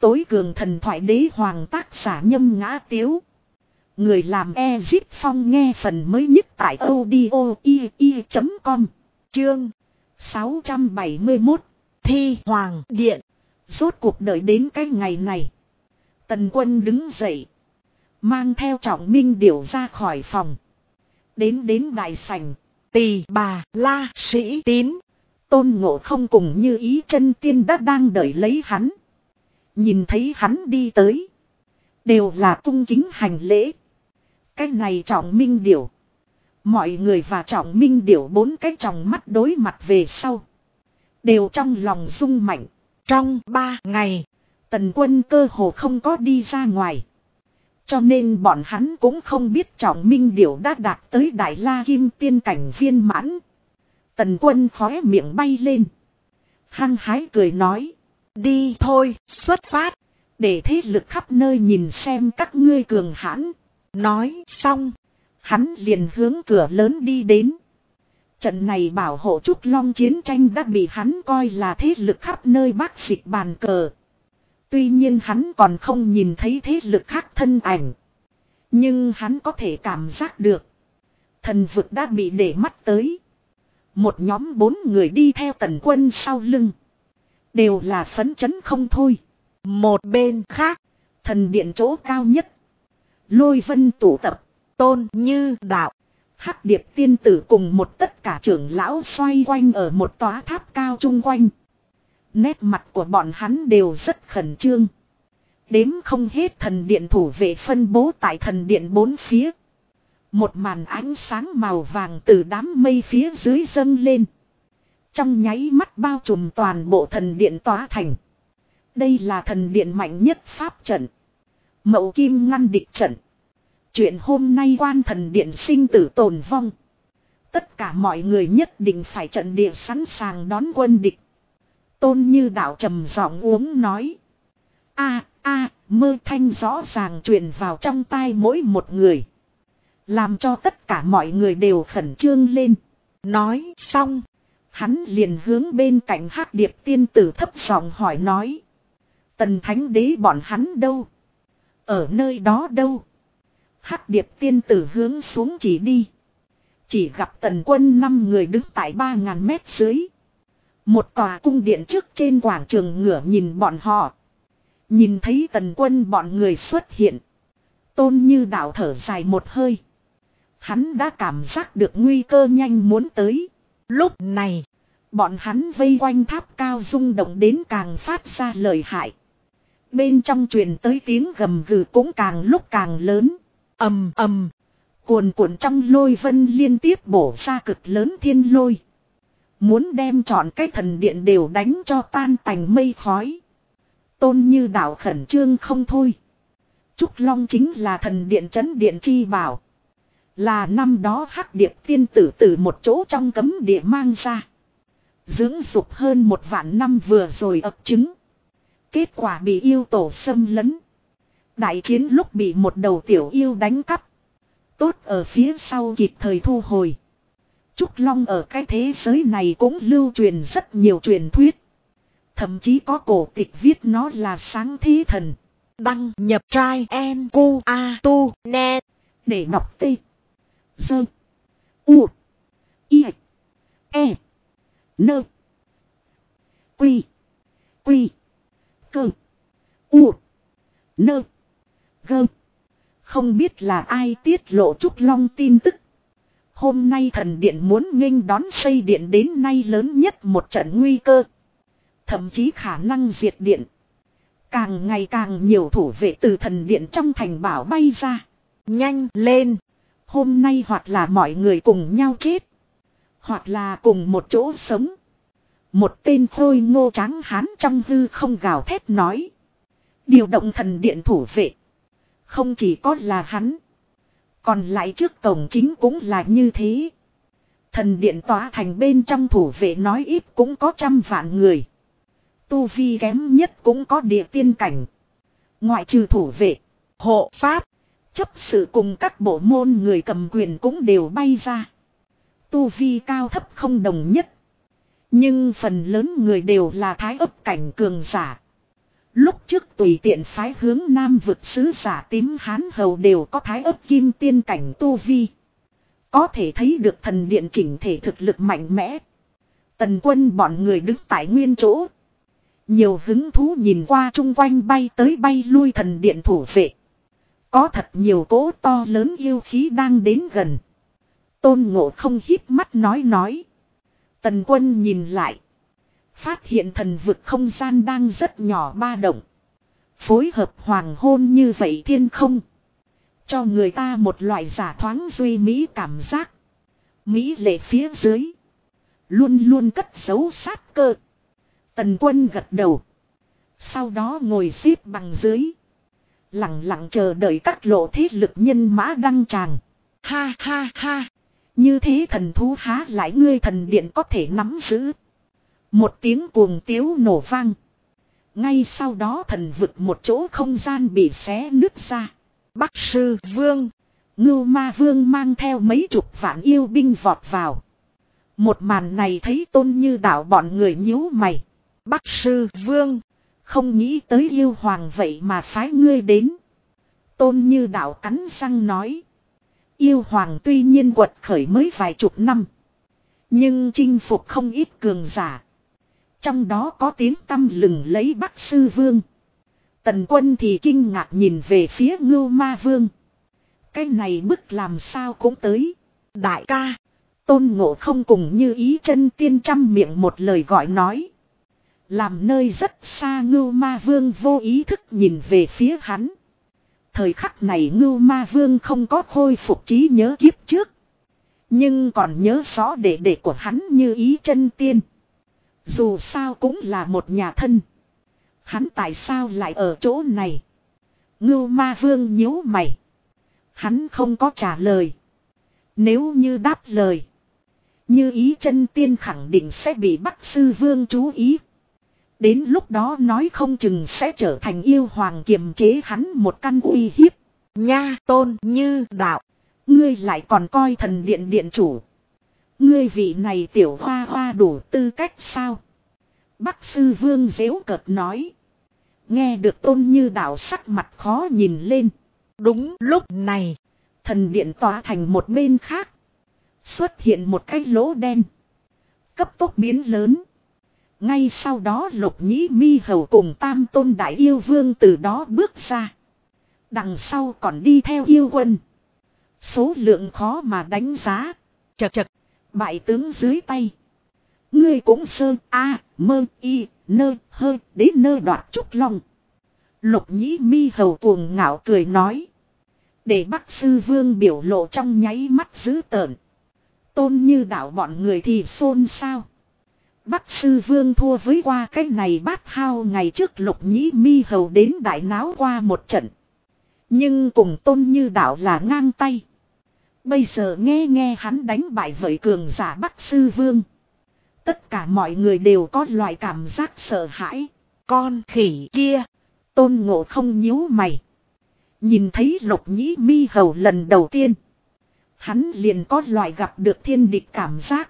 tối cường thần thoại đế hoàng tác giả Nhâm Ngã Tiếu. Người làm Ezip Phong nghe phần mới nhất tại audio.com. Chương 671 Thi Hoàng Điện. Rốt cuộc đợi đến cái ngày này. Tần Quân đứng dậy, mang theo Trọng Minh Điểu ra khỏi phòng. Đến đại sảnh. Tỳ Bà La Sĩ Tín, Tôn Ngộ Không cùng Như Ý Chân Tiên đã đang đợi lấy hắn. Nhìn thấy hắn đi tới, đều là cung kính hành lễ. Cái này Trọng Minh Điểu. Mọi người và Trọng Minh Điểu bốn cái tròng mắt đối mặt về sau, đều trong lòng rung mạnh. Trong 3 ngày, Tần Quân cơ hồ không có đi ra ngoài. Cho nên bọn hắn cũng không biết Trọng Minh Điểu đã đạt tới Đại La Kim Tiên cảnh viên mãn. Tần Quân khóe miệng bay lên, hăng hái cười nói: đi thôi, xuất phát, để thế lực khắp nơi nhìn xem các ngươi cường hãn. Nói xong, hắn liền hướng cửa lớn đi đến. Trận này bảo hộ Trúc Long chiến tranh đã bị hắn coi là thế lực khắp nơi bác dịch bàn cờ. Tuy nhiên hắn còn không nhìn thấy thế lực khác thân ảnh, nhưng hắn có thể cảm giác được thần vực đã bị để mắt tới. Một nhóm 4 người đi theo Tần Quân sau lưng, đều là phấn chấn không thôi. Một bên khác, thần điện chỗ cao nhất, Lôi Vân tụ tập, Tôn Như Đạo, Hắc Điệp tiên tử cùng một tất cả trưởng lão xoay quanh ở một tòa tháp cao chung quanh. Nét mặt của bọn hắn đều rất khẩn trương. Đếm không hết thần điện thủ vệ phân bố tại thần điện 4 phía. Một màn ánh sáng màu vàng từ đám mây phía dưới dâng lên, trong nháy mắt bao trùm toàn bộ thần điện tòa thành. Đây là thần điện mạnh nhất pháp trận, Mậu Kim ngăn địch trận. Chuyện hôm nay quan thần điện sinh tử tồn vong, tất cả mọi người nhất định phải trận địa sẵn sàng đón quân địch. Tôn Như Đạo trầm giọng uống nói: mơ thanh rõ ràng truyền vào trong tai mỗi một người, làm cho tất cả mọi người đều khẩn trương lên. Nói xong, hắn liền hướng bên cạnh Hắc Điệp tiên tử thấp giọng hỏi nói: Tần Thánh Đế bọn hắn đâu? Ở nơi đó đâu? Hắc Điệp tiên tử hướng xuống chỉ đi. Chỉ gặp Tần Quân 5 người đứng tại 3000 mét dưới một tòa cung điện trước trên quảng trường ngửa nhìn bọn họ. Nhìn thấy Tần Quân bọn người xuất hiện, Tôn Như Đạo thở dài một hơi. Hắn đã cảm giác được nguy cơ nhanh muốn tới. Lúc này, bọn hắn vây quanh tháp cao rung động đến càng phát ra lợi hại. Bên trong truyền tới tiếng gầm gừ cũng càng lúc càng lớn. Ầm ầm, cuồn cuộn trong lôi vân liên tiếp bổ ra cực lớn thiên lôi, muốn đem trọn cái thần điện đều đánh cho tan tành mây khói. Tôn Như Đạo khẩn trương không thôi. Trúc Long chính là thần điện trấn điện chi bảo, là năm đó Hắc Điệp tiên tử từ một chỗ trong cấm địa mang ra, dưỡng dục hơn 1 vạn năm vừa rồi ấp trứng. Kết quả bị yêu tổ xâm lấn. Đại chiến lúc bị một đầu tiểu yêu đánh cắp, tốt ở phía sau kịp thời thu hồi. Trúc Long ở cái thế giới này cũng lưu truyền rất nhiều truyền thuyết. Thậm chí có cổ tịch viết nó là sáng thế thần. Đăng nhập trai NQA.net để đọc T Sơ U I E Nơ Quy Quy Cơ U Nơ Gơ. Không biết là ai tiết lộ Trúc Long tin tức. Hôm nay thần điện muốn nghênh đón xây điện đến nay lớn nhất một trận nguy cơ, thậm chí khả năng diệt điện. Càng ngày càng nhiều thủ vệ từ thần điện trong thành bảo bay ra. Nhanh lên, hôm nay hoặc là mọi người cùng nhau chết, hoặc là cùng một chỗ sống. Một tên khôi ngô tráng hán trong hư không gào thét nói. Điều động thần điện thủ vệ. Không chỉ có là hắn, còn lại trước cổng chính cũng là như thế. Thần điện tòa thành bên trong thủ vệ nói ít cũng có 100 vạn người. Tu vi kém nhất cũng có địa tiên cảnh. Ngoại trừ thủ vệ, hộ pháp, chấp sự cùng các bộ môn người cầm quyền cũng đều bay ra. Tu vi cao thấp không đồng nhất, nhưng phần lớn người đều là thái ấp cảnh cường giả. Lúc trước tùy tiện phái hướng nam vực sứ giả tím Hán hầu đều có thái ấp kim tiên cảnh tu vi. Có thể thấy được thần điện chỉnh thể thực lực mạnh mẽ. Tần Quân bọn người đứng tại nguyên chỗ. Nhiều hứng thú nhìn qua chung quanh bay tới bay lui thần điện thủ vệ. Có thật nhiều cỗ to lớn yêu khí đang đến gần. Tôn Ngộ không híp mắt nói. Tần Quân nhìn lại. Phát hiện thần vực không gian đang rất nhỏ ba động. Phối hợp hoàng hôn như vậy thiên không. Cho người ta một loại giả thoáng duy mỹ cảm giác. Mỹ lệ phía dưới. Luôn luôn cất giấu sát cơ. Tần Quân gật đầu. Sau đó ngồi xếp bằng dưới. Lặng lặng chờ đợi các lộ thế lực nhân mã đăng tràng. Ha ha ha. Như thế thần thú há lại ngươi thần điện có thể nắm giữ. Một tiếng cuồng tiếu nổ vang. Ngay sau đó thần vực một chỗ không gian bị xé nứt ra. Bắc Sư Vương, Ngưu Ma Vương mang theo mấy chục vạn yêu binh vọt vào. Một màn này thấy Tôn Như Đạo bọn người nhíu mày. Bắc Sư Vương, không nghĩ tới yêu hoàng vậy mà phái ngươi đến. Tôn Như Đạo cắn răng nói. Yêu hoàng tuy nhiên quật khởi mới vài chục năm. Nhưng chinh phục không ít cường giả. Trong đó có tiếng tăm lừng lấy Bắc Sư Vương. Tần Quân thì kinh ngạc nhìn về phía Ngưu Ma Vương. Cái này bức làm sao cũng tới. Đại ca. Tôn Ngộ không cùng Như Ý Chân Tiên trăm miệng một lời gọi nói. Làm nơi rất xa Ngưu Ma Vương vô ý thức nhìn về phía hắn. Thời khắc này Ngưu Ma Vương không có khôi phục trí nhớ kiếp trước. Nhưng còn nhớ rõ đệ đệ của hắn Như Ý Chân Tiên. Dù sao cũng là một nhà thân. Hắn tại sao lại ở chỗ này? Ngưu Ma Vương nhíu mày. Hắn không có trả lời. Nếu như đáp lời, Như Ý Chân Tiên khẳng định sẽ bị Bắc Sư Vương chú ý. Đến lúc đó nói không chừng sẽ trở thành yêu hoàng kiềm chế hắn một căn uy hiếp. Nha Tôn Như Đạo. Ngươi lại còn coi thần điện điện chủ. Ngươi vị này tiểu hoa hoa đủ tư cách sao? Bắc Sư Vương giễu cợt nói. Nghe được Tôn Như Đạo sắc mặt khó nhìn lên. Đúng lúc này, thần điện tỏa thành một bên khác. Xuất hiện một cái lỗ đen. Cấp tốc biến lớn. Ngay sau đó Lục Nhĩ Mi Hầu cùng Tam Tôn Đại Yêu Vương từ đó bước ra. Đằng sau còn đi theo yêu quân. Số lượng khó mà đánh giá. Chật. Bại tướng dưới tay. Ngươi cũng sơ mơ y nơ hơ đến nơ đoạt trúc long. Lục Nhĩ Mi Hầu cuồng ngạo cười nói. Để Bắc Sư Vương biểu lộ trong nháy mắt dữ tợn. Tôn Như Đạo bọn người thì xôn xao. Bắc Sư Vương thua với qua cái này bát hao ngày trước Lục Nhĩ Mi Hầu đến đại náo qua một trận. Nhưng cùng Tôn Như Đạo là ngang tay. Bây giờ nghe hắn đánh bại vậy cường giả Bắc Sư Vương. Tất cả mọi người đều có loại cảm giác sợ hãi. Con khỉ kia. Tôn Ngộ không nhíu mày. Nhìn thấy Lục Nhĩ Mi Hầu lần đầu tiên. Hắn liền có loại gặp được thiên địch cảm giác.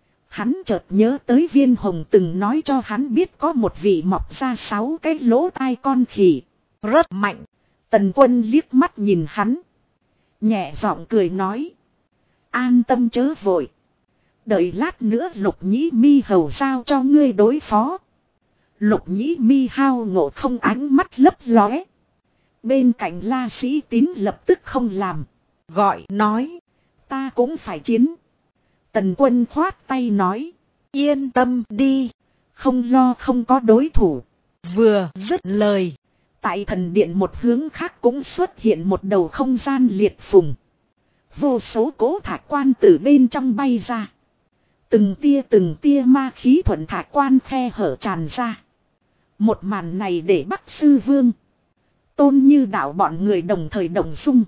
Hắn chợt nhớ tới Viên Hồng từng nói cho hắn biết có một vị mọc ra 6 cái lỗ tai con khỉ. Rất mạnh. Tần Quân liếc mắt nhìn hắn. Nhẹ giọng cười nói. An tâm chớ vội. Đợi lát nữa Lục Nhĩ Mi Hầu giao cho ngươi đối phó. Lục Nhĩ Mi Hao Ngộ không ánh mắt lấp lóe. Bên cạnh La Sĩ Tín lập tức không làm. Gọi nói. Ta cũng phải chiến. Tần Quân khoát tay nói. Yên tâm đi. Không lo không có đối thủ. Vừa dứt lời. Tại thần điện một hướng khác cũng xuất hiện một đầu không gian liệt phùng. Vô số cỗ thạch quan từ bên trong bay ra. Từng tia ma khí thuận thạch quan khe hở tràn ra. Một màn này để Bắc Sư Vương, Tôn Như Đạo bọn người đồng thời đồng xung.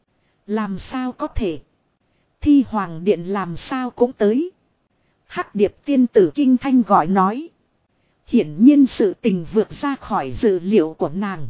Làm sao có thể? Thi Hoàng Điện làm sao cũng tới. Hắc Điệp tiên tử kinh thanh gọi nói. Hiển nhiên sự tình vượt ra khỏi dự liệu của nàng.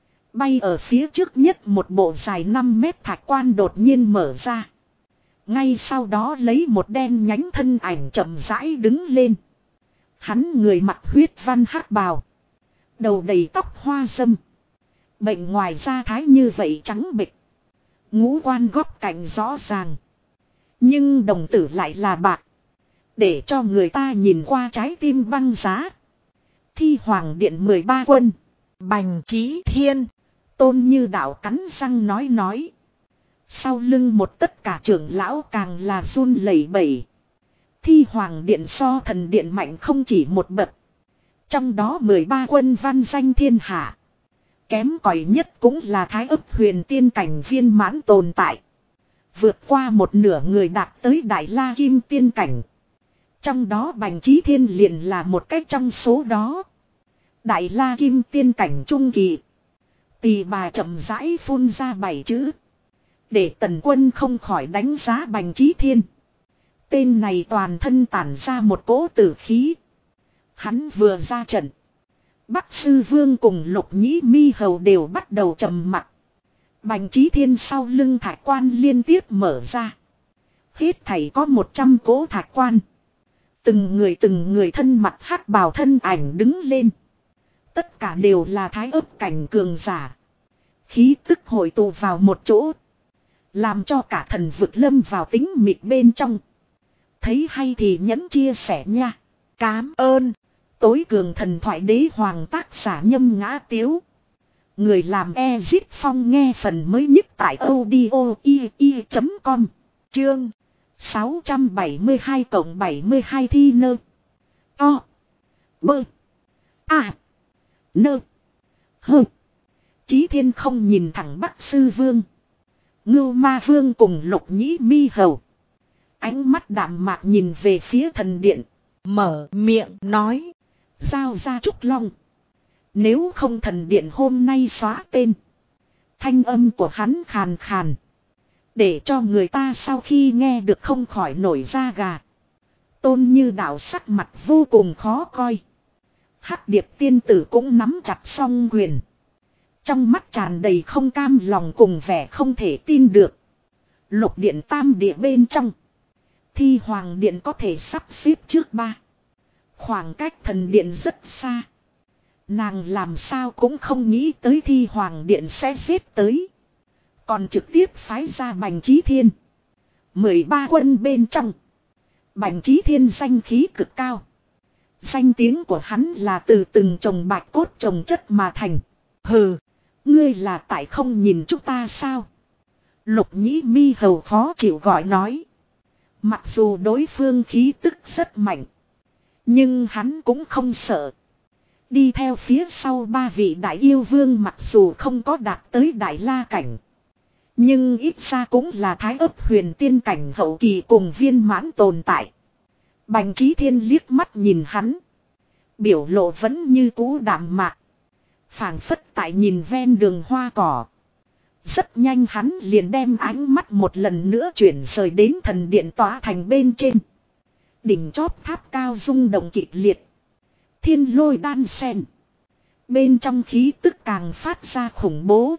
Bay ở phía trước nhất một bộ dài 5 mét thạch quan đột nhiên mở ra. Ngay sau đó lấy một đen nhánh thân ảnh chậm rãi đứng lên. Hắn người mặc huyết văn hắc bào. Đầu đầy tóc hoa râm. Bệnh ngoài da thái như vậy trắng bệch. Ngũ quan góc cạnh rõ ràng. Nhưng đồng tử lại là bạc. Để cho người ta nhìn qua trái tim băng giá. Thi Hoàng Điện 13 quân. Bành Chí Thiên. Tôn Như Đạo cắn răng nói. Sau lưng một tất cả trưởng lão càng là run lẩy bẩy. Thi Hoàng Điện so Thần Điện mạnh không chỉ một bậc. Trong đó 13 quân văn danh thiên hạ. Kém cỏi nhất cũng là Thái Ấp Huyền tiên cảnh viên mãn tồn tại. Vượt qua một nửa người đạt tới Đại La Kim tiên cảnh. Trong đó Bành Chí Thiên liền là một cách trong số đó. Đại La Kim tiên cảnh trung kỳ. Tỳ bà chậm rãi phun ra 7 chữ. Để Tần Quân không khỏi đánh giá Bành Chí Thiên. Tên này toàn thân tản ra một cỗ tử khí. Hắn vừa ra trận. Bắc Sư Vương cùng Lục Nhĩ Mi Hầu đều bắt đầu trầm mặc. Bành Chí Thiên sau lưng thạch quan liên tiếp mở ra. Hết thảy có 100 cỗ thạch quan. Từng người thân mặt hắc bào thân ảnh đứng lên. Tất cả đều là Thái Ấp cảnh cường giả. Khí tức hội tụ vào một chỗ. Làm cho cả thần vực lâm vào tính mịt bên trong. Thấy hay thì nhẫn chia sẻ nha. Cám ơn. Tối cường thần thoại đế hoàng tác giả Nhâm Ngã Tiếu. Người làm Ezit Phong nghe phần mới nhất tại audio.com. Chương 672-72 thi nơ. O. Bơ. A. Nơ. Hơ. Chí Thiên không nhìn thẳng Bắc Sư Vương. Ngưu Ma Vương cùng Lục Nhĩ Mi Hầu. Ánh mắt đạm mạc nhìn về phía thần điện. Mở miệng nói. Giao ra Trúc Long. Nếu không thần điện hôm nay xóa tên. Thanh âm của hắn khàn khàn. Để cho người ta sau khi nghe được không khỏi nổi da gà. Tôn Như Đạo sắc mặt vô cùng khó coi. Hắc Điệp tiên tử cũng nắm chặt song quyền. Trong mắt tràn đầy không cam lòng cùng vẻ không thể tin được. Lục điện tam địa bên trong. Thi Hoàng Điện có thể sắp xếp trước 3. Khoảng cách thần điện rất xa. Nàng làm sao cũng không nghĩ tới Thi Hoàng Điện sẽ xếp tới. Còn trực tiếp phái ra Bành Chí Thiên. 13 quân bên trong. Bành Chí Thiên danh khí cực cao. Danh tiếng của hắn là từ từng chồng bạch cốt trồng chất mà thành. Hừ, ngươi là tại không nhìn chúng ta sao? Lục Nhĩ Mi Hầu khó chịu gọi nói. Mặc dù đối phương khí tức rất mạnh. Nhưng hắn cũng không sợ. Đi theo phía sau 3 vị đại yêu vương mặc dù không có đạt tới Đại La cảnh. Nhưng ít ra cũng là Thái Ấp Huyền tiên cảnh hậu kỳ cùng viên mãn tồn tại. Bành Chí Thiên liếc mắt nhìn hắn. Biểu lộ vẫn như cũ đạm mạc. Phảng phất tại nhìn ven đường hoa cỏ. Rất nhanh hắn liền đem ánh mắt một lần nữa chuyển rời đến thần điện tỏa thành bên trên. Đỉnh chóp tháp cao rung động kịch liệt. Thiên lôi đan sen. Bên trong khí tức càng phát ra khủng bố.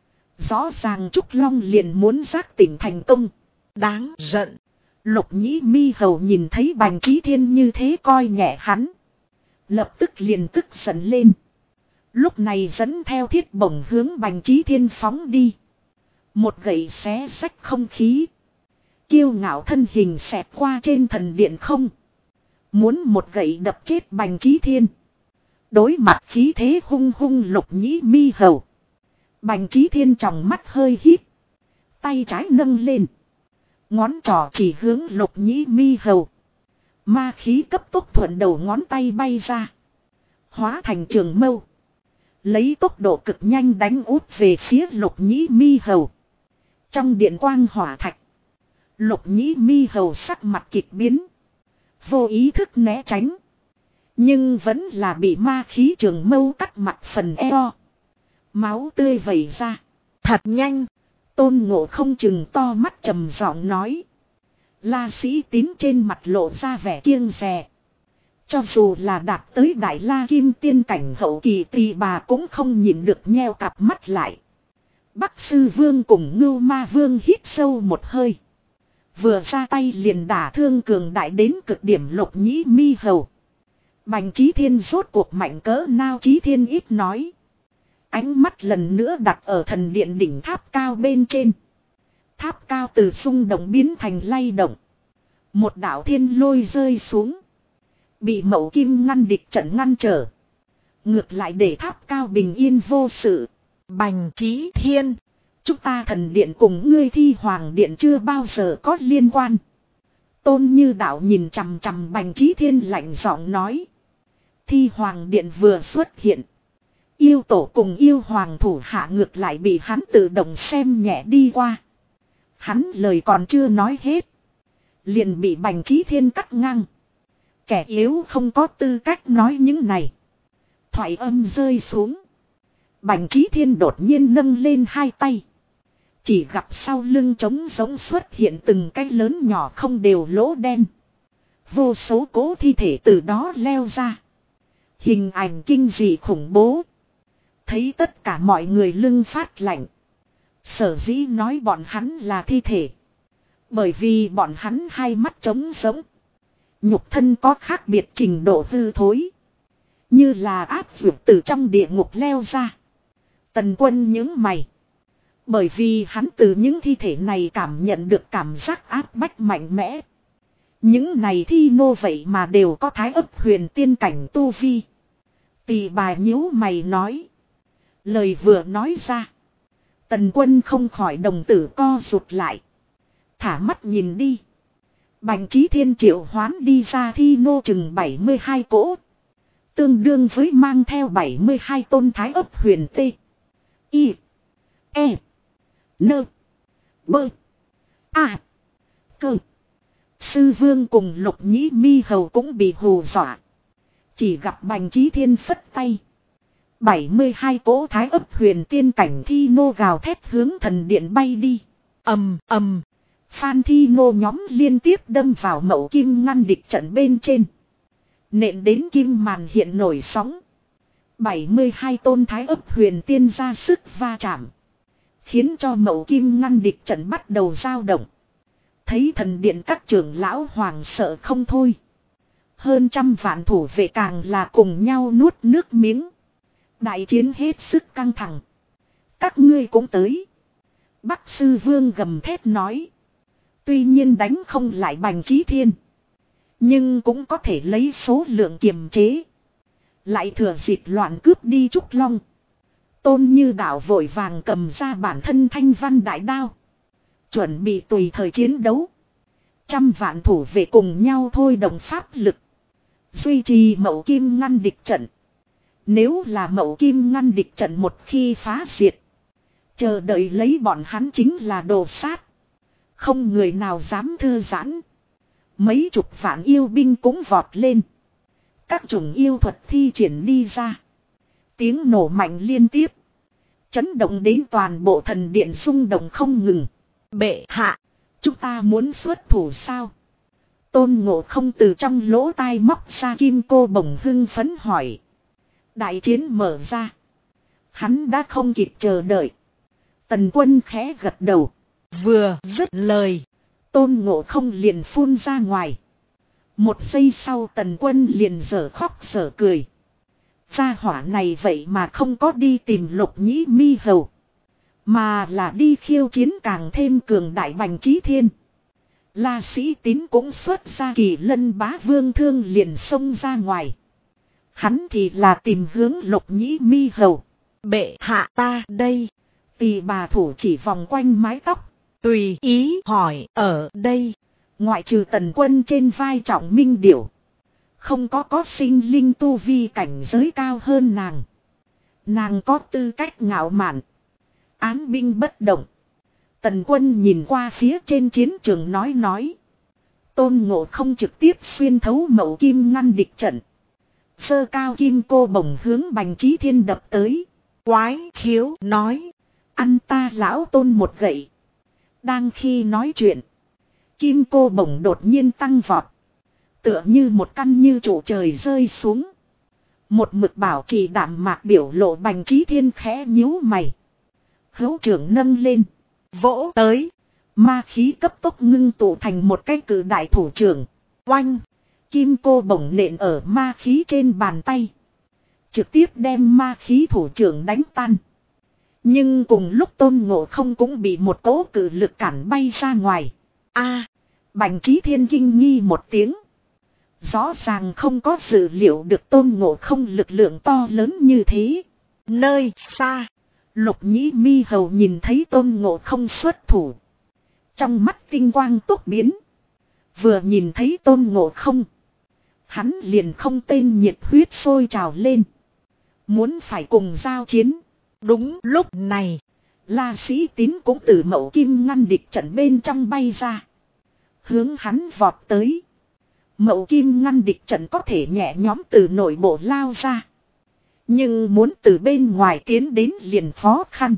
Rõ ràng Trúc Long liền muốn giác tỉnh thành công. Đáng giận. Lục Nhĩ Mi Hầu nhìn thấy Bành Chí Thiên như thế coi nhẹ hắn. Lập tức liền tức giận lên. Lúc này dẫn theo thiết bổng hướng Bành Chí Thiên phóng đi. Một gậy xé rách không khí. Kiêu ngạo thân hình xẹt qua trên thần điện không. Muốn một gậy đập chết Bành Chí Thiên. Đối mặt khí thế hung hung Lục Nhĩ Mi Hầu. Bành Chí Thiên tròng mắt hơi híp. Tay trái nâng lên. Ngón trỏ chỉ hướng Lục Nhĩ Mi Hầu. Ma khí cấp tốc thuận đầu ngón tay bay ra. Hóa thành trường mâu. Lấy tốc độ cực nhanh đánh út về phía Lục Nhĩ Mi Hầu. Trong điện quang hỏa thạch. Lục Nhĩ Mi Hầu sắc mặt kịch biến. Vô ý thức né tránh. Nhưng vẫn là bị ma khí trường mâu cắt mặt phần eo. Máu tươi vẩy ra. Thật nhanh. Tôn Ngộ không chừng to mắt trầm giọng nói. La Sĩ Tín trên mặt lộ ra vẻ kiêng dè. Cho dù là đạt tới Đại La Kim tiên cảnh hậu kỳ tỳ bà cũng không nhìn được nheo cặp mắt lại. Bắc Sư Vương cùng Ngưu Ma Vương hít sâu một hơi. Vừa ra tay liền đả thương cường đại đến cực điểm Lục Nhĩ Mi Hầu. Bành Chí Thiên rốt cuộc mạnh cỡ nào? Chí Thiên ít nói. Ánh mắt lần nữa đặt ở thần điện đỉnh tháp cao bên trên. Tháp cao từ xung động biến thành lay động. Một đạo thiên lôi rơi xuống. Bị Mậu Kim ngăn địch trận ngăn trở. Ngược lại để tháp cao bình yên vô sự. Bành Chí Thiên, chúng ta thần điện cùng ngươi Thi Hoàng điện chưa bao giờ có liên quan. Tôn Như Đạo nhìn chằm chằm Bành Chí Thiên lạnh giọng nói. Thi Hoàng điện vừa xuất hiện. Yêu tổ cùng yêu hoàng thủ hạ ngược lại bị hắn tự động xem nhẹ đi qua. Hắn lời còn chưa nói hết. Liền bị Bành Chí Thiên cắt ngang. Kẻ yếu không có tư cách nói những này. Thoại âm rơi xuống. Bành Chí Thiên đột nhiên nâng lên hai tay. Chỉ gặp sau lưng trống giống xuất hiện từng cái lớn nhỏ không đều lỗ đen. Vô số cố thi thể từ đó leo ra. Hình ảnh kinh dị khủng bố. Thấy tất cả mọi người lưng phát lạnh. Sở dĩ nói bọn hắn là thi thể. Bởi vì bọn hắn hai mắt trống giống. Nhục thân có khác biệt trình độ hư thối. Như là áp vượt từ trong địa ngục leo ra. Tần Quân nhướng mày. Bởi vì hắn từ những thi thể này cảm nhận được cảm giác áp bách mạnh mẽ. Những này thi nô vậy mà đều có thái ấp huyền tiên cảnh tu vi. Tỳ bà nhíu mày nói. Lời vừa nói ra. Tần Quân không khỏi đồng tử co rụt lại. Thả mắt nhìn đi. Bành Chí Thiên triệu hoán đi ra thi nô chừng 72 cỗ. Tương đương với mang theo 72 tôn thái ấp huyền tê. Y. E. Nơ. Bơ. A. Cơ. Sư Vương cùng Lục Nhĩ Mi Hầu cũng bị hù dọa. Chỉ gặp Bành Chí Thiên phất tay. 72 cỗ thái ấp huyền tiên cảnh thi nô gào thét hướng thần điện bay đi. Ầm ầm. Phan thi nô nhóm liên tiếp đâm vào Mậu Kim ngăn địch trận bên trên. Nện đến kim màn hiện nổi sóng. 72 tôn thái ấp huyền tiên ra sức va chạm. Khiến cho Mậu Kim ngăn địch trận bắt đầu dao động. Thấy thần điện các trưởng lão hoàng sợ không thôi. Hơn trăm vạn thủ vệ càng là cùng nhau nuốt nước miếng. Đại chiến hết sức căng thẳng. Các ngươi cũng tới. Bắc Sư Vương gầm thét nói. Tuy nhiên đánh không lại Bành Chí Thiên. Nhưng cũng có thể lấy số lượng kiềm chế. Lại thừa dịp loạn cướp đi Trúc Long. Tôn Như Đạo vội vàng cầm ra bản thân thanh văn đại đao. Chuẩn bị tùy thời chiến đấu. Trăm vạn thủ vệ cùng nhau thôi đồng pháp lực. Duy trì Mậu Kim ngăn địch trận. Nếu là Mậu Kim ngăn địch trận một khi phá diệt. Chờ đợi lấy bọn hắn chính là đồ sát. Không người nào dám thư giãn. Mấy chục vạn yêu binh cũng vọt lên. Các chủng yêu thuật thi triển đi ra. Tiếng nổ mạnh liên tiếp. Chấn động đến toàn bộ thần điện xung động không ngừng. Bệ hạ, chúng ta muốn xuất thủ sao? Tôn Ngộ Không từ trong lỗ tai móc ra kim cô bổng hưng phấn hỏi. Đại chiến mở ra. Hắn đã không kịp chờ đợi. Tần Quân khẽ gật đầu. Vừa dứt lời. Tôn Ngộ Không liền phun ra ngoài. Một giây sau Tần Quân liền dở khóc dở cười. Gia hỏa này vậy mà không có đi tìm Lục Nhĩ Mi Hầu. Mà là đi khiêu chiến càng thêm cường đại Bành Chí Thiên. La Sĩ Tín cũng xuất ra Kỳ Lân Bá Vương thương liền xông ra ngoài. Hắn thì là tìm hướng Lục Nhĩ Mi Hầu. Bệ hạ ta đây. Tỳ bà thủ chỉ vòng quanh mái tóc. Tùy ý hỏi ở đây. Ngoại trừ Tần Quân trên vai Trọng Minh Điểu. Không có sinh linh tu vi cảnh giới cao hơn nàng. Nàng có tư cách ngạo mạn. Án binh bất động. Tần Quân nhìn qua phía trên chiến trường nói. Tôn Ngộ Không trực tiếp xuyên thấu Mậu Kim ngăn địch trận. Sơ cao kim cô bổng hướng Bành Chí Thiên đập tới. Quái khiếu nói. Ăn ta lão Tôn một gậy. Đang khi nói chuyện. Kim cô bổng đột nhiên tăng vọt. Tựa như một căn như trụ trời rơi xuống. Một mực bảo trì đạm mạc biểu lộ Bành Chí Thiên khẽ nhíu mày. Hữu trưởng nâng lên. Vỗ tới. Ma khí cấp tốc ngưng tụ thành một cái cử đại thủ trưởng. Oanh. Kim cô bổng nện ở ma khí trên bàn tay. Trực tiếp đem ma khí thủ trưởng đánh tan. Nhưng cùng lúc Tôn Ngộ Không cũng bị một cỗ cự lực cản bay ra ngoài. Bành Chí Thiên kinh nghi một tiếng. Rõ ràng không có dự liệu được Tôn Ngộ Không lực lượng to lớn như thế. Nơi xa, Lục Nhĩ Mi Hầu nhìn thấy Tôn Ngộ Không xuất thủ. Trong mắt tinh quang tốc biến. Vừa nhìn thấy Tôn Ngộ Không, hắn liền không tên nhiệt huyết sôi trào lên. Muốn phải cùng giao chiến. Đúng lúc này, La Sĩ Tín cũng từ Mậu Kim ngăn địch trận bên trong bay ra. Hướng hắn vọt tới. Mậu Kim ngăn địch trận có thể nhẹ nhõm từ nội bộ lao ra. Nhưng muốn từ bên ngoài tiến đến liền khó khăn.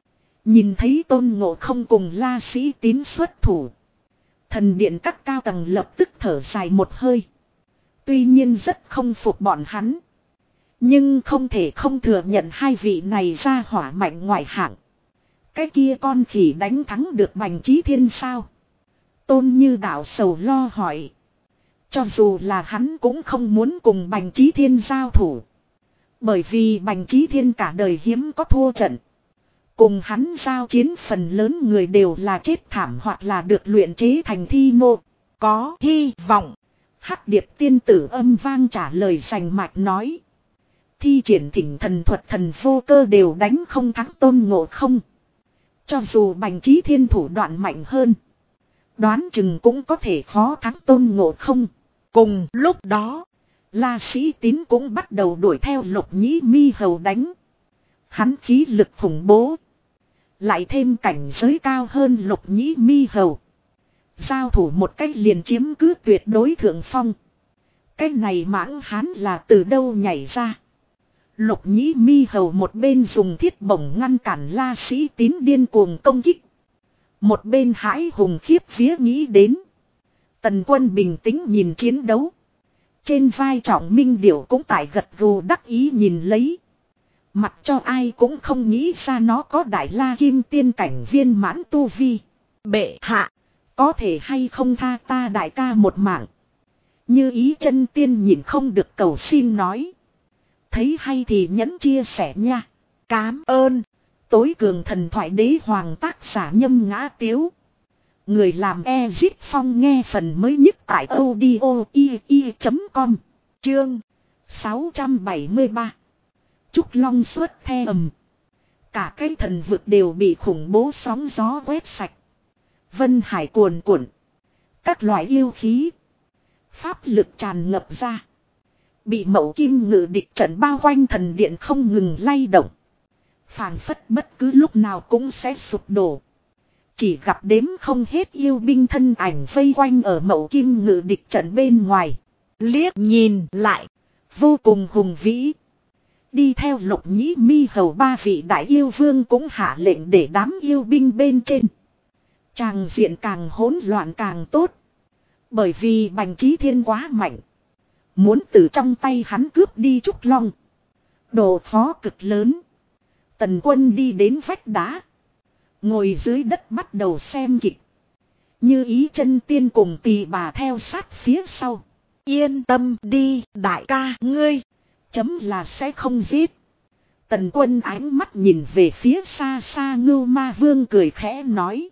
Nhìn thấy Tôn Ngộ Không cùng La Sĩ Tín xuất thủ. Thần điện các cao tầng lập tức thở dài một hơi. Tuy nhiên rất không phục bọn hắn. Nhưng không thể không thừa nhận hai vị này ra hỏa mạnh ngoại hạng. Cái kia con khỉ đánh thắng được Bành Chí Thiên sao? Tôn Như Đạo sầu lo hỏi. Cho dù là hắn cũng không muốn cùng Bành Chí Thiên giao thủ. Bởi vì Bành Chí Thiên cả đời hiếm có thua trận. Cùng hắn giao chiến phần lớn người đều là chết thảm hoặc là được luyện chế thành thi mô. Có hy vọng. Hắc Điệp tiên tử âm vang trả lời rành mạch nói. Thi triển thỉnh thần thuật thần vô cơ đều đánh không thắng Tôn Ngộ Không. Cho dù Bành Chí Thiên thủ đoạn mạnh hơn. Đoán chừng cũng có thể khó thắng Tôn Ngộ Không. Cùng lúc đó, La Sĩ Tín cũng bắt đầu đuổi theo Lục Nhĩ Mi Hầu đánh. Hắn khí lực khủng bố. Lại thêm cảnh giới cao hơn Lục Nhĩ Mi Hầu. Giao thủ một cách liền chiếm cứ tuyệt đối thượng phong. Cái này mãng hán là từ đâu nhảy ra. Lục Nhĩ Mi Hầu một bên dùng thiết bổng ngăn cản La Sĩ Tín điên cuồng công kích. Một bên hãi hùng khiếp vía nghĩ đến. Tần Quân bình tĩnh nhìn chiến đấu. Trên vai Trọng Minh Điểu cũng tại gật gù đắc ý nhìn lấy. Mặc cho ai cũng không nghĩ ra nó có Đại La Kim Tiên cảnh viên mãn tu vi. Bệ hạ, có thể hay không tha ta đại ca một mạng. Như Ý Chân Tiên nhìn không được cầu xin nói. Thấy hay thì nhẫn chia sẻ nha. Cám ơn. Tối cường thần thoại đế hoàng tác giả Nhâm Ngã Tiếu. Người làm Ezit Phong nghe phần mới nhất tại audio.com. Chương 673. Trúc Long xuất the ầm. Cả cái thần vực đều bị khủng bố sóng gió quét sạch. Vân hải cuồn cuộn. Các loại yêu khí. Pháp lực tràn ngập ra. Bị Mậu Kim ngự địch trận bao quanh thần điện không ngừng lay động. Phảng phất bất cứ lúc nào cũng sẽ sụp đổ. Chỉ gặp đếm không hết yêu binh thân ảnh vây quanh ở Mậu Kim ngự địch trận bên ngoài. Liếc nhìn lại. Vô cùng hùng vĩ. Đi theo Lục Nhĩ Mi Hầu ba vị đại yêu vương cũng hạ lệnh để đám yêu binh bên trên. Tràng diện càng hỗn loạn càng tốt. Bởi vì Bành Chí Thiên quá mạnh. Muốn từ trong tay hắn cướp đi Trúc Long. Độ khó cực lớn. Tần Quân đi đến vách đá. Ngồi dưới đất bắt đầu xem kịch. Như Ý Chân Tiên cùng Tỳ Bà theo sát phía sau. Yên tâm đi đại ca ngươi. Chấm là sẽ không giết. Tần Quân ánh mắt nhìn về phía xa xa Ngưu Ma Vương cười khẽ nói.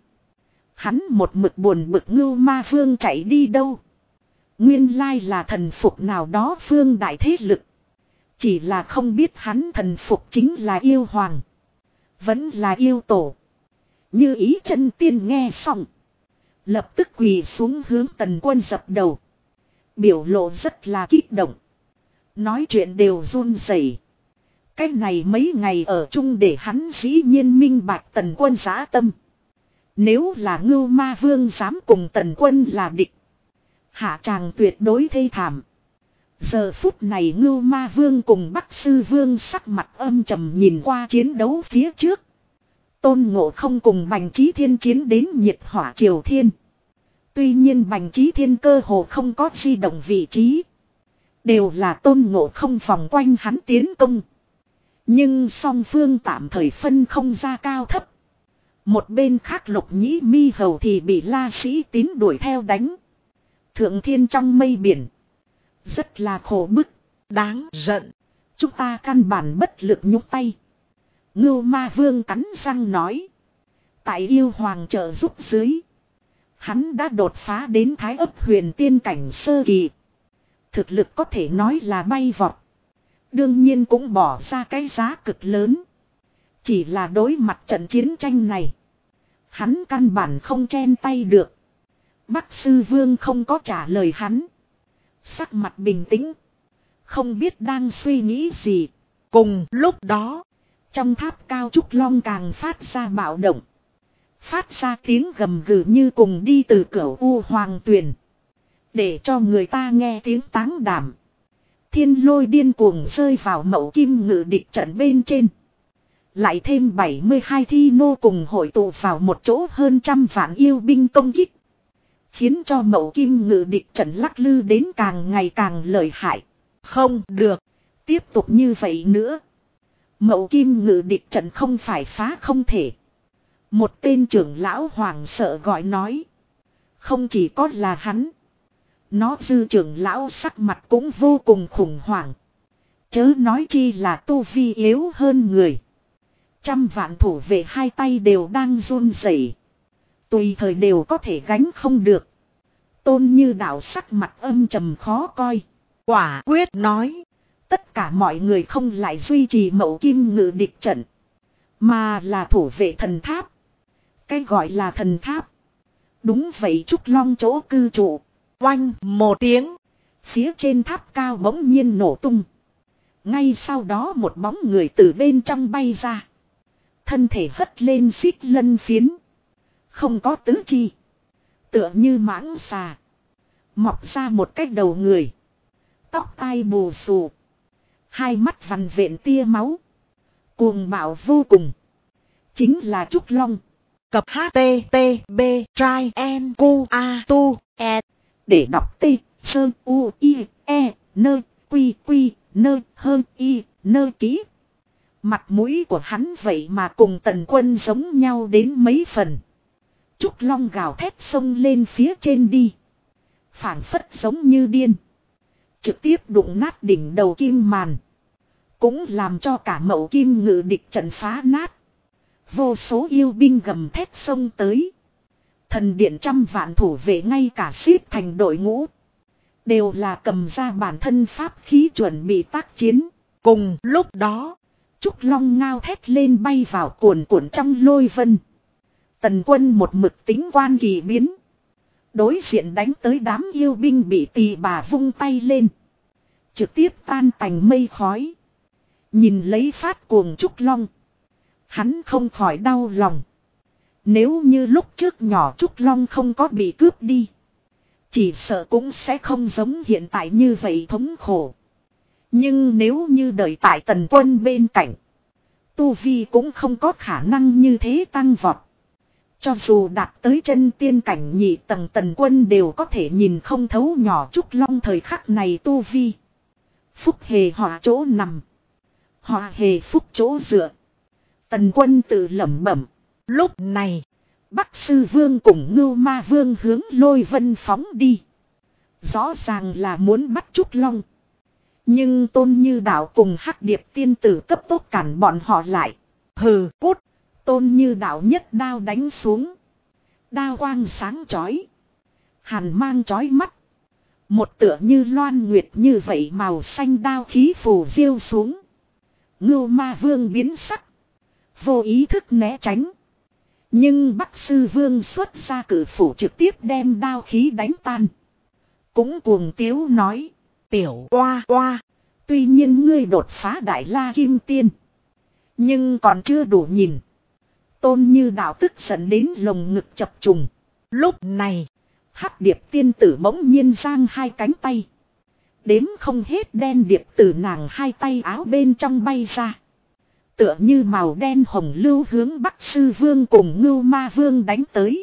Hắn một mực buồn bực Ngưu Ma Vương chạy đi đâu. Nguyên lai là thần phục nào đó phương đại thế lực. Chỉ là không biết hắn thần phục chính là yêu hoàng. Vẫn là yêu tổ. Như Ý Chân Tiên nghe xong. Lập tức quỳ xuống hướng Tần Quân dập đầu. Biểu lộ rất là kích động. Nói chuyện đều run rẩy. Cái này mấy ngày ở chung để hắn dĩ nhiên minh bạch Tần Quân dã tâm. Nếu là Ngưu Ma Vương dám cùng Tần Quân là địch. Hạ tràng tuyệt đối thê thảm. Giờ phút này Ngưu Ma Vương cùng Bắc Sư Vương sắc mặt âm trầm nhìn qua chiến đấu phía trước. Tôn Ngộ Không cùng Bành Chí Thiên chiến đến nhiệt hỏa triều thiên. Tuy nhiên Bành Chí Thiên cơ hồ không có di động vị trí. Đều là Tôn Ngộ Không vòng quanh hắn tiến công. Nhưng song phương tạm thời phân không ra cao thấp. Một bên khác Lục Nhĩ Mi Hầu thì bị La Sĩ Tín đuổi theo đánh. Thượng thiên trong mây biển. Rất là khổ bức. Đáng giận. Chúng ta căn bản bất lực nhúc tay. Ngưu Ma Vương cắn răng nói. Tại yêu hoàng trợ giúp dưới. Hắn đã đột phá đến Thái Ấp huyền tiên cảnh sơ kỳ. Thực lực có thể nói là bay vọt. Đương nhiên cũng bỏ ra cái giá cực lớn. Chỉ là đối mặt trận chiến tranh này. Hắn căn bản không chen tay được. Bắc Sư Vương không có trả lời hắn. Sắc mặt bình tĩnh. Không biết đang suy nghĩ gì. Cùng lúc đó. Trong tháp cao Trúc Long càng phát ra bạo động. Phát ra tiếng gầm gừ như cùng đi từ cửu u hoàng tuyền. Để cho người ta nghe tiếng táng đảm. Thiên lôi điên cuồng rơi vào mậu kim ngự địch trận bên trên. Lại thêm 72 thi nô cùng hội tụ vào một chỗ hơn 100 vạn yêu binh công kích. Khiến cho mậu kim ngự địch trận lắc lư đến càng ngày càng lợi hại. Không được. Tiếp tục như vậy nữa. Mậu kim ngự địch trận không phải phá không thể. Một tên trưởng lão hoảng sợ gọi nói. Không chỉ có là hắn. Nó dư trưởng lão sắc mặt cũng vô cùng khủng hoảng. Chớ nói chi là tu vi yếu hơn người. 100 vạn thủ vệ hai tay đều đang run rẩy, tùy thời đều có thể gánh không được. Tôn Như Đạo sắc mặt âm trầm khó coi. Quả quyết nói. Tất cả mọi người không lại duy trì mậu kim ngự địch trận. Mà là thủ vệ thần tháp. Cái gọi là thần tháp. Đúng vậy, Trúc Long chỗ cư trụ. Oanh một tiếng. Phía trên tháp cao bỗng nhiên nổ tung. Ngay sau đó một bóng người từ bên trong bay ra. Thân thể hất lên xích lân phiến. Không có tứ chi. Tựa như mãng xà. Mọc ra một cái đầu người. Tóc tai bù xù. Hai mắt vằn vện tia máu. Cuồng bạo vô cùng. Chính là Trúc Long. Cập HTTB trai en cu a tu e. Để đọc T Sơn U I E nơ quy quy nơ hơn I nơ ký. Mặt mũi của hắn vậy mà cùng Tần Quân giống nhau đến mấy phần. Trúc Long gào thét xông lên phía trên đi. Phảng phất giống như điên. Trực tiếp đụng nát đỉnh đầu kim màn. Cũng làm cho cả mậu kim ngự địch trận phá nát. Vô số yêu binh gầm thét xông tới. Thần điện 100 vạn thủ vệ ngay cả xếp thành đội ngũ. Đều là cầm ra bản thân pháp khí chuẩn bị tác chiến. Cùng lúc đó. Trúc Long ngao thét lên bay vào cuồn cuộn trong lôi vân. Tần Quân một mực tính quan kỳ biến. Đối diện đánh tới đám yêu binh bị tỳ bà vung tay lên. Trực tiếp tan tành mây khói. Nhìn lấy phát cuồng Trúc Long. Hắn không khỏi đau lòng. Nếu như lúc trước nhỏ Trúc Long không có bị cướp đi. Chỉ sợ cũng sẽ không giống hiện tại như vậy thống khổ. Nhưng nếu như đợi tại Tần Quân bên cạnh. Tu vi cũng không có khả năng như thế tăng vọt. Cho dù đạt tới chân tiên cảnh nhị tầng Tần Quân đều có thể nhìn không thấu nhỏ Trúc Long thời khắc này tu vi. Phúc hề họa chỗ nằm. Họa hề phúc chỗ dựa. Tần Quân tự lẩm bẩm. Lúc này, Bắc Sư Vương cùng Ngưu Ma Vương hướng lôi vân phóng đi. Rõ ràng là muốn bắt Trúc Long. Nhưng Tôn Như Đạo cùng Hắc Điệp tiên tử cấp tốc cản bọn họ lại. Hừ cút. Tôn Như Đạo nhất đao đánh xuống. Đao quang sáng chói. Hàn mang chói mắt. Một tựa như loan nguyệt như vậy màu xanh đao khí phù diêu xuống. Ngưu Ma Vương biến sắc. Vô ý thức né tránh. Nhưng Bắc Sư Vương xuất ra cử phủ trực tiếp đem đao khí đánh tan. Cũng cuồng tiếu nói. Tiểu oa oa. Tuy nhiên ngươi đột phá Đại La Kim Tiên. Nhưng còn chưa đủ nhìn. Tôn Như Đạo tức giận đến lồng ngực chập trùng. Lúc này. Hắc Điệp tiên tử bỗng nhiên giang hai cánh tay. Đếm không hết đen điệp từ nàng hai tay áo bên trong bay ra. Tựa như màu đen hồng lưu hướng Bắc Sư Vương cùng Ngưu Ma Vương đánh tới.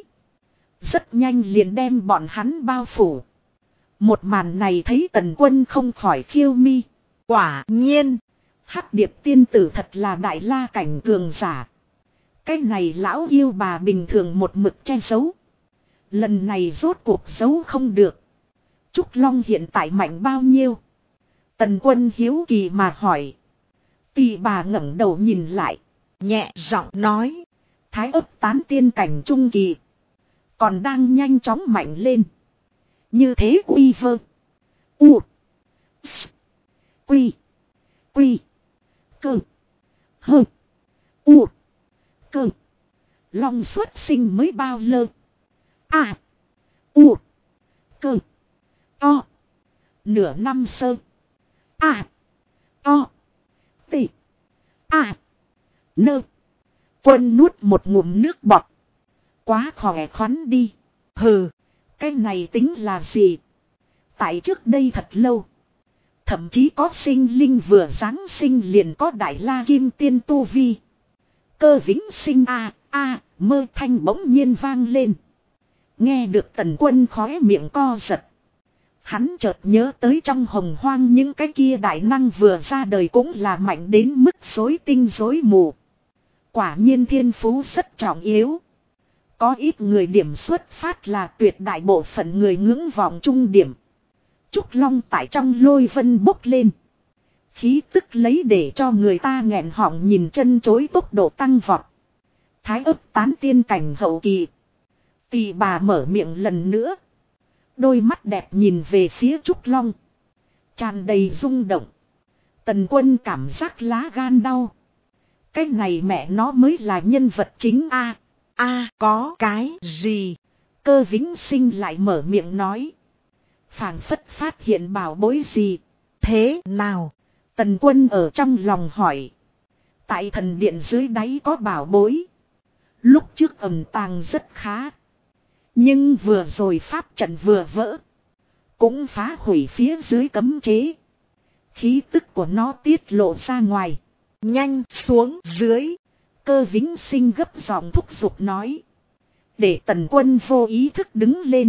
Rất nhanh liền đem bọn hắn bao phủ. Một màn này thấy Tần Quân không khỏi khiêu mi. Quả nhiên. Hắc Điệp tiên tử thật là Đại La cảnh cường giả. Cái này lão yêu bà bình thường một mực che giấu. Lần này rốt cuộc giấu không được. Trúc Long hiện tại mạnh bao nhiêu? Tần Quân hiếu kỳ mà hỏi. Tỳ bà ngẩng đầu nhìn lại. Nhẹ giọng nói. Thái ấp tán tiên cảnh trung kỳ. Còn đang nhanh chóng mạnh lên. Như thế uy vơ. U. S. Quy. Quy. Cơ. Hơ. U. Cơ. Long xuất sinh mới bao lơ. À. U. Cơ. To. Nửa năm sơ. À. To. Tị. À. Nơ. Quân nuốt một ngụm nước bọt. Quá khỏe khoắn đi. Hừ. Cái này tính là gì? Tại trước đây thật lâu. Thậm chí có sinh linh vừa giáng sinh liền có đại la kim tiên tu vi. Cơ Vĩnh Sinh mơ thanh bỗng nhiên vang lên. Nghe được Tần Quân khóe miệng co giật. Hắn chợt nhớ tới trong hồng hoang những cái kia đại năng vừa ra đời cũng là mạnh đến mức rối tinh rối mù. Quả nhiên thiên phú rất trọng yếu. Có ít người điểm xuất phát là tuyệt đại bộ phận người ngưỡng vọng trung điểm. Trúc Long tại trong lôi vân bốc lên. Khí tức lấy để cho người ta nghẹn họng nhìn chân chối tốc độ tăng vọt. Thái ấp tán tiên cảnh hậu kỳ. Tỳ bà mở miệng lần nữa. Đôi mắt đẹp nhìn về phía Trúc Long. Tràn đầy rung động. Tần Quân cảm giác lá gan đau. Cái này mẹ nó mới là nhân vật chính a. Có cái gì? Cơ Vĩnh Sinh lại mở miệng nói. Phảng phất phát hiện bảo bối gì? Thế nào? Tần Quân ở trong lòng hỏi. Tại thần điện dưới đáy có bảo bối. Lúc trước ẩn tàng rất khá. Nhưng vừa rồi pháp trận vừa vỡ. Cũng phá hủy phía dưới cấm chế. Khí tức của nó tiết lộ ra ngoài. Nhanh xuống dưới. Cơ Vĩnh Sinh gấp giọng thúc giục nói. Để Tần Quân vô ý thức đứng lên.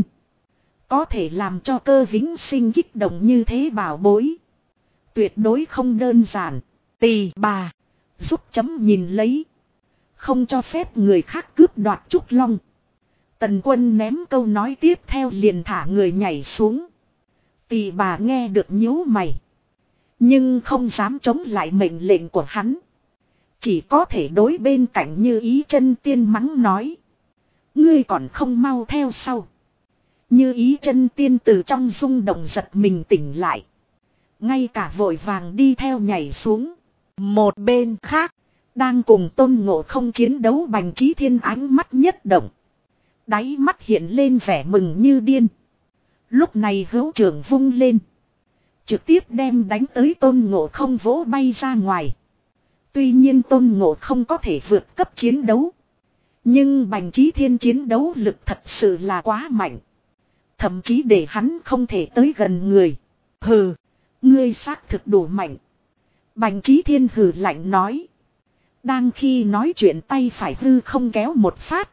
Có thể làm cho Cơ Vĩnh Sinh kích động như thế bảo bối. Tuyệt đối không đơn giản. Tỳ bà. Giúp chấm nhìn lấy. Không cho phép người khác cướp đoạt Trúc Long. Tần Quân ném câu nói tiếp theo liền thả người nhảy xuống. Tỳ bà nghe được nhíu mày. Nhưng không dám chống lại mệnh lệnh của hắn. Chỉ có thể đối bên cạnh Như Ý Chân Tiên mắng nói. Ngươi còn không mau theo sau. Như Ý Chân Tiên từ trong rung động giật mình tỉnh lại. Ngay cả vội vàng đi theo nhảy xuống. Một bên khác. Đang cùng Tôn Ngộ Không chiến đấu Bành Chí Thiên ánh mắt nhất động. Đáy mắt hiện lên vẻ mừng như điên. Lúc này hữu trưởng vung lên. Trực tiếp đem đánh tới Tôn Ngộ Không vỗ bay ra ngoài. Tuy nhiên Tôn Ngộ Không có thể vượt cấp chiến đấu. Nhưng Bành Chí Thiên chiến đấu lực thật sự là quá mạnh. Thậm chí để hắn không thể tới gần người. Hừ, ngươi xác thực đủ mạnh. Bành Chí Thiên hừ lạnh nói. Đang khi nói chuyện tay phải hư không kéo một phát.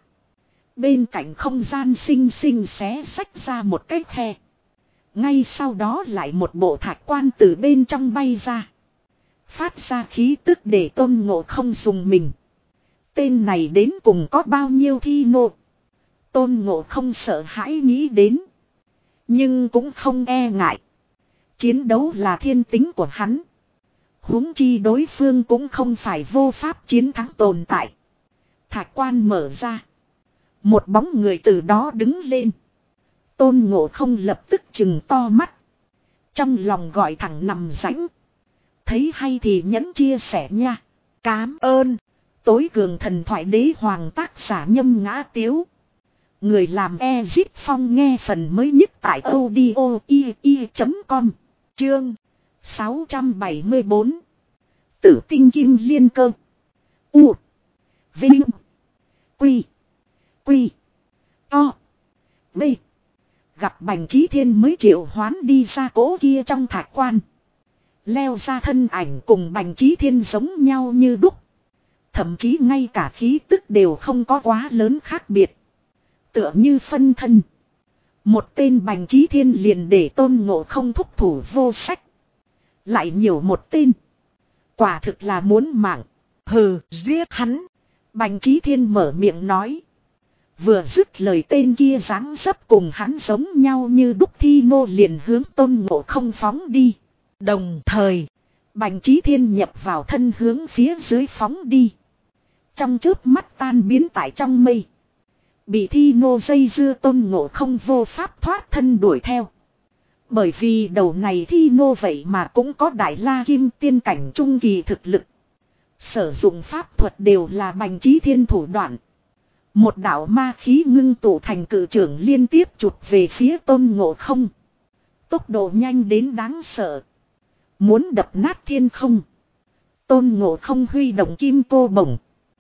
Bên cạnh không gian xinh xinh xé xách ra một cái khe. Ngay sau đó lại một bộ thạch quan từ bên trong bay ra. Phát ra khí tức để Tôn Ngộ Không dùng mình. Tên này đến cùng có bao nhiêu thi nộ. Tôn Ngộ Không sợ hãi nghĩ đến. Nhưng cũng không e ngại. Chiến đấu là thiên tính của hắn. Huống chi đối phương cũng không phải vô pháp chiến thắng tồn tại. Thạch quan mở ra. Một bóng người từ đó đứng lên. Tôn Ngộ Không lập tức chừng to mắt. Trong lòng gọi thẳng nằm rãnh. Thấy hay thì nhẫn chia sẻ nha. Cám ơn. Tối cường thần thoại đế hoàng tác giả Nhâm Ngã Tiếu. Người làm Ezip Phong nghe phần mới nhất tại audio.com. Chương 674. Tử tinh kim liên cơ. U. Vinh. Quy. Quy. To. B. Gặp Bành Chí Thiên mới triệu hoán đi ra cỗ kia trong thạch quan. Leo ra thân ảnh cùng Bành Chí Thiên giống nhau như đúc. Thậm chí ngay cả khí tức đều không có quá lớn khác biệt. Tựa như phân thân. Một tên Bành Chí Thiên liền để Tôn Ngộ Không thúc thủ vô sách. Lại nhiều một tên. Quả thực là muốn mạng. Hừ, giết hắn. Bành Chí Thiên mở miệng nói. Vừa dứt lời tên kia dáng dấp cùng hắn giống nhau như đúc Thi Nô liền hướng Tôn Ngộ Không phóng đi. Đồng thời, Bành Chí Thiên nhập vào thân hướng phía dưới phóng đi. Trong chớp mắt tan biến tại trong mây. Bị Thi Nô dây dưa Tôn Ngộ Không vô pháp thoát thân đuổi theo. Bởi vì đầu này Thi Nô vậy mà cũng có Đại La Kim Tiên cảnh trung kỳ thực lực. Sử dụng pháp thuật đều là Bành Chí Thiên thủ đoạn. Một đạo ma khí ngưng tụ thành cự trưởng liên tiếp chụp về phía Tôn Ngộ Không. Tốc độ nhanh đến đáng sợ. Muốn đập nát thiên không. Tôn Ngộ Không huy động kim cô bổng.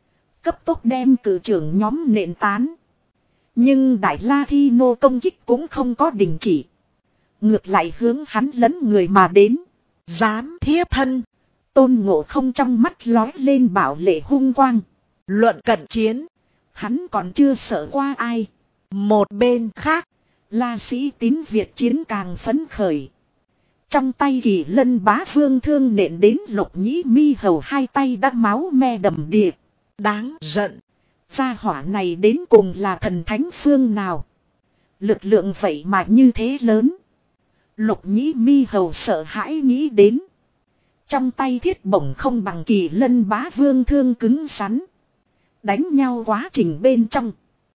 Cấp tốc đem cự trưởng nhóm nện tán. Nhưng Đại La Thi Nô công kích cũng không có đình chỉ. Ngược lại hướng hắn lấn người mà đến. Dám thiếp thân. Tôn Ngộ Không trong mắt lói lên bảo lệ hung quang. Luận cận chiến. Hắn còn chưa sợ qua ai. Một bên khác. La Sĩ Tín Việt chiến càng phấn khởi. Trong tay Kỳ Lân Bá Vương thương nện đến Lục Nhĩ Mi Hầu hai tay đã máu me đầm đìa. Đáng giận. Gia hỏa này đến cùng là thần thánh phương nào. Lực lượng vậy mà như thế lớn. Lục Nhĩ Mi Hầu sợ hãi nghĩ đến. Trong tay thiết bổng không bằng Kỳ Lân Bá Vương thương cứng rắn. Đánh nhau quá trình bên trong.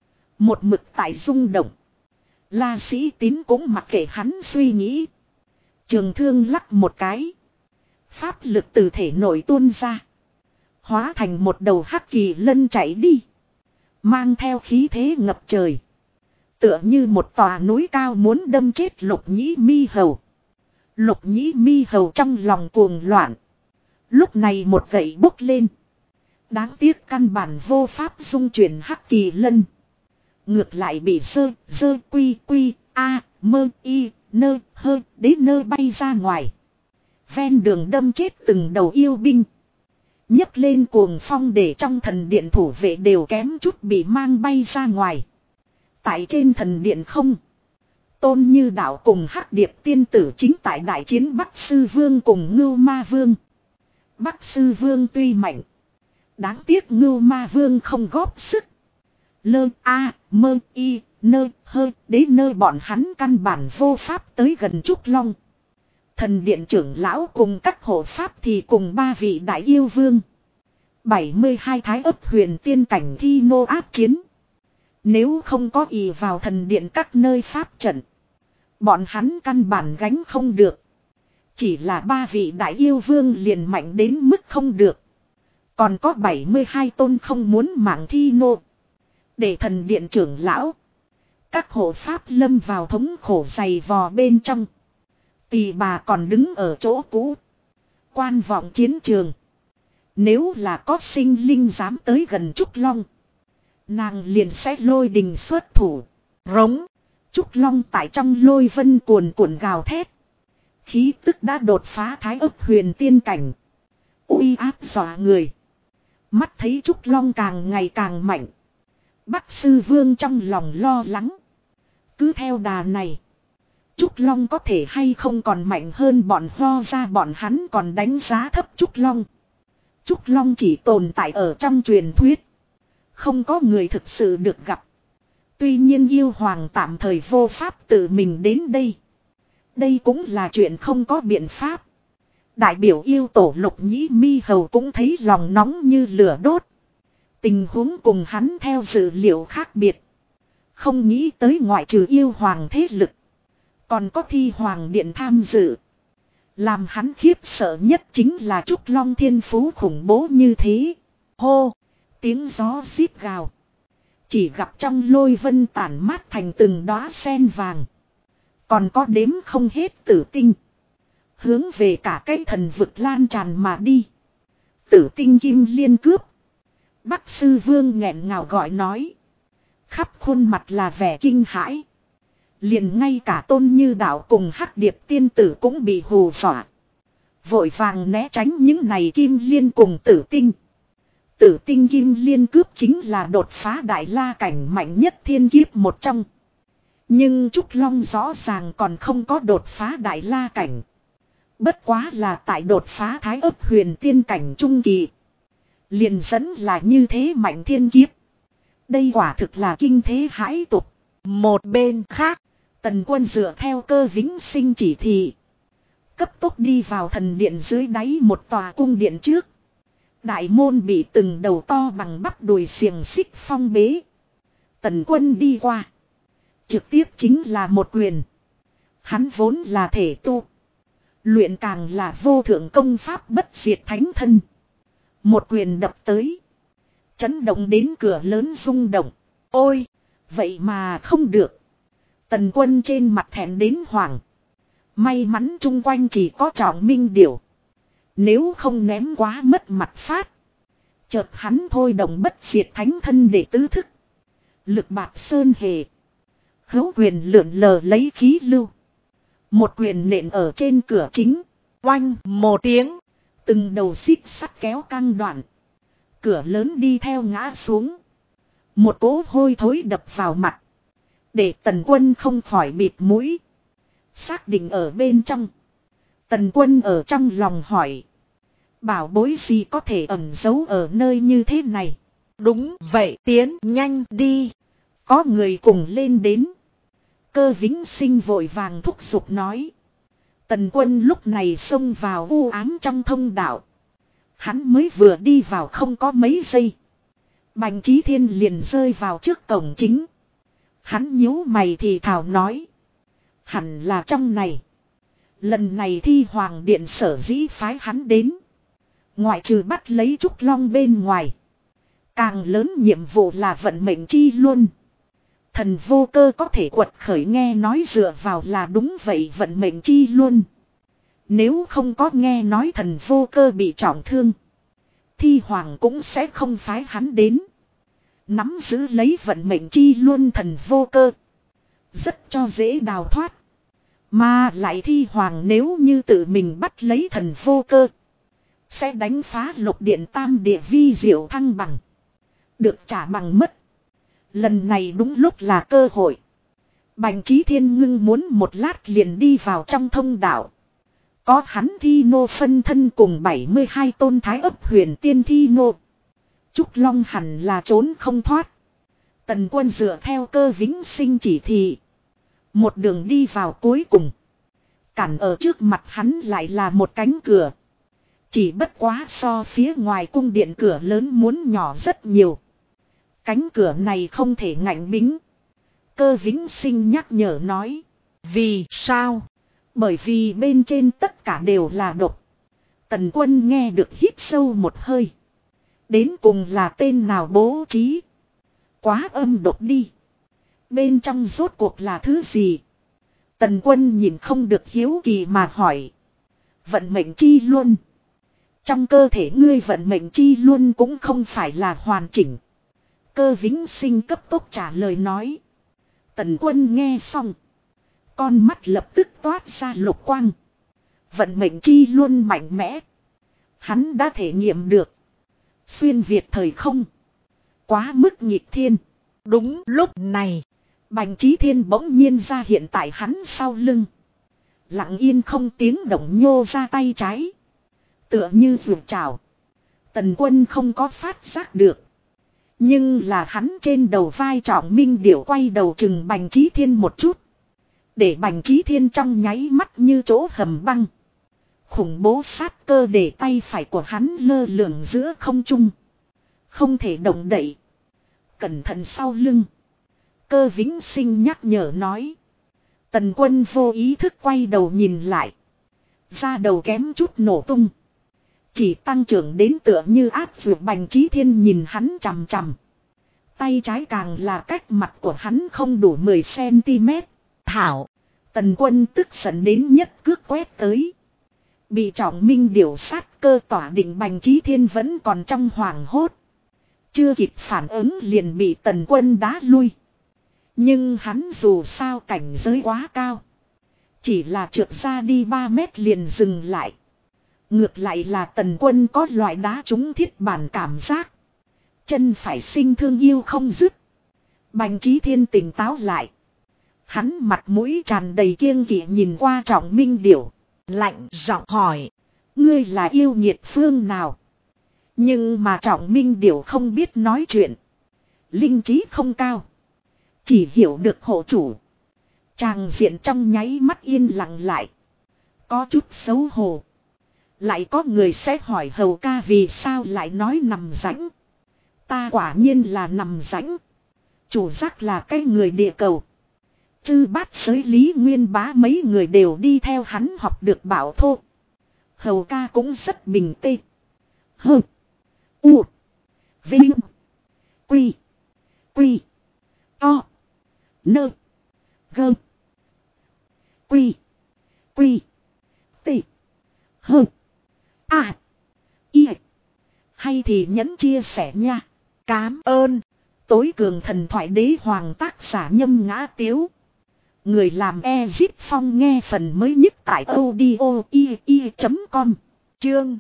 Một mực tại rung động. La Sĩ Tín cũng mặc kệ hắn suy nghĩ. Trường thương lắc một cái. Pháp lực từ thể nội tuôn ra. Hóa thành một đầu hắc kỳ lân chạy đi. Mang theo khí thế ngập trời. Tựa như một tòa núi cao muốn đâm chết Lục Nhĩ Mi Hầu. Lục Nhĩ Mi Hầu trong lòng cuồng loạn. Lúc này một gậy bốc lên. Đáng tiếc căn bản vô pháp dung chuyển hắc kỳ lân. Ngược lại bị sơ quy a mơ y nơ hơ đế nơ bay ra ngoài. Ven đường đâm chết từng đầu yêu binh. Nhấc lên cuồng phong để trong thần điện thủ vệ đều kém chút bị mang bay ra ngoài. Tại trên thần điện không. Tôn Như Đạo cùng Hắc Điệp tiên tử chính tại đại chiến Bắc Sư Vương cùng Ngưu Ma Vương. Bắc Sư Vương tuy mạnh. Đáng tiếc Ngưu Ma Vương không góp sức. Lơ a mơ y nơ hơ đế nơ bọn hắn căn bản vô pháp tới gần Trúc Long. Thần điện trưởng lão cùng các hộ pháp thì cùng ba vị đại yêu vương. 72 thái ấp huyền tiên cảnh Thi Nô áp chiến. Nếu không có ỷ vào thần điện các nơi pháp trận. Bọn hắn căn bản gánh không được. Chỉ là ba vị đại yêu vương liền mạnh đến mức không được. Còn có 72 tôn không muốn mạng Thi Nô. Để thần điện trưởng lão. Các hộ pháp lâm vào thống khổ dày vò bên trong. Tỳ bà còn đứng ở chỗ cũ. Quan vọng chiến trường. Nếu là có sinh linh dám tới gần Trúc Long. Nàng liền sẽ lôi đình xuất thủ. Rống. Trúc Long tại trong lôi vân cuồn cuộn gào thét. Khí tức đã đột phá thái ấp huyền tiên cảnh. Uy áp dọa người. Mắt thấy Trúc Long càng ngày càng mạnh. Bắc Sư Vương trong lòng lo lắng. Cứ theo đà này. Trúc Long có thể hay không còn mạnh hơn bọn ho ra bọn hắn còn đánh giá thấp Trúc Long. Trúc Long chỉ tồn tại ở trong truyền thuyết. Không có người thực sự được gặp. Tuy nhiên yêu hoàng tạm thời vô pháp tự mình đến đây. Đây cũng là chuyện không có biện pháp. Đại biểu yêu tổ Lục Nhĩ Mi Hầu cũng thấy lòng nóng như lửa đốt. Tình huống cùng hắn theo dự liệu khác biệt. Không nghĩ tới ngoại trừ yêu hoàng thế lực. Còn có Thi Hoàng Điện tham dự. Làm hắn khiếp sợ nhất chính là Trúc Long thiên phú khủng bố như thế. Hô! Tiếng gió rít gào. Chỉ gặp trong lôi vân tản mát thành từng đóa sen vàng. Còn có đếm không hết tử tinh. Hướng về cả cái thần vực lan tràn mà đi. Tử tinh kim liên cướp. Bắc Sư Vương nghẹn ngào gọi nói. Khắp khuôn mặt là vẻ kinh hãi. Liền ngay cả Tôn Như Đạo cùng Hắc Điệp tiên tử cũng bị hù dọa. Vội vàng né tránh những này kim liên cùng tử tinh. Tử tinh kim liên cướp chính là đột phá đại la cảnh mạnh nhất thiên kiếp một trong. Nhưng Trúc Long rõ ràng còn không có đột phá đại la cảnh. Bất quá là tại đột phá thái ấp huyền tiên cảnh trung kỳ. Liền dẫn là như thế mạnh thiên kiếp. Đây quả thực là kinh thế hãi tục. Một bên khác, Tần Quân dựa theo Cơ Vĩnh Sinh chỉ thị, cấp tốc đi vào thần điện dưới đáy một tòa cung điện trước. Đại môn bị từng đầu to bằng bắp đùi xiềng xích phong bế. Tần Quân đi qua, trực tiếp chính là một quyền. Hắn vốn là thể tu, luyện càng là vô thượng công pháp bất diệt thánh thân. Một quyền đập tới, chấn động đến cửa lớn rung động. Ôi, vậy mà không được. Tần Quân trên mặt thẹn đến hoảng. May mắn chung quanh chỉ có Trọng Minh Điểu, nếu không ném quá mất mặt phát. Chợt hắn thôi động bất diệt thánh thân để tứ thức. Lực bạt sơn hề, hữu quyền lượn lờ lấy khí lưu. Một quyền nện ở trên cửa chính. Oanh một tiếng, từng đầu xích sắt kéo căng đoạn. Cửa lớn đi theo ngã xuống. Một cỗ hôi thối đập vào mặt, để Tần Quân không khỏi bịt mũi. Xác định ở bên trong, Tần Quân ở trong lòng hỏi. Bảo bối gì có thể ẩn giấu ở nơi như thế này? Đúng vậy, tiến nhanh đi, có người cùng lên đến. Cơ Vĩnh Sinh vội vàng thúc giục nói. Tần Quân lúc này xông vào u ám trong thông đạo. Hắn mới vừa đi vào không có mấy giây, Bành Chí Thiên liền rơi vào trước cổng chính. Hắn nhíu mày thì thào nói. Hẳn là trong này. Lần này Thi Hoàng Điện sở dĩ phái hắn đến, ngoại trừ bắt lấy Trúc Long bên ngoài, càng lớn nhiệm vụ là vận mệnh chi luân. Thần Vô Cơ có thể quật khởi nghe nói dựa vào là đúng vậy vận mệnh chi luân. Nếu không có nghe nói Thần Vô Cơ bị trọng thương, Thi Hoàng cũng sẽ không phái hắn đến. Nắm giữ lấy vận mệnh chi luân Thần Vô Cơ, rất cho dễ đào thoát. Mà lại Thi Hoàng nếu như tự mình bắt lấy Thần Vô Cơ, sẽ đánh phá Lục Điện Tam Địa vi diệu thăng bằng, được trả bằng mất. Lần này đúng lúc là cơ hội. Bành Chí Thiên ngưng muốn một lát liền đi vào trong thông đạo. Có hắn Thi Nô phân thân cùng 72 tôn thái ấp huyền tiên Thi Nô, Trúc Long hẳn là trốn không thoát. Tần Quân dựa theo Cơ Vĩnh Sinh chỉ thị, một đường đi vào cuối cùng. Cản ở trước mặt hắn lại là một cánh cửa. Chỉ bất quá so phía ngoài cung điện cửa lớn muốn nhỏ rất nhiều. Cánh cửa này không thể ngạnh bính. Cơ Vĩnh Sinh nhắc nhở nói. Vì sao? Bởi vì bên trên tất cả đều là độc. Tần Quân nghe được hít sâu một hơi. Đến cùng là tên nào bố trí? Quá âm độc đi. Bên trong rốt cuộc là thứ gì? Tần Quân nhìn không được hiếu kỳ mà hỏi. Vận mệnh chi luân. Trong cơ thể ngươi vận mệnh chi luân cũng không phải là hoàn chỉnh. Cơ Vĩnh Sinh cấp tốc trả lời nói. Tần Quân nghe xong, con mắt lập tức toát ra lục quang. Vận mệnh chi luân mạnh mẽ, hắn đã thể nghiệm được. Xuyên việt thời không, quá mức nghịch thiên. Đúng lúc này, Bành Chí Thiên bỗng nhiên ra hiện tại hắn sau lưng. Lặng yên không tiếng động nhô ra tay trái, tựa như vượt trào. Tần Quân không có phát giác được. Nhưng là hắn trên đầu vai Trọng Minh Điểu quay đầu chừng Bành Chí Thiên một chút, để Bành Chí Thiên trong nháy mắt như chỗ hầm băng. Khủng bố sát cơ để tay phải của hắn lơ lửng giữa không trung, không thể động đậy. Cẩn thận sau lưng, Cơ Vĩnh Sinh nhắc nhở nói. Tần Quân vô ý thức quay đầu nhìn lại, da đầu kém chút nổ tung. Chỉ tăng trưởng đến tựa như áp vượt. Bành Chí Thiên nhìn hắn chằm chằm. Tay trái càng là cách mặt của hắn không đủ 10 cm. Thảo. Tần Quân tức giận đến nhất cước quét tới. Bị Trọng Minh Điểu sát cơ tỏa định Bành Chí Thiên vẫn còn trong hoảng hốt. Chưa kịp phản ứng liền bị Tần Quân đá lui. Nhưng hắn dù sao cảnh giới quá cao, chỉ là trượt ra đi 3 mét liền dừng lại. Ngược lại là Tần Quân có loại đá trúng thiết bản cảm giác. Chân phải sinh thương yêu không dứt. Bành Chí Thiên tỉnh táo lại. Hắn mặt mũi tràn đầy kiêng kỵ nhìn qua Trọng Minh Điểu, lạnh giọng hỏi. Ngươi là yêu nghiệt phương nào? Nhưng mà Trọng Minh Điểu không biết nói chuyện. linh trí không cao. Chỉ hiểu được hộ chủ. Tràng diện trong nháy mắt yên lặng lại. Có chút xấu hổ. Lại có người sẽ hỏi hầu ca vì sao lại nói nằm rãnh. Ta quả nhiên là nằm rãnh. Chủ giác là cái người địa cầu. Chư bát giới Lý Nguyên Bá mấy người đều đi theo hắn học được bảo thô. Hầu ca cũng rất bình tê. Hơ. U. Vinh. Quy. Quy. To. Nơ. Gơ. Quy. Quy. Tị. Hơ. À. Y. Hay thì nhẫn chia sẻ nha. Cám ơn. Tối cường thần thoại đế hoàng tác giả Nhâm Ngã Tiếu. Người làm Ezit Phong nghe phần mới nhất tại audio.com. Chương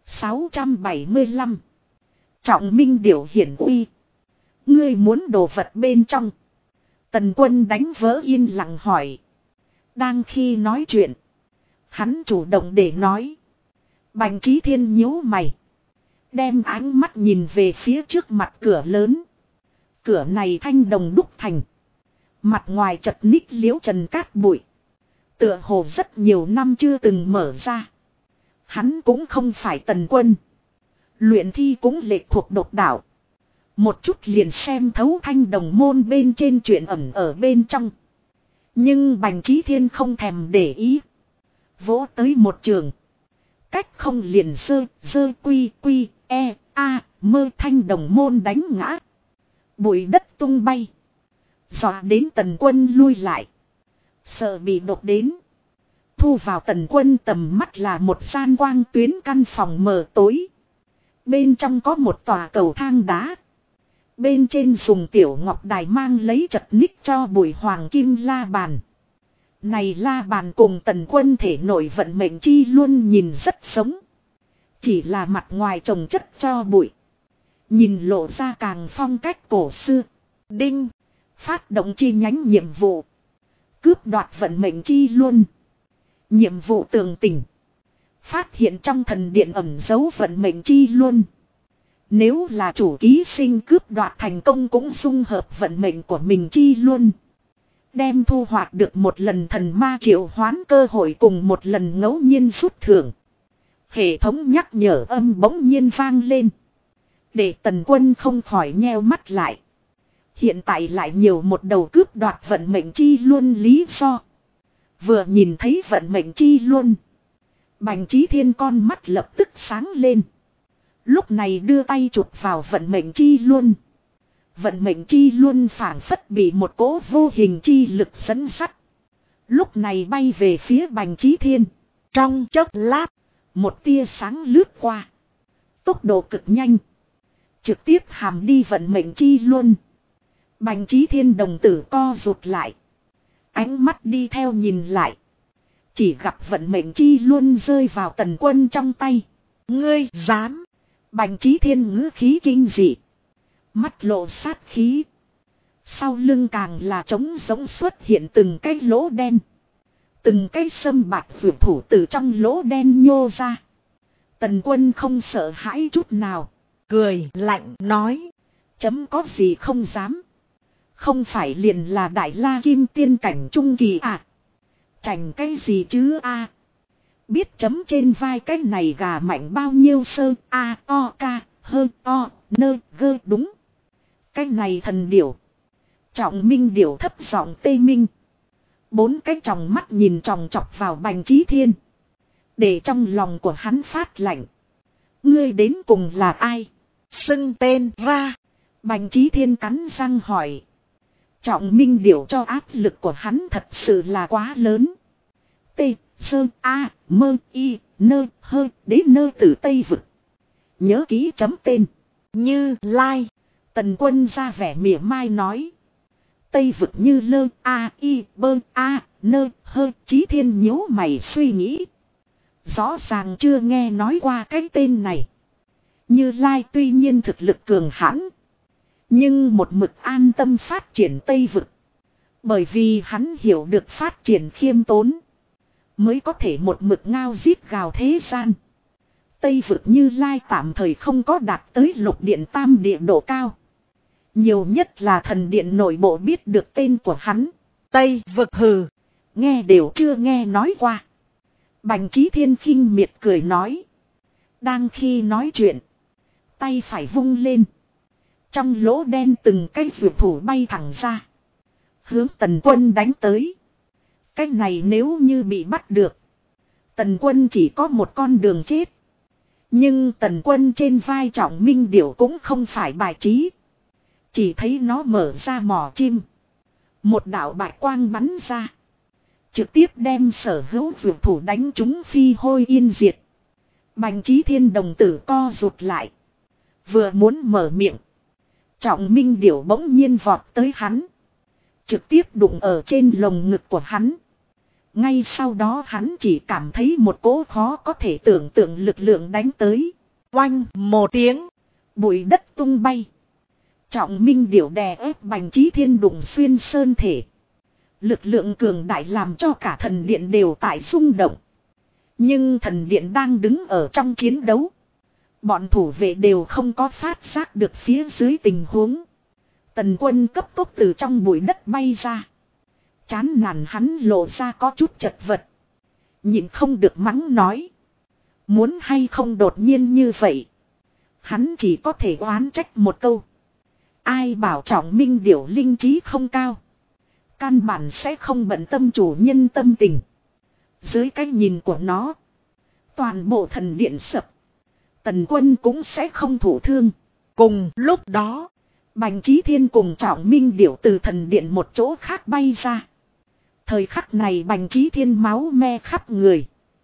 675. Trọng minh điều hiển uy. Ngươi muốn đồ vật bên trong. Tần Quân đánh vỡ yên lặng hỏi. Đang khi nói chuyện. Hắn chủ động để nói. Bành Chí Thiên nhíu mày. Đem ánh mắt nhìn về phía trước mặt cửa lớn. Cửa này thanh đồng đúc thành. Mặt ngoài chật ních liễu trần cát bụi. Tựa hồ rất nhiều năm chưa từng mở ra. Hắn cũng không phải Tần Quân. Luyện thi cũng lệ thuộc độc đạo. Một chút liền xem thấu thanh đồng môn bên trên chuyện ẩn ở bên trong. Nhưng Bành Chí Thiên không thèm để ý. Vỗ tới một trường. Cách không liền sơ quy mơ thanh đồng môn đánh ngã. Bụi đất tung bay. Dọa đến Tần Quân lui lại. Sợ bị đột đến. Thu vào Tần Quân tầm mắt là một gian quang tuyến căn phòng mờ tối. Bên trong có một tòa cầu thang đá. Bên trên dùng tiểu ngọc đài mang lấy chật ních cho bụi hoàng kim la bàn. Này la bàn cùng Tần Quân thể nội vận mệnh chi luôn nhìn rất sống. Chỉ là mặt ngoài trồng chất cho bụi. Nhìn lộ ra càng phong cách cổ xưa. Đinh. Phát động chi nhánh nhiệm vụ. Cướp đoạt vận mệnh chi luôn. Nhiệm vụ tường tỉnh. Phát hiện trong thần điện ẩn dấu vận mệnh chi luôn. Nếu là chủ ký sinh cướp đoạt thành công cũng dung hợp vận mệnh của mình chi luôn. Đem thu hoạch được một lần thần ma triệu hoán cơ hội cùng một lần ngẫu nhiên rút thưởng. Hệ thống nhắc nhở âm bỗng nhiên vang lên. Để Tần Quân không khỏi nheo mắt lại. Hiện tại lại nhiều một đầu cướp đoạt vận mệnh chi luôn lý do. Vừa nhìn thấy vận mệnh chi luôn. Bành Chí Thiên con mắt lập tức sáng lên. Lúc này đưa tay chụp vào vận mệnh chi luôn. Vận mệnh chi luôn phảng phất bị một cỗ vô hình chi lực dẫn dắt. Lúc này bay về phía Bành Chí Thiên. Trong chốc lát, một tia sáng lướt qua. Tốc độ cực nhanh. Trực tiếp hàm đi vận mệnh chi luôn. Bành Chí Thiên đồng tử co rụt lại. Ánh mắt đi theo nhìn lại. Chỉ gặp vận mệnh chi luôn rơi vào Tần Quân trong tay. Ngươi dám. Bành Chí Thiên ngữ khí kinh dị. Mắt lộ sát khí. Sau lưng càng là trống giống xuất hiện từng cái lỗ đen. Từng cái sâm bạc vượt thủ từ trong lỗ đen nhô ra. Tần Quân không sợ hãi chút nào. Cười lạnh nói. Chấm có gì không dám. Không phải liền là Đại La Kim Tiên cảnh trung kỳ à. Chảnh cái gì chứ a? Biết chấm trên vai cái này gà mạnh bao nhiêu sơ a o ca hơ o nơ gơ đúng. Cái này thần điểu. Trọng minh điểu thấp giọng tê minh. Bốn cái tròng mắt nhìn tròng chọc vào Bành Chí Thiên. Để trong lòng của hắn phát lạnh. Ngươi đến cùng là ai? Xưng tên ra. Bành Chí Thiên cắn răng hỏi. Trọng minh điểu cho áp lực của hắn thật sự là quá lớn. T, sơ, a, mơ, y, nơ, hơ, đế nơ từ Tây Vực. Nhớ ký chấm tên. Như Lai. Tần Quân ra vẻ mỉa mai nói. Tây Vực Như Lơ, a, y, bơ, a, nơ, hơ. Chí Thiên nhíu mày suy nghĩ. Rõ ràng chưa nghe nói qua cái tên này. Như Lai tuy nhiên thực lực cường hãn. Nhưng một mực an tâm phát triển Tây Vực. Bởi vì hắn hiểu được phát triển khiêm tốn. Mới có thể một mực ngao giết gào thế gian. Tây Vực Như Lai tạm thời không có đạt tới lục điện tam địa độ cao. Nhiều nhất là thần điện nội bộ biết được tên của hắn. Tây vực hừ. Nghe đều chưa nghe nói qua. Bành Chí Thiên khinh miệt cười nói. Đang khi nói chuyện. Tay phải vung lên. Trong lỗ đen từng cái vượt thủ bay thẳng ra. Hướng Tần Quân đánh tới. Cái này nếu như bị bắt được. Tần Quân chỉ có một con đường chết. Nhưng Tần Quân trên vai Trọng Minh Điểu cũng không phải bài trí. Chỉ thấy nó mở ra mỏ chim. Một đạo bạch quang bắn ra. Trực tiếp đem sở hữu vượt thủ đánh chúng phi hôi yên diệt. Bành Chí Thiên đồng tử co rụt lại. Vừa muốn mở miệng. Trọng Minh Điểu bỗng nhiên vọt tới hắn. Trực tiếp đụng ở trên lồng ngực của hắn. Ngay sau đó hắn chỉ cảm thấy một cỗ khó có thể tưởng tượng lực lượng đánh tới. Oanh một tiếng. Bụi đất tung bay. Trọng Minh Điểu đè ép Bành Chí Thiên đụng xuyên sơn thể. Lực lượng cường đại làm cho cả thần điện đều tại rung động. Nhưng thần điện đang đứng ở trong chiến đấu. Bọn thủ vệ đều không có phát giác được phía dưới tình huống. Tần Quân cấp tốc từ trong bụi đất bay ra. Chán nản hắn lộ ra có chút chật vật. Nhịn không được mắng nói. Muốn hay không đột nhiên như vậy. Hắn chỉ có thể oán trách một câu. Ai bảo Trọng Minh Điểu linh trí không cao. Căn bản sẽ không bận tâm chủ nhân tâm tình. Dưới cái nhìn của nó. Toàn bộ thần điện sập. Tần Quân cũng sẽ không thụ thương. Cùng lúc đó. Bành Chí Thiên cùng Trọng Minh Điểu từ thần điện một chỗ khác bay ra. Thời khắc này Bành Chí Thiên máu me khắp người.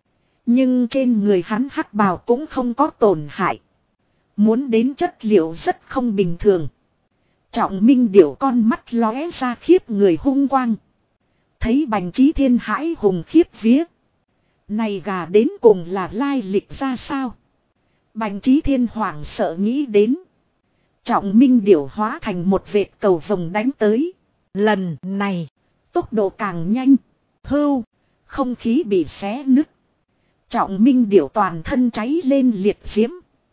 Nhưng trên người hắn hắc bào cũng không có tổn hại. Muốn đến chất liệu rất không bình thường. Trọng Minh Điểu con mắt lóe ra khiếp người hung quang. Thấy Bành Chí Thiên hãi hùng khiếp vía. Này gà đến cùng là lai lịch ra sao? Bành Chí Thiên hoảng sợ nghĩ đến. Trọng Minh Điểu hóa thành một vệt cầu vồng đánh tới. Lần này, tốc độ càng nhanh. Hưu, không khí bị xé nứt. Trọng Minh Điểu toàn thân cháy lên liệt diễm.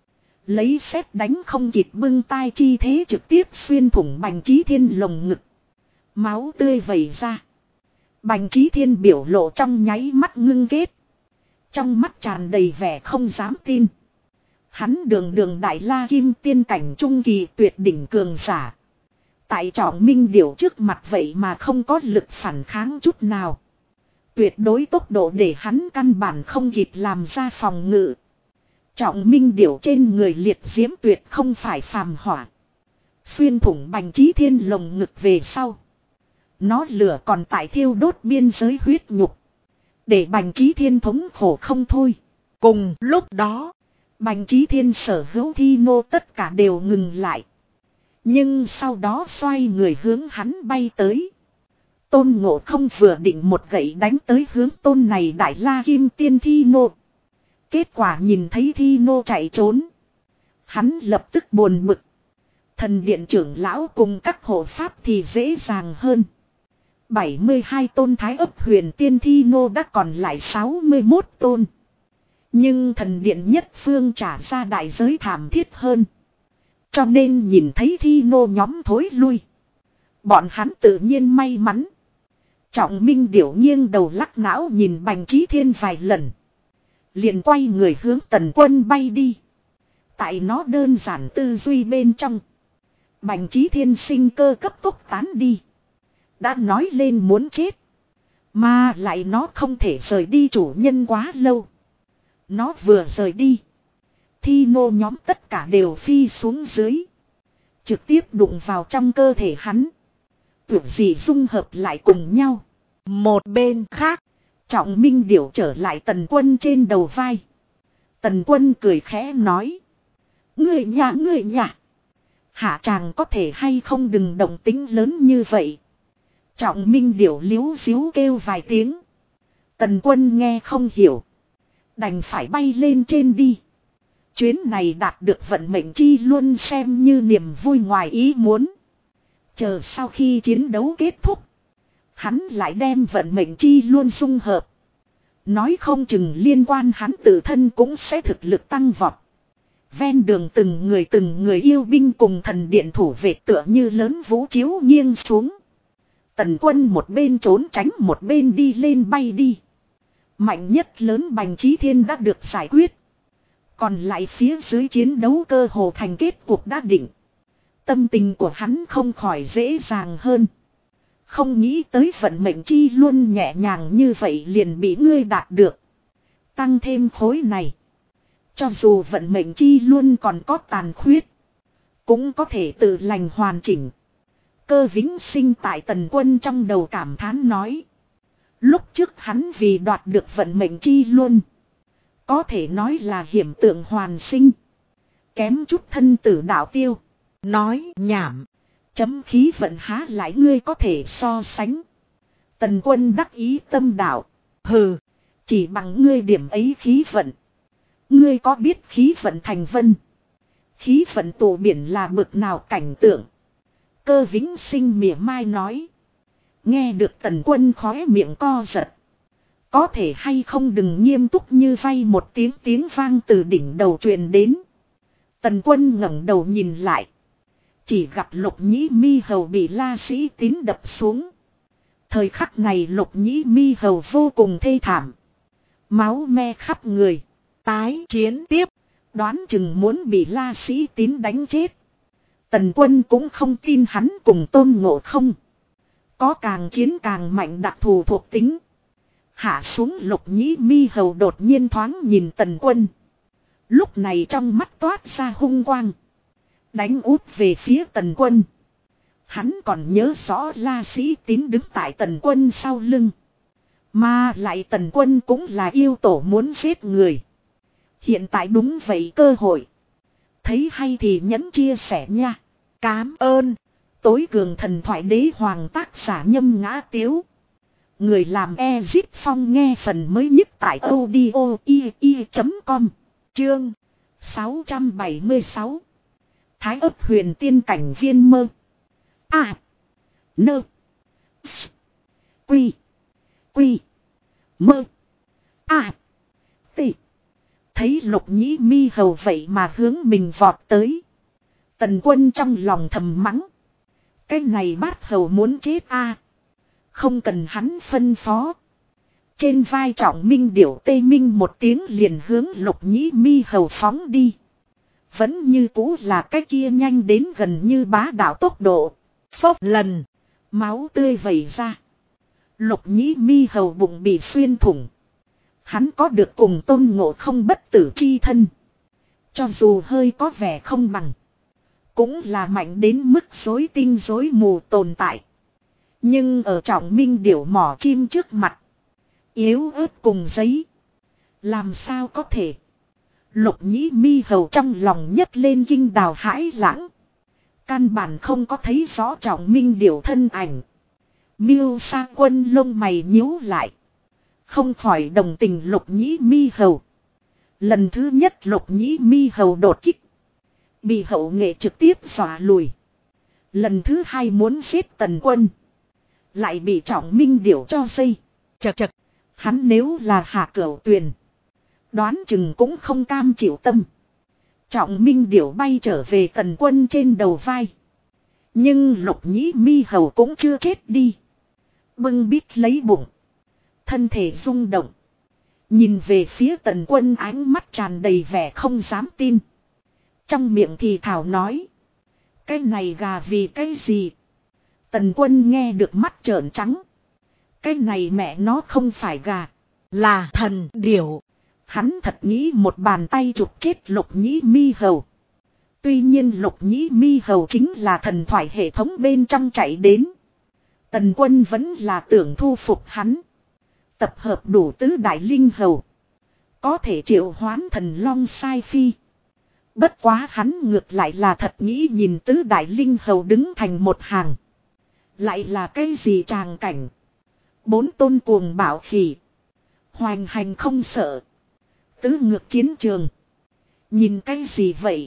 Lấy sét đánh không kịp bưng tay chi thế trực tiếp xuyên thủng Bành Chí Thiên lồng ngực. Máu tươi vẩy ra. Bành Chí Thiên biểu lộ trong nháy mắt ngưng kết. Trong mắt tràn đầy vẻ không dám tin. Hắn đường đại la kim tiên cảnh trung kỳ tuyệt đỉnh cường giả. Tại Trọng Minh Điểu trước mặt vậy mà không có lực phản kháng chút nào. Tuyệt đối tốc độ để hắn căn bản không kịp làm ra phòng ngự. Trọng Minh Điểu trên người liệt diễm tuyệt không phải phàm hỏa. Xuyên thủng Bành Chí Thiên lồng ngực về sau. Nó lửa còn tại thiêu đốt biên giới huyết nhục. Để Bành Chí Thiên thống khổ không thôi. Cùng lúc đó, Bành Chí Thiên sở hữu thi nô tất cả đều ngừng lại. Nhưng sau đó xoay người hướng hắn bay tới. Tôn Ngộ Không vừa định một gậy đánh tới hướng tôn này đại la kim tiên thi nô. Kết quả nhìn thấy thi nô chạy trốn. Hắn lập tức buồn bực. Thần điện trưởng lão cùng các hộ pháp thì dễ dàng hơn. 72 tôn thái ấp huyền tiên thi nô đã còn lại 61 tôn. Nhưng thần điện nhất phương trả ra đại giới thảm thiết hơn. Cho nên nhìn thấy thi nô nhóm thối lui. Bọn hắn tự nhiên may mắn. Trọng Minh Điểu nghiêng đầu lắc não nhìn Bành Chí Thiên vài lần. Liền quay người hướng Tần Quân bay đi. Tại nó đơn giản tư duy bên trong. Bành Chí Thiên sinh cơ cấp tốc tán đi. Đã nói lên muốn chết. Mà lại nó không thể rời đi chủ nhân quá lâu. Nó vừa rời đi. Thi nô nhóm tất cả đều phi xuống dưới. Trực tiếp đụng vào trong cơ thể hắn. Tưởng gì dung hợp lại cùng nhau. Một bên khác. Trọng Minh Điểu trở lại Tần Quân trên đầu vai. Tần Quân cười khẽ nói. Người nhà. Hạ chàng có thể hay không đừng động tính lớn như vậy. Trọng Minh Điểu liếu xíu kêu vài tiếng. Tần Quân nghe không hiểu. Đành phải bay lên trên đi. Chuyến này đạt được vận mệnh chi luôn xem như niềm vui ngoài ý muốn. Chờ sau khi chiến đấu kết thúc. Hắn lại đem vận mệnh chi luôn dung hợp. Nói không chừng liên quan hắn tự thân cũng sẽ thực lực tăng vọt. Ven đường từng người yêu binh cùng thần điện thủ vệ tựa như lớn vũ chiếu nghiêng xuống. Tần Quân một bên trốn tránh một bên đi lên bay đi. Mạnh nhất lớn Bành Chí Thiên đã được giải quyết. Còn lại phía dưới chiến đấu cơ hồ thành kết cuộc đã định. Tâm tình của hắn không khỏi dễ dàng hơn. Không nghĩ tới vận mệnh chi luôn nhẹ nhàng như vậy liền bị ngươi đạt được. Tăng thêm khối này. Cho dù vận mệnh chi luôn còn có tàn khuyết. Cũng có thể tự lành hoàn chỉnh. Cơ Vĩnh Sinh tại Tần Quân trong đầu cảm thán nói. Lúc trước hắn vì đoạt được vận mệnh chi luôn. Có thể nói là hiểm tượng hoàn sinh. Kém chút thân tử đạo tiêu. Nói nhảm. Chấm khí vận há lại ngươi có thể so sánh. Tần Quân đắc ý tâm đạo. Hừ. Chỉ bằng ngươi điểm ấy khí vận. Ngươi có biết khí vận thành vân. Khí vận tụ biển là bực nào cảnh tượng. Cơ Vĩnh Sinh mỉa mai nói. Nghe được Tần Quân khóe miệng co giật. Có thể hay không đừng nghiêm túc như vay một tiếng vang từ đỉnh đầu truyền đến. Tần Quân ngẩng đầu nhìn lại. Chỉ gặp Lục Nhĩ Mi Hầu bị La Sĩ Tín đập xuống. Thời khắc này Lục Nhĩ Mi Hầu vô cùng thê thảm. Máu me khắp người. Tái chiến tiếp. Đoán chừng muốn bị La Sĩ Tín đánh chết. Tần Quân cũng không tin hắn cùng Tôn Ngộ Không. Có càng chiến càng mạnh đặc thù thuộc tính. Hạ xuống Lục Nhĩ Mi Hầu đột nhiên thoáng nhìn Tần Quân. Lúc này trong mắt toát ra hung quang. Đánh úp về phía Tần Quân. Hắn còn nhớ rõ La Sĩ Tín đứng tại Tần Quân sau lưng. Mà lại Tần Quân cũng là yêu tổ muốn giết người. Hiện tại đúng vậy cơ hội. Thấy hay thì nhấn chia sẻ nha. Cám ơn. Tối cường thần thoại đế hoàng tác giả Nhâm Ngã Tiếu. Người làm Ezip Phong nghe phần mới nhất tại audio.com. Chương 676. Thái ấp huyền tiên cảnh viên mơ. A. Nơ. Quy. Quy. Mơ. A. Tị. Thấy Lục Nhĩ Mi Hầu vậy mà hướng mình vọt tới. Tần Quân trong lòng thầm mắng. Cái này bát hầu muốn chết a. Không cần hắn phân phó. Trên vai Trọng Minh Điểu tê minh một tiếng liền hướng Lục Nhĩ Mi Hầu phóng đi. Vẫn như cũ là cái kia nhanh đến gần như bá đạo tốc độ. Phốc lần. Máu tươi vẩy ra. Lục Nhĩ Mi Hầu bụng bị xuyên thủng. Hắn có được cùng Tôn Ngộ Không bất tử chi thân. Cho dù hơi có vẻ không bằng. Cũng là mạnh đến mức rối tinh rối mù tồn tại. Nhưng ở Trọng Minh Điểu mỏ chim trước mặt. Yếu ớt cùng giấy. Làm sao có thể. Lục Nhĩ Mi Hầu trong lòng nhấc lên kinh đào hãi lãng. Căn bản không có thấy rõ Trọng Minh Điểu thân ảnh. Miêu Sa Quân lông mày nhíu lại. Không khỏi đồng tình Lục Nhĩ Mi Hầu. Lần thứ nhất Lục Nhĩ Mi Hầu đột kích. Bị hậu nghệ trực tiếp dọa lùi. Lần thứ hai muốn giết Tần Quân. Lại bị Trọng Minh Điểu cho dây. Chật chật. Hắn nếu là Hạ Cửu Tuyền. Đoán chừng cũng không cam chịu tâm. Trọng Minh Điểu bay trở về Tần Quân trên đầu vai. Nhưng Lục Nhĩ Mi Hầu cũng chưa chết đi. Bưng bít lấy bụng. Thân thể rung động. Nhìn về phía Tần Quân ánh mắt tràn đầy vẻ không dám tin. Trong miệng thì thảo nói. Cái này gà vì cái gì? Tần Quân nghe được mắt trợn trắng. Cái này mẹ nó không phải gà. Là thần điểu. Hắn thật nghĩ một bàn tay chụp chết Lục Nhĩ Mi Hầu. Tuy nhiên Lục Nhĩ Mi Hầu chính là thần thoại hệ thống bên trong chạy đến. Tần Quân vẫn là tưởng thu phục hắn. Tập hợp đủ tứ đại linh hầu. Có thể triệu hoán thần long sai phi. Bất quá hắn ngược lại là thật nghĩ nhìn tứ đại linh hầu đứng thành một hàng. Lại là cái gì tràng cảnh. 4 tôn cuồng bảo khỉ. Hoành hành không sợ. Tứ ngược chiến trường. Nhìn cái gì vậy?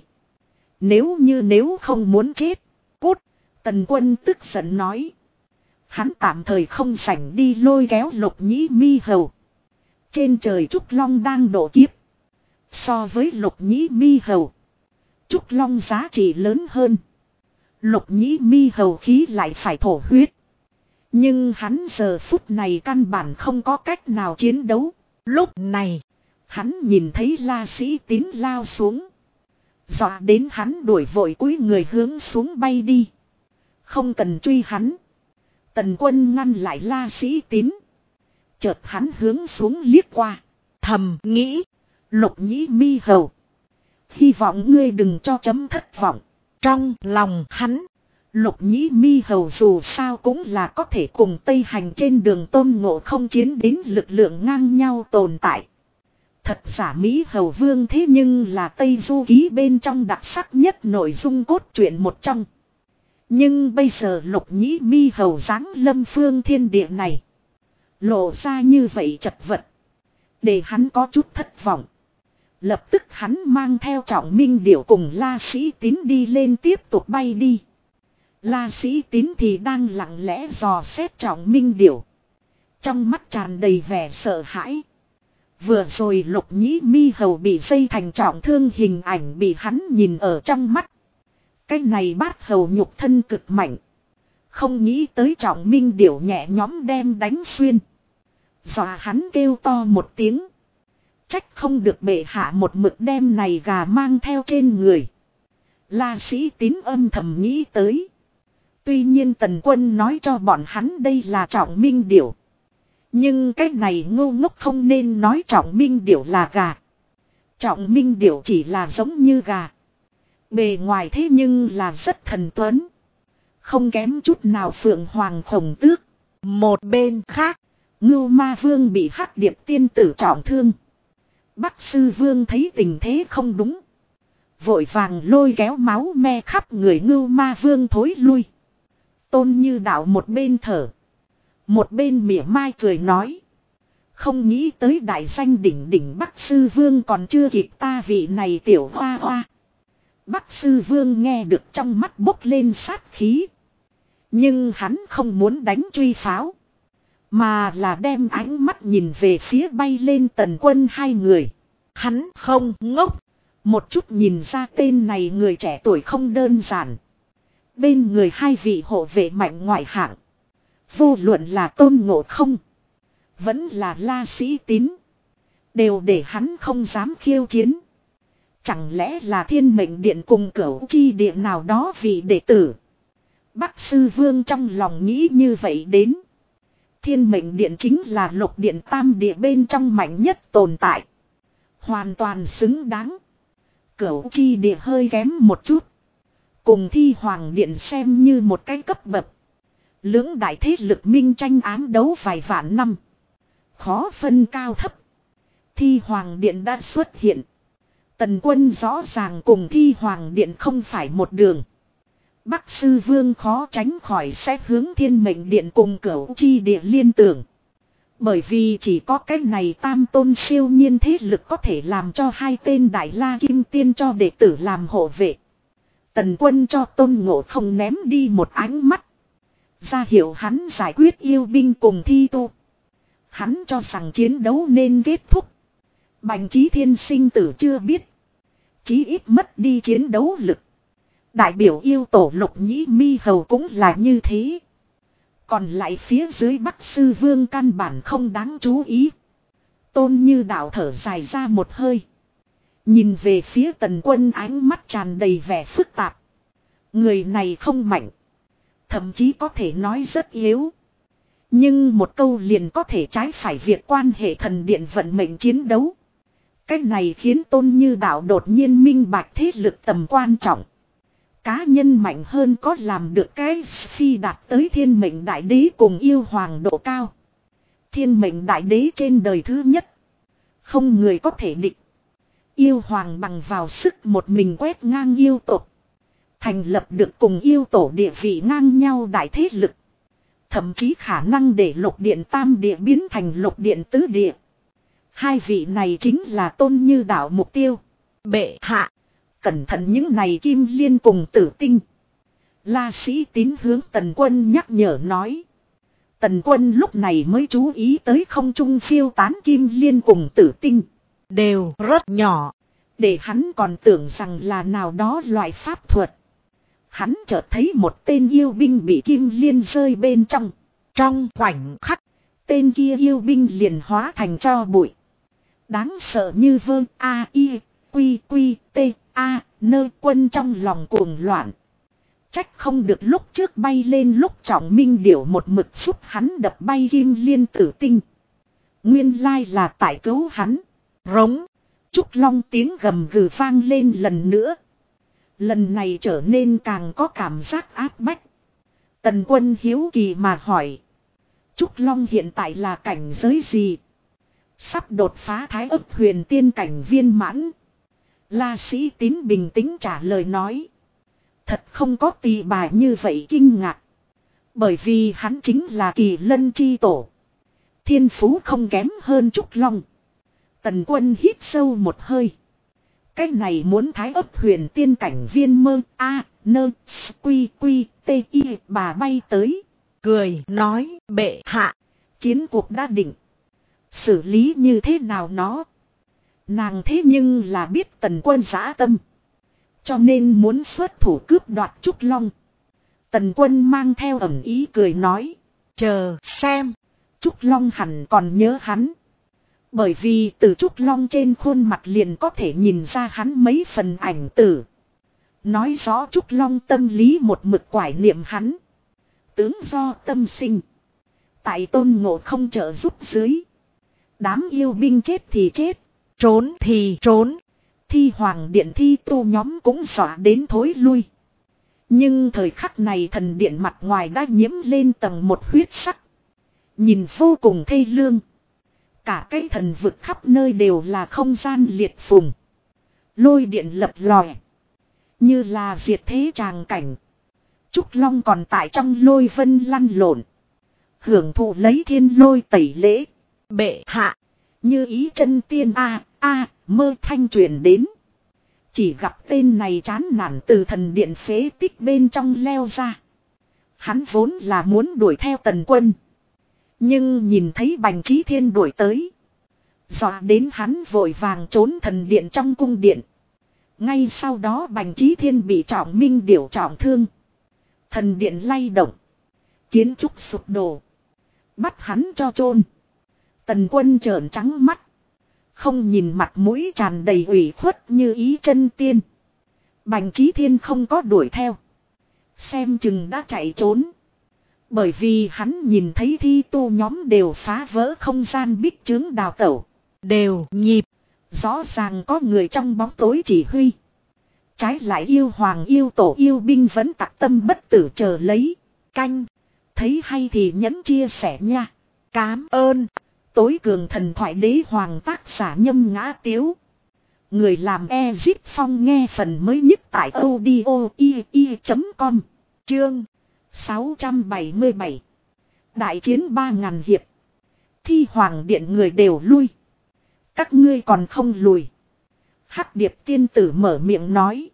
Nếu không muốn chết. Cút. Tần Quân tức giận nói. Hắn tạm thời không rảnh đi lôi kéo Lục Nhĩ Mi Hầu. Trên trời Trúc Long đang độ kiếp. So với Lục Nhĩ Mi Hầu. Trúc Long giá trị lớn hơn. Lục Nhĩ Mi hầu khí lại phải thổ huyết. Nhưng hắn giờ phút này căn bản không có cách nào chiến đấu. Lúc này, hắn nhìn thấy La Sĩ Tín lao xuống. Dọa đến hắn đuổi vội cúi người hướng xuống bay đi. Không cần truy hắn. Tần Quân ngăn lại La Sĩ Tín. Chợt hắn hướng xuống liếc qua. Thầm nghĩ. Lục Nhĩ Mi hầu. Hy vọng ngươi đừng cho chấm thất vọng. Trong lòng hắn. Lục Nhĩ Mi hầu dù sao cũng là có thể cùng Tây Hành trên đường Tôn Ngộ Không chiến đến lực lượng ngang nhau tồn tại. Thật giả Mỹ hầu vương thế nhưng là Tây Du Ký bên trong đặc sắc nhất nội dung cốt truyện một trong. Nhưng bây giờ Lục Nhĩ Mi hầu giáng lâm phương thiên địa này. Lộ ra như vậy chật vật. Để hắn có chút thất vọng. Lập tức hắn mang theo Trọng Minh Điểu cùng La Sĩ Tín đi lên tiếp tục bay đi. La Sĩ Tín thì đang lặng lẽ dò xét Trọng Minh Điểu. Trong mắt tràn đầy vẻ sợ hãi. Vừa rồi Lục Nhĩ Mi hầu bị dây thành trọng thương hình ảnh bị hắn nhìn ở trong mắt. Cái này bát hầu nhục thân cực mạnh. Không nghĩ tới Trọng Minh Điểu nhẹ nhõm đem đánh xuyên. Dọa hắn kêu to một tiếng. Trách không được bệ hạ một mực đem này gà mang theo trên người. La Sĩ Tín âm thầm nghĩ tới. Tuy nhiên Tần Quân nói cho bọn hắn đây là Trọng Minh Điểu. Nhưng cái này ngu ngốc không nên nói Trọng Minh Điểu là gà. Trọng Minh Điểu chỉ là giống như gà. Bề ngoài thế nhưng là rất thần tuấn. Không kém chút nào Phượng Hoàng Khổng Tước. Một bên khác, Ngưu Ma Vương bị Hắc Điệp tiên tử trọng thương. Bắc Sư Vương thấy tình thế không đúng. Vội vàng lôi kéo máu me khắp người Ngưu Ma Vương thối lui. Tôn Như Đạo một bên thở. Một bên mỉa mai cười nói. Không nghĩ tới đại danh đỉnh đỉnh Bắc Sư Vương còn chưa kịp ta vị này tiểu hoa hoa. Bắc Sư Vương nghe được trong mắt bốc lên sát khí. Nhưng hắn không muốn đánh truy pháo. Mà là đem ánh mắt nhìn về phía bay lên Tần Quân hai người. Hắn không ngốc. Một chút nhìn ra tên này người trẻ tuổi không đơn giản. Bên người hai vị hộ vệ mạnh ngoại hạng. Vô luận là Tôn Ngộ Không. Vẫn là La Sĩ Tín. Đều để hắn không dám khiêu chiến. Chẳng lẽ là Thiên Mệnh Điện cùng Cửu Chi Điện nào đó vì đệ tử. Bắc Sư Vương trong lòng nghĩ như vậy đến. Thiên Mệnh Điện chính là Lục Điện Tam Địa bên trong mạnh nhất tồn tại. Hoàn toàn xứng đáng. Cửu Chi Địa hơi kém một chút. Cùng Thi Hoàng Điện xem như một cái cấp bậc. Lưỡng đại thế lực minh tranh ám đấu vài vạn năm. Khó phân cao thấp. Thi Hoàng Điện đã xuất hiện. Tần Quân rõ ràng cùng Thi Hoàng Điện không phải một đường. Bắc Sư Vương khó tránh khỏi sẽ hướng Thiên Mệnh Điện cùng Cửu Chi Địa liên tưởng. Bởi vì chỉ có cái này tam tôn siêu nhiên thế lực có thể làm cho hai tên Đại La Kim Tiên cho đệ tử làm hộ vệ. Tần Quân cho Tôn Ngộ Không ném đi một ánh mắt. Ra hiệu hắn giải quyết yêu binh cùng thi tu. Hắn cho rằng chiến đấu nên kết thúc. Bành Chí Thiên sinh tử chưa biết. Chí ít mất đi chiến đấu lực. Đại biểu yêu tổ Lục Nhĩ Mi hầu cũng là như thế. Còn lại phía dưới Bắc Sư Vương căn bản không đáng chú ý. Tôn Như Đạo thở dài ra một hơi. Nhìn về phía Tần Quân ánh mắt tràn đầy vẻ phức tạp. Người này không mạnh. Thậm chí có thể nói rất yếu. Nhưng một câu liền có thể trái phải việc quan hệ thần điện vận mệnh chiến đấu. Cái này khiến Tôn Như Đạo đột nhiên minh bạch thế lực tầm quan trọng. Cá nhân mạnh hơn có làm được cái phi đạt tới Thiên Mệnh Đại Đế cùng yêu hoàng độ cao. Thiên Mệnh Đại Đế trên đời thứ nhất. Không người có thể địch. Yêu hoàng bằng vào sức một mình quét ngang yêu tộc. Thành lập được cùng yêu tổ địa vị ngang nhau đại thế lực. Thậm chí khả năng để Lục Điện Tam Địa biến thành Lục Điện Tứ Địa. Hai vị này chính là Tôn Như Đạo mục tiêu. Bệ hạ. Cẩn thận những này Kim Liên cùng Tử Tinh. La Sĩ Tín hướng Tần Quân nhắc nhở nói. Tần Quân lúc này mới chú ý tới không trung phiêu tán Kim Liên cùng Tử Tinh. Đều rất nhỏ. Để hắn còn tưởng rằng là nào đó loại pháp thuật. Hắn chợt thấy một tên yêu binh bị kim liên rơi bên trong. Trong khoảnh khắc, tên kia yêu binh liền hóa thành tro bụi. Đáng sợ như vương A I Quy Quy T A Nơ Quân trong lòng cuồng loạn. Trách không được lúc trước bay lên lúc Trọng Minh Điểu một mực giúp hắn đập bay kim liên tử tinh. Nguyên lai là tại cứu hắn. Rống. Trúc Long tiếng gầm gừ vang lên lần nữa. Lần này trở nên càng có cảm giác áp bách. Tần Quân hiếu kỳ mà hỏi. Trúc Long hiện tại là cảnh giới gì? Sắp đột phá Thái Ức Huyền Tiên cảnh viên mãn. La Sĩ Tín bình tĩnh trả lời nói. Thật không có tỳ bà như vậy kinh ngạc. Bởi vì hắn chính là Kỳ Lân chi tổ. Thiên phú không kém hơn Trúc Long. Tần Quân hít sâu một hơi. Cái này muốn Thái Ức Huyền Tiên cảnh viên mơ A nơ quy quy t i bà bay tới. Cười nói bệ hạ. Chiến cuộc đã định. Xử lý như thế nào nó? Nàng thế nhưng là biết Tần Quân dã tâm. Cho nên muốn xuất thủ cướp đoạt Trúc Long. Tần Quân mang theo ẩn ý cười nói. Chờ xem. Trúc Long hẳn còn nhớ hắn. Bởi vì từ Trúc Long trên khuôn mặt liền có thể nhìn ra hắn mấy phần ảnh tử. Nói rõ Trúc Long tâm lý một mực quải niệm hắn. Tướng do tâm sinh. Tại Tôn Ngộ Không trợ giúp dưới. Đám yêu binh chết thì chết. Trốn thì trốn. Thi Hoàng Điện thi tu nhóm cũng dọa đến thối lui. Nhưng thời khắc này thần điện mặt ngoài đã nhiễm lên tầng một huyết sắc. Nhìn vô cùng thê lương. Cả cái thần vực khắp nơi đều là không gian liệt phùng. Lôi điện lập lòe. Như là diệt thế tràng cảnh. Trúc Long còn tại trong lôi vân lăn lộn. Hưởng thụ lấy thiên lôi tẩy lễ. Bệ hạ. Như ý chân tiên mơ thanh truyền đến. Chỉ gặp tên này chán nản từ thần điện phế tích bên trong leo ra. Hắn vốn là muốn đuổi theo Tần Quân. Nhưng nhìn thấy Bành Chí Thiên đuổi tới. Dọa đến hắn vội vàng trốn thần điện trong cung điện. Ngay sau đó Bành Chí Thiên bị Trọng Minh Điểu trọng thương. Thần điện lay động. Kiến trúc sụp đổ. Bắt hắn cho chôn. Tần Quân trợn trắng mắt. Không nhìn mặt mũi tràn đầy ủy khuất như ý chân tiên. Bành Chí Thiên không có đuổi theo. Xem chừng đã chạy trốn. Bởi vì hắn nhìn thấy thi tu nhóm đều phá vỡ không gian bích chướng đào tẩu. Đều nhịp. Rõ ràng có người trong bóng tối chỉ huy. Trái lại yêu hoàng yêu tổ yêu binh vẫn tặc tâm bất tử chờ lấy. Canh. Thấy hay thì nhấn chia sẻ nha. Cám ơn. Tối cường thần thoại đế hoàng tác giả Nhâm Ngã Tiếu. Người làm Ezip Phong nghe phần mới nhất tại audio.com. Chương 677. Đại chiến 3000 hiệp. Thi Hoàng Điện người đều lui. Các ngươi còn không lùi. Hắc Điệp tiên tử mở miệng nói.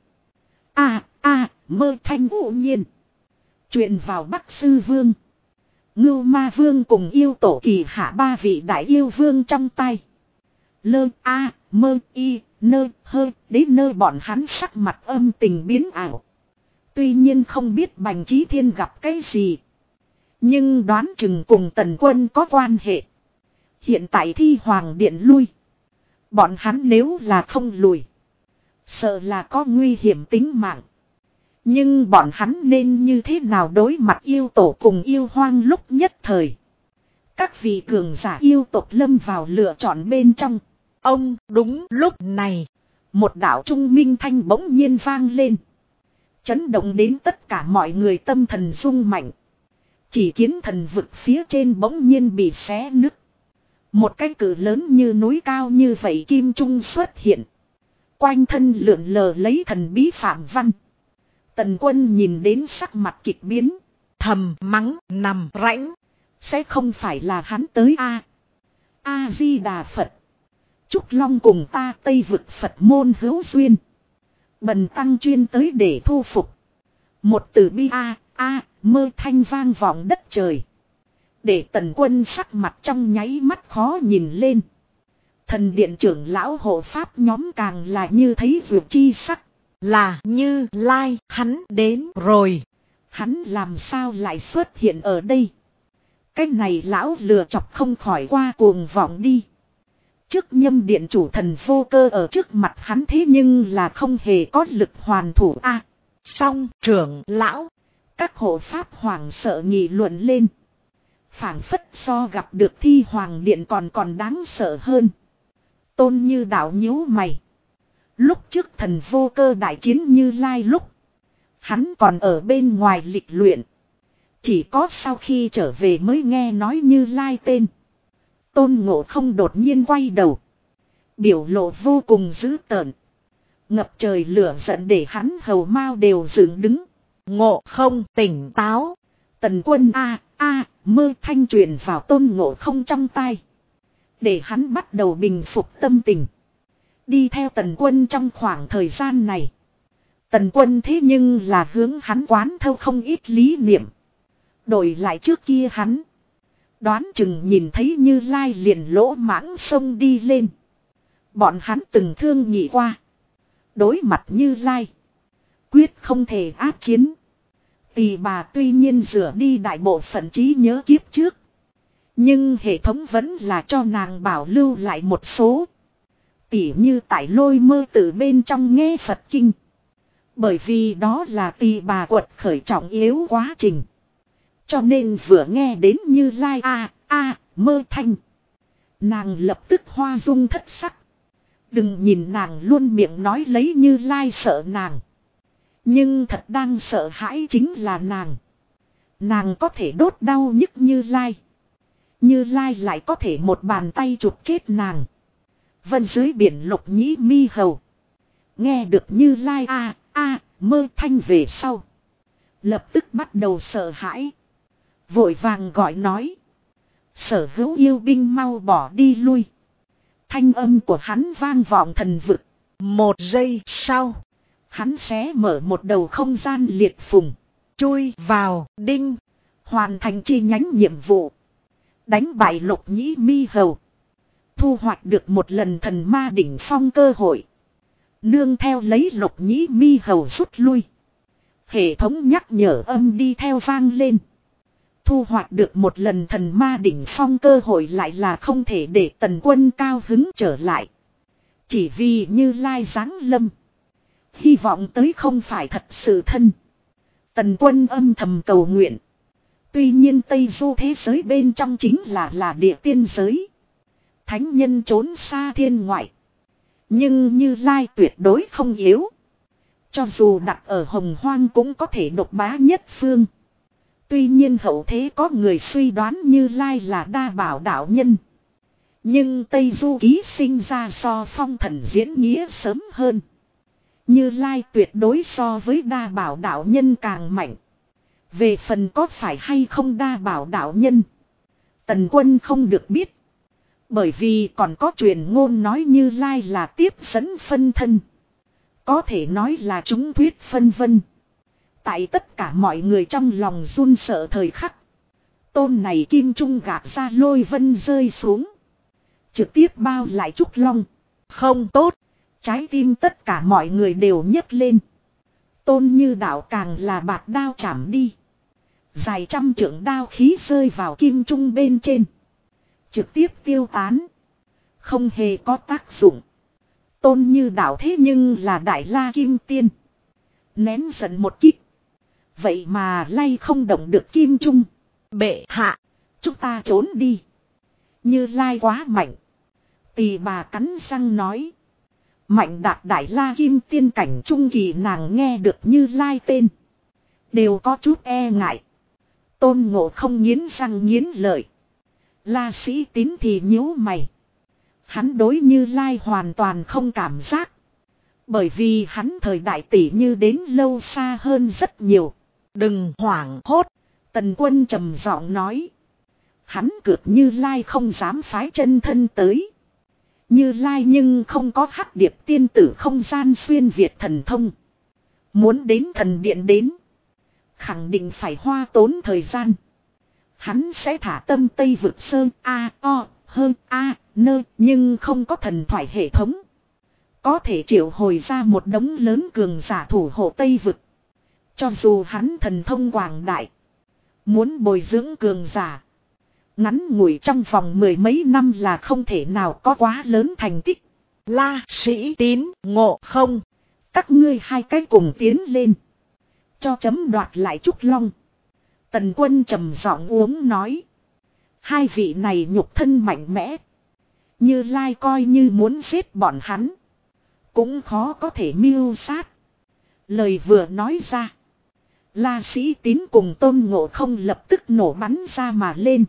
Mơ thanh ngụ nhiên. Chuyện vào Bắc Sư Vương. Ngưu Ma Vương cùng yêu tổ kỳ hạ ba vị đại yêu vương trong tay. Mơ nơ hơ đến nơi bọn hắn sắc mặt âm tình biến ảo. Tuy nhiên không biết Bành Chí Thiên gặp cái gì. Nhưng đoán chừng cùng Tần Quân có quan hệ. Hiện tại Thi Hoàng Điện lui. Bọn hắn nếu là không lùi. Sợ là có nguy hiểm tính mạng. Nhưng bọn hắn nên như thế nào đối mặt yêu tổ cùng yêu hoang lúc nhất thời. Các vị cường giả yêu tộc lâm vào lựa chọn bên trong. Ông đúng lúc này. Một đạo trung minh thanh bỗng nhiên vang lên. Chấn động đến tất cả mọi người tâm thần rung mạnh. Chỉ kiến thần vực phía trên bỗng nhiên bị xé nứt. Một cái cử lớn như núi cao như vậy kim trung xuất hiện. Quanh thân lượn lờ lấy thần bí phạm văn. Tần Quân nhìn đến sắc mặt kịch biến. Thầm mắng nằm rãnh. Sẽ không phải là hắn tới A-di-đà Phật. Trúc Long cùng ta Tây vực Phật môn hữu duyên. Bần tăng chuyên tới để thu phục. Một từ bi mơ thanh vang vọng đất trời. Để Tần Quân sắc mặt trong nháy mắt khó nhìn lên. Thần điện trưởng lão hộ pháp nhóm càng là như thấy vượt chi sắc. Là Như Lai, hắn đến rồi. Hắn làm sao lại xuất hiện ở đây? Cái này lão lừa chọc không khỏi qua cuồng vọng đi. Trước Nhâm điện chủ thần vô cơ ở trước mặt hắn thế nhưng là không hề có lực hoàn thủ a. Song trưởng lão, các hộ pháp hoàng sợ nghị luận lên. Phảng phất so gặp được Thi Hoàng điện còn đáng sợ hơn. Tôn Như đạo nhíu mày. Lúc trước thần vô cơ đại chiến Như Lai lúc, hắn còn ở bên ngoài lịch luyện. Chỉ có sau khi trở về mới nghe nói Như Lai tên. Tôn Ngộ Không đột nhiên quay đầu. Biểu lộ vô cùng dữ tợn. Ngập trời lửa giận để hắn hầu mao đều dựng đứng. Ngộ Không tỉnh táo. Tần Quân mơ thanh truyền vào Tôn Ngộ Không trong tai. Để hắn bắt đầu bình phục tâm tình. Đi theo Tần Quân trong khoảng thời gian này. Tần Quân thế nhưng là hướng hắn quán thâu không ít lý niệm. Đổi lại trước kia hắn. Đoán chừng nhìn thấy Như Lai liền lỗ mãng sông đi lên. Bọn hắn từng thương nghị qua. Đối mặt Như Lai. Quyết không thể áp chiến. Tỳ bà tuy nhiên rửa đi đại bộ phận trí nhớ kiếp trước. Nhưng hệ thống vẫn là cho nàng bảo lưu lại một số. Tỉ như tại Lôi Mơ từ bên trong nghe Phật kinh. Bởi vì đó là tỳ bà quật khởi trọng yếu quá trình. Cho nên vừa nghe đến Như Lai mơ thanh. Nàng lập tức hoa dung thất sắc. Đừng nhìn nàng luôn miệng nói lấy Như Lai sợ nàng. Nhưng thật đang sợ hãi chính là nàng. Nàng có thể đốt đau nhức Như Lai. Như Lai lại có thể một bàn tay chụp chết nàng. Vân dưới biển lục nhĩ mi hầu. Nghe được Như Lai mơ thanh về sau. Lập tức bắt đầu sợ hãi. Vội vàng gọi nói. Sở hữu yêu binh mau bỏ đi lui. Thanh âm của hắn vang vọng thần vực. Một giây sau. Hắn xé mở một đầu không gian liệt phùng. Chui vào đinh. Hoàn thành chi nhánh nhiệm vụ. Đánh bại lục nhĩ mi hầu. Thu hoạch được một lần thần ma đỉnh phong cơ hội. Nương theo lấy lục nhĩ mi hầu rút lui. Hệ thống nhắc nhở âm đi theo vang lên. Thu hoạch được một lần thần ma đỉnh phong cơ hội lại là không thể để Tần Quân cao hứng trở lại. Chỉ vì Như Lai giáng lâm. Hy vọng tới không phải thật sự thân. Tần Quân âm thầm cầu nguyện. Tuy nhiên Tây Du thế giới bên trong chính là địa tiên giới. Thánh nhân trốn xa thiên ngoại. Nhưng Như Lai tuyệt đối không yếu. Cho dù đặt ở Hồng Hoang cũng có thể độc bá nhất phương. Tuy nhiên hậu thế có người suy đoán Như Lai là đa bảo đạo nhân. Nhưng Tây Du ký sinh ra so Phong Thần diễn nghĩa sớm hơn. Như Lai tuyệt đối so với đa bảo đạo nhân càng mạnh. Về phần có phải hay không đa bảo đạo nhân. Tần Quân không được biết. Bởi vì còn có truyền ngôn nói Như Lai là tiếp dẫn phân thân. Có thể nói là chúng thuyết phân vân. Tại tất cả mọi người trong lòng run sợ thời khắc. Tôn này kim trung gạt ra lôi vân rơi xuống. Trực tiếp bao lại Trúc Long. Không tốt. Trái tim tất cả mọi người đều nhấc lên. Tôn Như đạo càng là bạt đao chảm đi. Dài trăm trượng đao khí rơi vào kim trung bên trên. Trực tiếp tiêu tán. Không hề có tác dụng. Tôn Như đạo thế nhưng là Đại La Kim Tiên. Nén giận một kích. Vậy mà lay không động được kim trung. Bệ hạ. Chúng ta trốn đi. Như Lai quá mạnh. Tỳ bà cắn răng nói. Mạnh đạt Đại La Kim Tiên cảnh trung kỳ nàng nghe được Như Lai tên. Đều có chút e ngại. Tôn Ngộ Không nghiến răng nghiến lợi. La Sĩ Tín thì nhíu mày. Hắn đối Như Lai hoàn toàn không cảm giác. Bởi vì hắn thời đại tỷ như đến lâu xa hơn rất nhiều. Đừng hoảng hốt. Tần Quân trầm giọng nói. Hắn cược Như Lai không dám phái chân thân tới. Như Lai nhưng không có Hắc Điệp tiên tử không gian xuyên Việt thần thông. Muốn đến thần điện đến. Khẳng định phải hoa tốn thời gian. Hắn sẽ thả tâm Tây vực sơn hơn nhưng không có thần thoại hệ thống. Có thể triệu hồi ra một đống lớn cường giả thủ hộ Tây Vực. Cho dù hắn thần thông quảng đại, muốn bồi dưỡng cường giả, ngắn ngủi trong vòng mười mấy năm là không thể nào có quá lớn thành tích. La Sĩ Tín, Ngộ Không, các ngươi hai cái cùng tiến lên, cho chấm đoạt lại Trúc Long. Tần Quân trầm giọng uống nói. Hai vị này nhục thân mạnh mẽ, Như Lai coi như muốn giết bọn hắn, cũng khó có thể mưu sát. Lời vừa nói ra, La Sĩ Tín cùng Tôn Ngộ Không lập tức nổ bắn ra mà lên.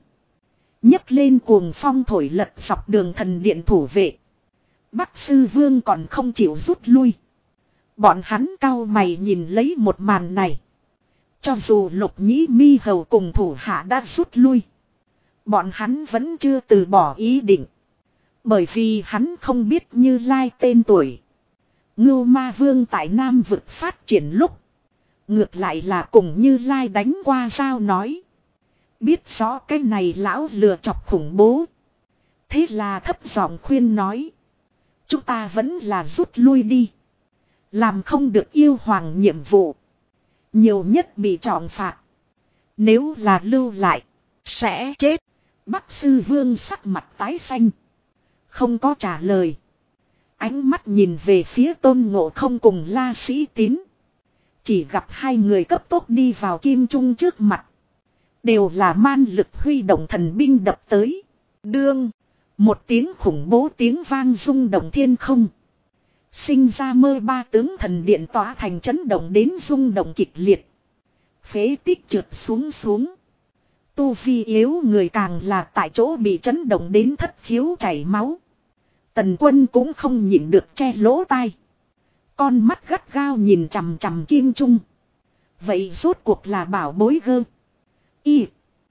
Nhấc lên cuồng phong thổi lật dọc đường thần điện thủ vệ. Bắc Sư Vương còn không chịu rút lui. Bọn hắn cau mày nhìn lấy một màn này. Cho dù Lục Nhĩ Mi Hầu cùng thủ hạ đã rút lui, bọn hắn vẫn chưa từ bỏ ý định. Bởi vì hắn không biết Như Lai tên tuổi. Ngưu Ma Vương tại Nam Vực phát triển lúc, ngược lại là cùng Như Lai đánh qua giao nói. Biết rõ cái này lão lừa chọc khủng bố. Thế là thấp giọng khuyên nói. Chúng ta vẫn là rút lui đi. Làm không được yêu hoàng nhiệm vụ, nhiều nhất bị trọng phạt. Nếu là lưu lại, sẽ chết. Bắc Sư Vương sắc mặt tái xanh, không có trả lời. Ánh mắt nhìn về phía Tôn Ngộ Không cùng La Sĩ Tín. Chỉ gặp hai người cấp tốc đi vào Kim Trung trước mặt. Đều là man lực huy động thần binh đập tới. Đương, một tiếng khủng bố tiếng vang rung động thiên không. Sinh ra mơ ba tướng thần điện tỏa thành chấn động đến rung động kịch liệt. Phế tích trượt xuống. Tu vi yếu người càng là tại chỗ bị chấn động đến thất khiếu chảy máu. Tần Quân cũng không nhịn được che lỗ tai. Con mắt gắt gao nhìn chằm chằm Kim Trung. Vậy rốt cuộc là bảo bối gơ. Y.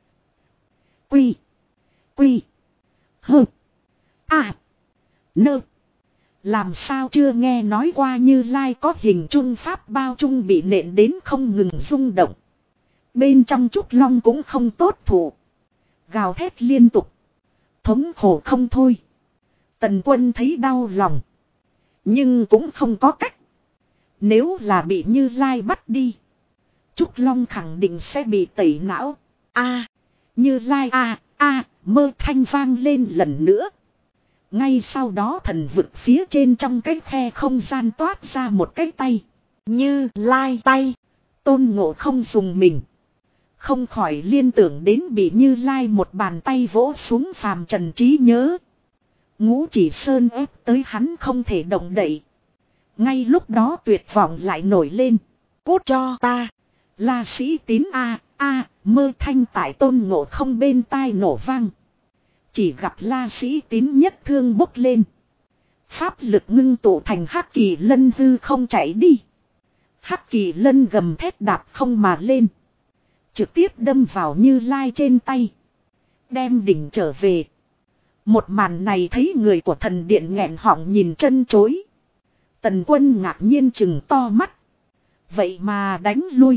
Quy. Quy. Hơ. À. Nơ. Làm sao chưa nghe nói qua Như Lai có hình trung pháp bao trung bị nện đến không ngừng rung động. Bên trong Trúc Long cũng không tốt thủ. Gào thét liên tục. Thống khổ không thôi. Tần Quân thấy đau lòng, nhưng cũng không có cách. Nếu là bị Như Lai bắt đi, Trúc Long khẳng định sẽ bị tẩy não. Như Lai mơ thanh vang lên lần nữa. Ngay sau đó thần vực phía trên trong cái khe không gian toát ra một cái tay. Như Lai tay. Tôn Ngộ Không dùng mình, không khỏi liên tưởng đến bị Như Lai một bàn tay vỗ xuống phàm trần trí nhớ. Ngũ Chỉ Sơn ép tới hắn không thể động đậy. Ngay lúc đó tuyệt vọng lại nổi lên. Cút cho ta. La Sĩ Tín mơ thanh tại Tôn Ngộ Không bên tai nổ vang. Chỉ gặp La Sĩ Tín nhất thương bốc lên. Pháp lực ngưng tụ thành Hắc Kỳ Lân hư không chạy đi. Hắc Kỳ Lân gầm thét đạp không mà lên, trực tiếp đâm vào Như Lai trên tay, đem đỉnh trở về. Một màn này thấy người của thần điện nghẹn họng nhìn chân chối. Tần Quân ngạc nhiên chừng to mắt. Vậy mà đánh lui.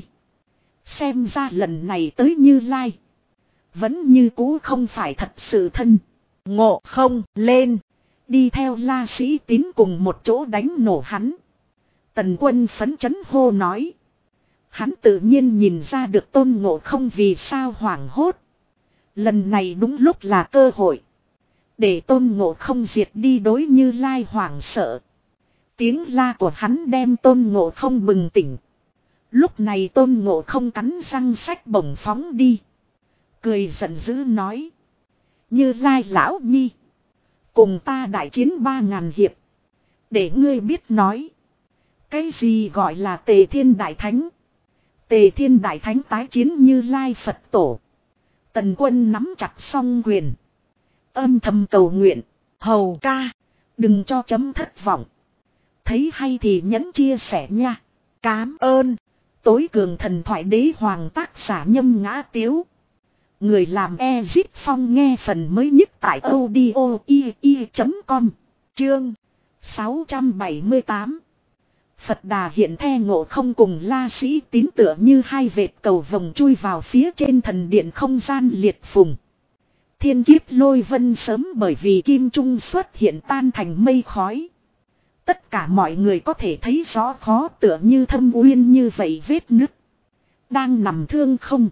Xem ra lần này tới Như Lai vẫn như cũ không phải thật sự thân. Ngộ Không lên, đi theo La Sĩ Tín cùng một chỗ đánh nổ hắn. Tần Quân phấn chấn hô nói. Hắn tự nhiên nhìn ra được Tôn Ngộ Không vì sao hoảng hốt. Lần này đúng lúc là cơ hội, để Tôn Ngộ Không diệt đi đối Như Lai hoảng sợ. Tiếng la của hắn đem Tôn Ngộ Không bừng tỉnh. Lúc này Tôn Ngộ Không cắn răng sách bổng phóng đi, cười giận dữ nói. Như Lai lão nhi, cùng ta đại chiến 3000 hiệp, để ngươi biết nói. Cái gì gọi là Tề Thiên Đại Thánh? Tề Thiên Đại Thánh tái chiến Như Lai Phật Tổ. Tần Quân nắm chặt song quyền, âm thầm cầu nguyện. Hầu ca, đừng cho chấm thất vọng. Thấy hay thì nhấn chia sẻ nha. Cám ơn. Tối cường thần thoại đế hoàng tác giả Nhâm Ngã Tiếu. Người làm Ezit Phong nghe phần mới nhất tại audio.com. Chương 678. Phật Đà hiện the Ngộ Không cùng La Sĩ Tín tựa như hai vệt cầu vồng chui vào phía trên thần điện không gian liệt phùng. thiên kiếp lôi vân sớm bởi vì kim trung xuất hiện tan thành mây khói. Tất cả mọi người có thể thấy rõ khó tựa như thâm uyên như vậy vết nứt. Đang nằm thương không.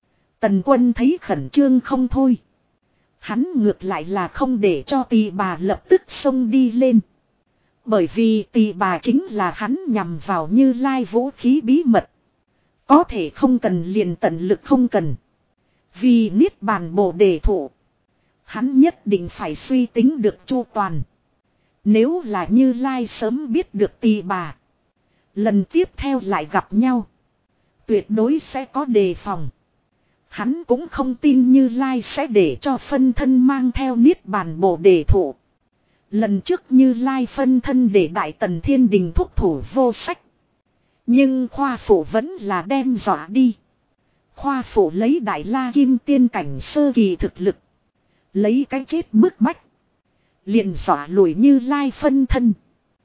Tần Quân thấy khẩn trương không thôi. Hắn ngược lại là không để cho Tỳ Bà lập tức xông đi lên. Bởi vì Tỳ Bà chính là hắn nhằm vào Như Lai vũ khí bí mật. Có thể không cần liền tận lực không cần. Vì Niết Bàn Bồ Đề thụ. Hắn nhất định phải suy tính được chu toàn. Nếu là Như Lai sớm biết được Tỳ Bà. Lần tiếp theo lại gặp nhau. Tuyệt đối sẽ có đề phòng. Hắn cũng không tin Như Lai sẽ để cho phân thân mang theo Niết Bàn Bồ Đề thụ. Lần trước Như Lai phân thân để Đại Tần Thiên Đình thúc thủ vô sách. Nhưng Khoa Phụ vẫn là đem dọa đi. Khoa Phụ lấy Đại La Kim Tiên cảnh sơ kỳ thực lực. Lấy cái chết bức bách. Liền dọa lùi Như Lai phân thân.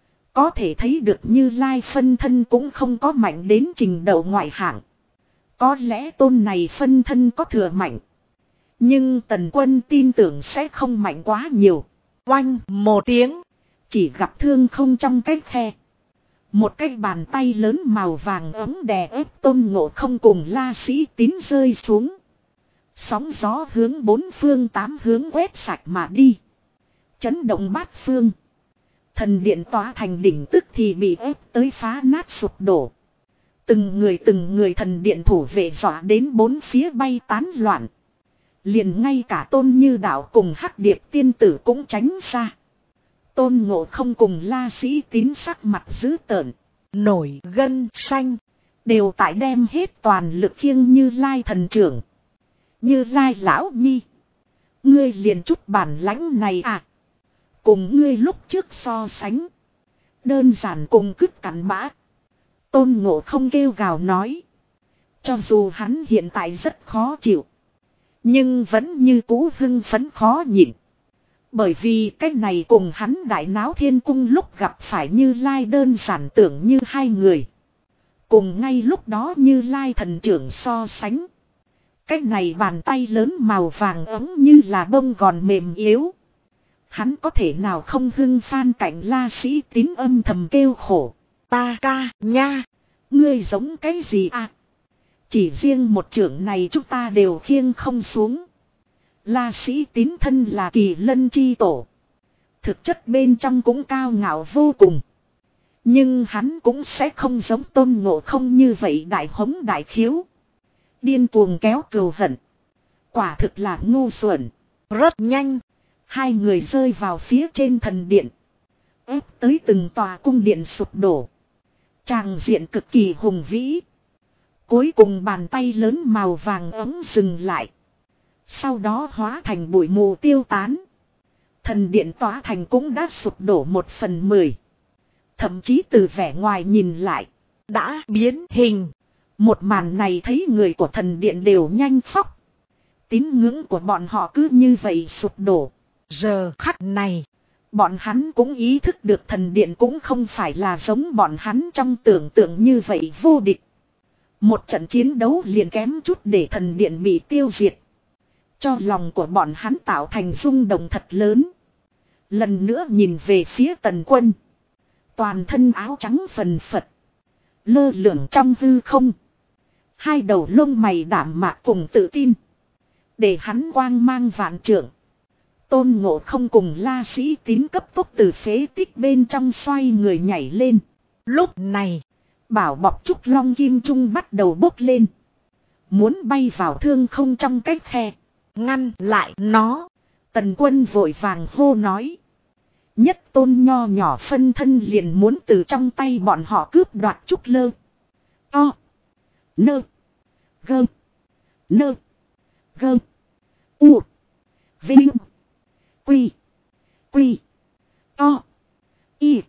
Có thể thấy được Như Lai phân thân cũng không có mạnh đến trình độ ngoại hạng. Có lẽ tôn này phân thân có thừa mạnh. Nhưng Tần Quân tin tưởng sẽ không mạnh quá nhiều. Oanh một tiếng. Chỉ gặp thương không trong cái khe. Một cái bàn tay lớn màu vàng ấm đè ép Tôn Ngộ Không cùng La Sĩ Tín rơi xuống. Sóng gió hướng bốn phương tám hướng quét sạch mà đi. Chấn động bát phương. Thần điện tỏa thành đỉnh tức thì bị ép tới phá nát sụp đổ. Từng người thần điện thủ vệ dọa đến bốn phía bay tán loạn. Liền ngay cả Tôn Như Đạo cùng Hắc Điệp tiên tử cũng tránh ra. Tôn Ngộ Không cùng La Sĩ Tín sắc mặt dữ tợn. Nổi gân xanh. Đều tại đem hết toàn lực khiêng Như Lai thần trưởng. Như Lai lão nhi. Ngươi liền chút bản lãnh này à. Cùng ngươi lúc trước so sánh. Đơn giản cùng cứt cắn bã. Tôn Ngộ Không kêu gào nói. Cho dù hắn hiện tại rất khó chịu. Nhưng vẫn như cũ hưng phấn khó nhịn. Bởi vì cái này cùng hắn Đại Náo Thiên Cung lúc gặp phải Như Lai đơn giản tưởng như hai người. Cùng ngay lúc đó Như Lai thần trưởng so sánh. Cái này bàn tay lớn màu vàng ấm như là bông gòn mềm yếu. Hắn có thể nào không hưng phan cạnh La Sĩ Tín âm thầm kêu khổ. Ta ca nha. Ngươi giống cái gì à? Chỉ riêng một trưởng này chúng ta đều khiêng không xuống. La Sĩ Tín thân là Kỳ Lân chi tổ. Thực chất bên trong cũng cao ngạo vô cùng. Nhưng hắn cũng sẽ không giống Tôn Ngộ Không như vậy đại hống đại khiếu. Điên cuồng kéo cừu hận. Quả thực là ngu xuẩn. Rất nhanh. Hai người rơi vào phía trên thần điện. Ép tới từng tòa cung điện sụp đổ. Tràng diện cực kỳ hùng vĩ. Cuối cùng bàn tay lớn màu vàng ấm dừng lại. Sau đó hóa thành bụi mù tiêu tán. Thần điện tỏa thành cũng đã sụp đổ 1/10. Thậm chí từ vẻ ngoài nhìn lại. Đã biến hình. Một màn này thấy người của thần điện đều nhanh khóc. Tín ngưỡng của bọn họ cứ như vậy sụp đổ. Giờ khắc này. Bọn hắn cũng ý thức được thần điện cũng không phải là giống bọn hắn trong tưởng tượng như vậy vô địch. Một trận chiến đấu liền kém chút để thần điện bị tiêu diệt. Cho lòng của bọn hắn tạo thành rung động thật lớn. Lần nữa nhìn về phía Tần Quân. Toàn thân áo trắng phần phật. Lơ lửng trong hư không. Hai đầu lông mày đảm mạc cùng tự tin. Để hắn quang mang vạn trượng. Tôn Ngộ Không cùng La Sĩ Tín cấp tốc từ phế tích bên trong xoay người nhảy lên. Lúc này. Bảo bọc trúc long kim trung bắt đầu bốc lên. Muốn bay vào thương không trong cái khe. Ngăn lại nó. Tần Quân vội vàng hô nói. Nhất Tôn nho nhỏ phân thân liền muốn từ trong tay bọn họ cướp đoạt trúc lơ. To. Nơ. Gơ. Nơ. Gơ. U. Vinh. Quy. Quy. To. Y.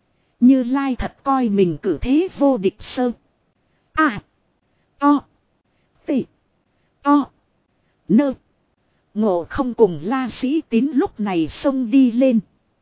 Như Lai thật coi mình cử thế vô địch sơ. À. To. Tị. To. Nơ. Ngộ Không cùng La Sĩ Tín lúc này xông đi lên.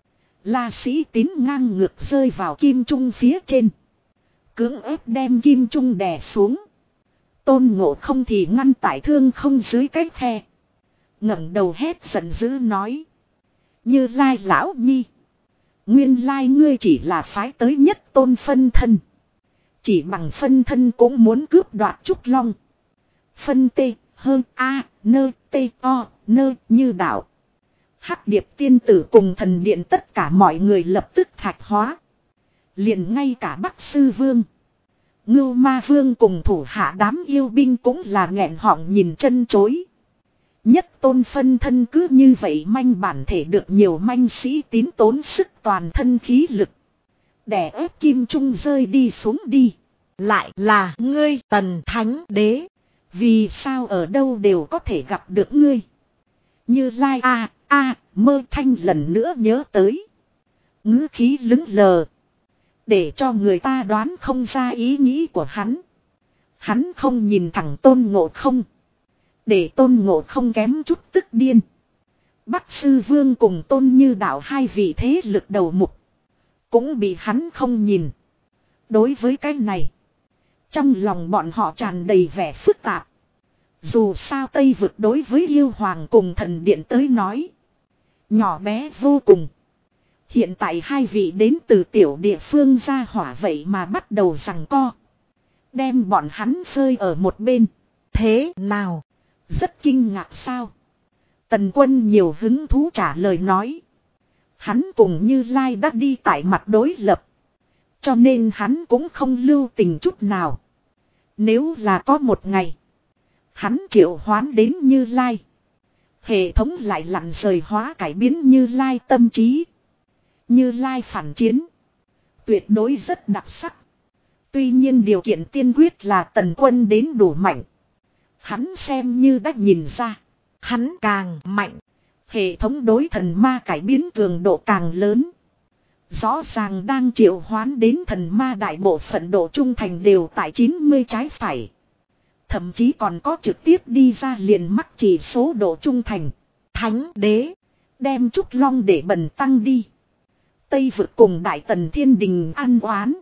La Sĩ Tín ngang ngược rơi vào kim trung phía trên. Cưỡng ép đem kim trung đè xuống. Tôn Ngộ Không thì ngăn tại thương không dưới cái khe. ngẩng đầu hét giận dữ nói. Như Lai lão nhi. Nguyên lai ngươi chỉ là phái tới Nhất Tôn phân thân. Chỉ bằng phân thân cũng muốn cướp đoạt Trúc Long. Phân tê, hơn a, nơ, tê, o, nơ, như đạo. Hắc Điệp tiên tử cùng thần điện tất cả mọi người lập tức thạch hóa. Liền ngay cả Bắc Sư Vương. Ngưu Ma Vương cùng thủ hạ đám yêu binh cũng là nghẹn họng nhìn chân chối. Nhất Tôn phân thân cứ như vậy manh bản thể được nhiều manh sĩ tín tốn sức toàn thân khí lực. Đè ép Kim Trung rơi đi xuống đi. Lại là ngươi Tần Thánh Đế. Vì sao ở đâu đều có thể gặp được ngươi. Như Lai Mơ Thanh lần nữa nhớ tới. Ngữ khí lững lờ. Để cho người ta đoán không ra ý nghĩ của hắn. Hắn không nhìn thẳng Tôn Ngộ Không. Để Tôn Ngộ Không kém chút tức điên. Bắc Sư Vương cùng Tôn Như Đạo hai vị thế lực đầu mục. Cũng bị hắn không nhìn. Đối với cái này. Trong lòng bọn họ tràn đầy vẻ phức tạp. Dù sao Tây Vực đối với yêu hoàng cùng thần điện tới nói. Nhỏ bé vô cùng. Hiện tại hai vị đến từ tiểu địa phương ra hỏa vậy mà bắt đầu giằng co. Đem bọn hắn phơi ở một bên. Thế nào? Rất kinh ngạc sao? Tần Quân nhiều hứng thú trả lời nói. Hắn cùng Như Lai đã đi tại mặt đối lập. Cho nên hắn cũng không lưu tình chút nào. Nếu là có một ngày. Hắn triệu hoán đến Như Lai. Hệ thống lại lặn rời hóa cải biến Như Lai tâm trí. Như Lai phản chiến. Tuyệt đối rất đặc sắc. Tuy nhiên điều kiện tiên quyết là Tần Quân đến đủ mạnh. Hắn xem như đã nhìn ra. Hắn càng mạnh. Hệ thống đối thần ma cải biến cường độ càng lớn. Rõ ràng đang triệu hoán đến thần ma đại bộ phận độ trung thành đều tại 90 trái phải. Thậm chí còn có trực tiếp đi ra liền mắc chỉ số độ trung thành. Thánh Đế. Đem Trúc Long để bần tăng đi. Tây Vực cùng Đại Tần Thiên Đình ăn oán.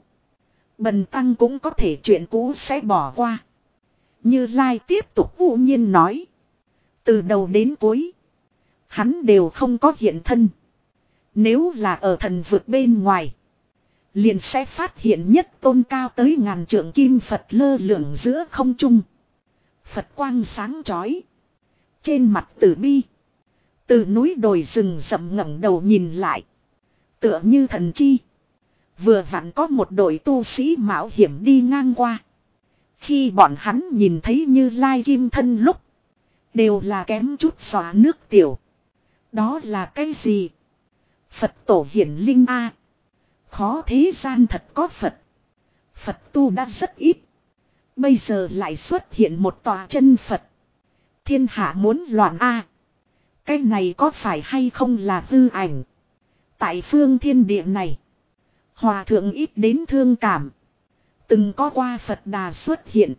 Bần tăng cũng có thể chuyện cũ sẽ bỏ qua. Như Lai tiếp tục u nhiên nói. Từ đầu đến cuối. Hắn đều không có hiện thân. Nếu là ở thần vực bên ngoài. Liền sẽ phát hiện Nhất Tôn cao tới ngàn trượng kim Phật lơ lửng giữa không trung. Phật quang sáng chói. Trên mặt Từ bi. Từ núi đồi rừng rậm ngẩng đầu nhìn lại. Tựa như thần chi. Vừa vặn có một đội tu sĩ mạo hiểm đi ngang qua. Khi bọn hắn nhìn thấy Như Lai kim thân lúc. Đều là kém chút xóa nước tiểu. Đó là cái gì? Phật tổ hiển linh a. Khó thế gian thật có Phật. Phật tu đã rất ít. Bây giờ lại xuất hiện một tòa chân Phật. Thiên hạ muốn loạn a. Cái này có phải hay không là hư ảnh? Tại phương thiên địa này. Hòa thượng ít đến thương cảm. Từng có qua Phật Đà xuất hiện.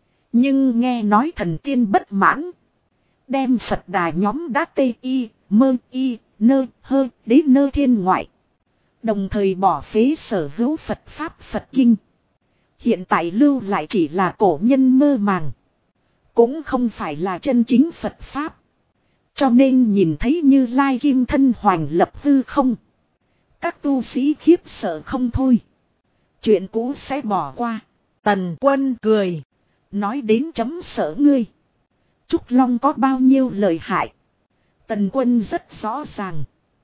Nhưng nghe nói thần tiên bất mãn. Đem Phật Đà nhóm đã tê y, mơ y, nơ, hơ, đến nơ thiên ngoại. Đồng thời bỏ phế sở hữu Phật Pháp Phật Kinh. Hiện tại lưu lại chỉ là cổ nhân mơ màng. Cũng không phải là chân chính Phật Pháp. Cho nên nhìn thấy Như Lai kim thân hoành lập hư không. Các tu sĩ khiếp sợ không thôi. Chuyện cũ sẽ bỏ qua. Tần Quân cười. Nói đến chấm sợ ngươi. Trúc Long có bao nhiêu lợi hại. Tần Quân rất rõ ràng.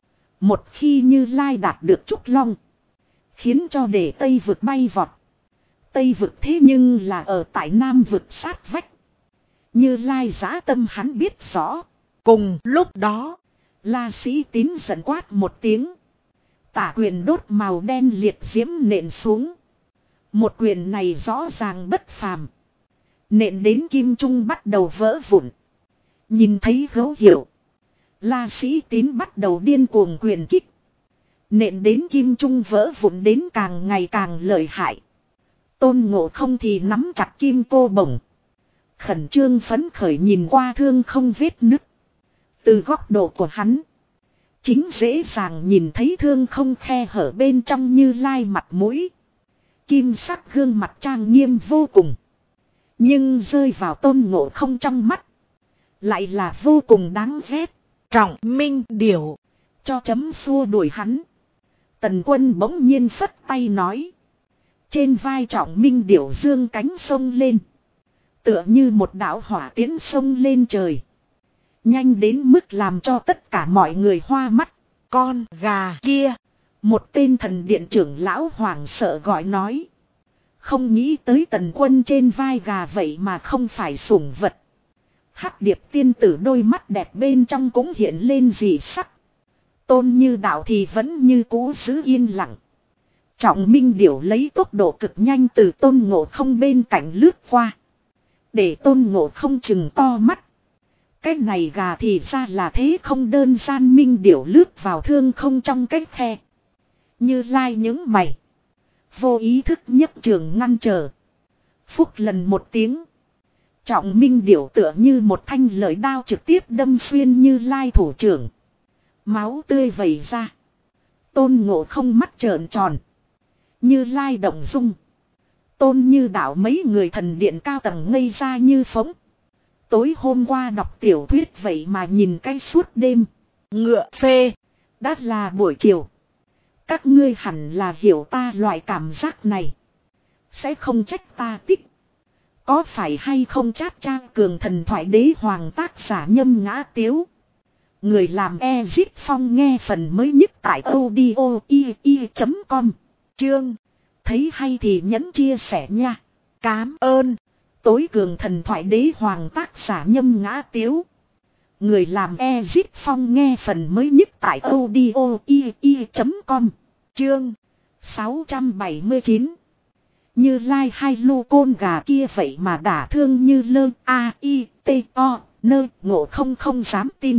Một khi Như Lai đạt được Trúc Long. Khiến cho để Tây Vực bay vọt. Tây Vực thế nhưng là ở tại Nam Vực sát vách. Như Lai dã tâm hắn biết rõ. Cùng lúc đó. La Sĩ Tín giận quát một tiếng. Tả quyền đốt màu đen liệt diễm nện xuống. Một quyền này rõ ràng bất phàm. Nện đến kim trung bắt đầu vỡ vụn. Nhìn thấy hữu hiệu. La Sĩ Tín bắt đầu điên cuồng quyền kích. Nện đến kim trung vỡ vụn đến càng ngày càng lợi hại. Tôn Ngộ Không thì nắm chặt kim cô bổng. Khẩn trương phấn khởi nhìn qua thương không vết nứt. Từ góc độ của hắn. Chính dễ dàng nhìn thấy thương không khe hở bên trong Như Lai mặt mũi. Kim sắc gương mặt trang nghiêm vô cùng. Nhưng rơi vào Tôn Ngộ Không trong mắt. Lại là vô cùng đáng ghét. Trọng Minh Điểu. Cho chấm xua đuổi hắn. Tần Quân bỗng nhiên phất tay nói. Trên vai Trọng Minh Điểu dương cánh sông lên. Tựa như một đạo hỏa tiến sông lên trời. Nhanh đến mức làm cho tất cả mọi người hoa mắt. Con gà kia. Một tên thần điện trưởng lão hoảng sợ gọi nói. Không nghĩ tới Tần Quân trên vai gà vậy mà không phải sủng vật. Hắc Điệp tiên tử đôi mắt đẹp bên trong cũng hiện lên dị sắc. Tôn Như Đạo thì vẫn như cũ giữ yên lặng. Trọng Minh Điểu lấy tốc độ cực nhanh từ Tôn Ngộ Không bên cạnh lướt qua. Để Tôn Ngộ Không chừng to mắt. Cái này gà thì ra là thế không đơn giản. Minh Điểu lướt vào thương không trong cái khe. Như Lai những mày. Vô ý thức nhất trường ngăn trở. Phúc lần một tiếng. Trọng Minh Điểu tựa như một thanh lợi đao trực tiếp đâm xuyên Như Lai thủ trưởng. Máu tươi vẩy ra. Tôn Ngộ Không mắt trợn tròn. Như Lai động dung. Tôn Như Đạo mấy người thần điện cao tầng ngây ra như phóng. Tối hôm qua đọc tiểu thuyết vậy mà nhìn cái suốt đêm. Ngựa phê. Đã là buổi chiều. Các ngươi hẳn là hiểu ta loại cảm giác này. Sẽ không trách ta tích. Có phải hay không Trác Trang Cường thần thoại đế hoàng tác giả Nhâm Ngã Tiếu. Người làm Ezit Phong nghe phần mới nhất tại audio.com. Chương. Thấy hay thì nhấn chia sẻ nha. Cám ơn. Tối cường thần thoại đế hoàng tác giả Nhâm Ngã Tiếu. Người làm Ezit Phong nghe phần mới nhất tại audio.com. Chương 679. Như Lai hai lô côn gà kia vậy mà đả thương Như Lơ A.I.T.O. Nơ Ngộ Không không dám tin.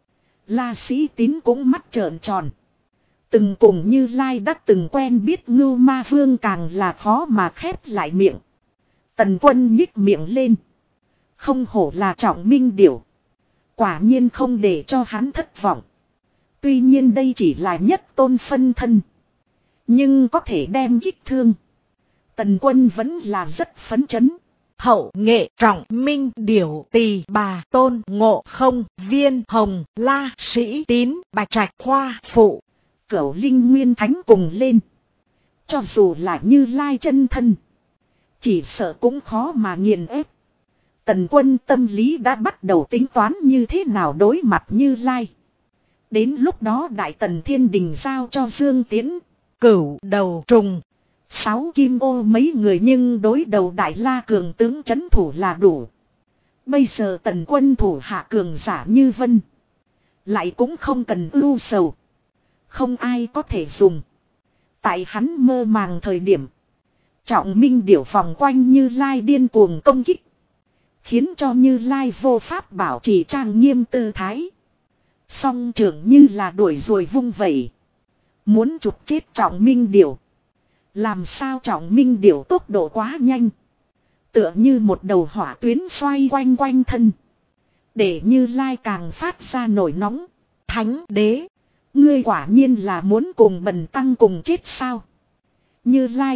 La Sĩ Tín cũng mắt trợn tròn. Từng cùng Như Lai đã từng quen biết Ngưu Ma Vương càng là khó mà khép lại miệng. Tần Quân nhích miệng lên. Không hổ là Trọng Minh Điểu. Quả nhiên không để cho hắn thất vọng. Tuy nhiên đây chỉ là nhất tôn phân thân. Nhưng có thể đem kích thương. Tần Quân vẫn là rất phấn chấn. Hậu nghệ Trọng Minh Điểu Tỳ Bà Tôn Ngộ Không Viên Hồng La Sĩ Tín Bạch Trạch Khoa Phụ Cửu Linh Nguyên Thánh cùng lên. Cho dù là Như Lai chân thân. Chỉ sợ cũng khó mà nghiền ép. Tần Quân tâm lý đã bắt đầu tính toán như thế nào đối mặt Như Lai. Đến lúc đó Đại Tần Thiên Đình giao cho Dương Tiễn. Cửu Đầu Trùng. 6 kim ô mấy người nhưng đối đầu Đại La cường tướng trấn thủ là đủ. Bây giờ Tần Quân thủ hạ cường giả như vân. Lại cũng không cần ưu sầu. Không ai có thể dùng. Tại hắn mơ màng thời điểm. Trọng Minh Điểu vòng quanh Như Lai điên cuồng công kích. Khiến cho Như Lai vô pháp bảo trì trang nghiêm tư thái. Song trưởng như là đuổi ruồi vung vẩy. Muốn chụp chết Trọng Minh Điểu. Làm sao Trọng Minh Điểu tốc độ quá nhanh. Tựa như một đầu hỏa tuyến xoay quanh quanh thân. Để Như Lai càng phát ra nổi nóng. Thánh đế. Ngươi quả nhiên là muốn cùng bần tăng cùng chết sao. Như Lai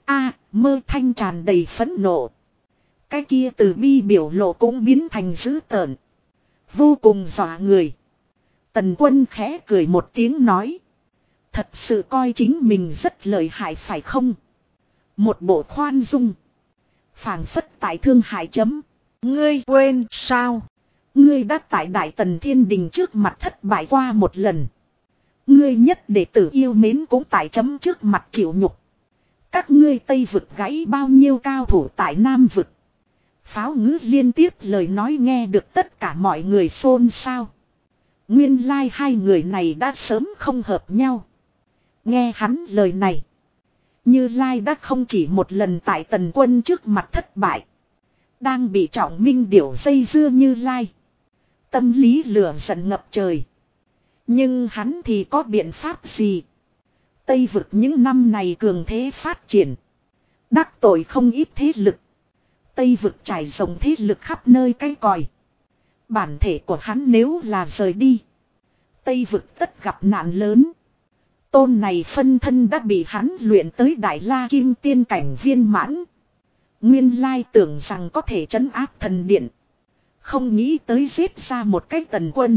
mơ thanh tràn đầy phẫn nộ. Cái kia từ bi biểu lộ cũng biến thành dữ tợn. Vô cùng dọa người. Tần Quân khẽ cười một tiếng nói. Thật sự coi chính mình rất lợi hại phải không? Một bộ khoan dung. Phảng phất tại thương hại chấm. Ngươi quên sao? Ngươi đã tại Đại Tần Thiên Đình trước mặt thất bại qua một lần. Ngươi nhất đệ tử yêu mến cũng tại chấm trước mặt chịu nhục. Các ngươi Tây vực gãy bao nhiêu cao thủ tại Nam vực. Pháo ngữ liên tiếp lời nói nghe được tất cả mọi người xôn xao. Nguyên lai hai người này đã sớm không hợp nhau. Nghe hắn lời này. Như Lai đã không chỉ một lần tại Tần Quân trước mặt thất bại. Đang bị Trọng Minh Điểu dây dưa Như Lai. Tâm lý lửa giận ngập trời. Nhưng hắn thì có biện pháp gì? Tây vực những năm này cường thế phát triển. Đắc tội không ít thế lực. Tây vực trải rộng thế lực khắp nơi cái còi. Bản thể của hắn nếu là rời đi. Tây vực tất gặp nạn lớn. Tôn này phân thân đã bị hắn luyện tới Đại La Kim Tiên cảnh viên mãn. Nguyên lai tưởng rằng có thể trấn áp thần điện. Không nghĩ tới giết ra một cái Tần Quân.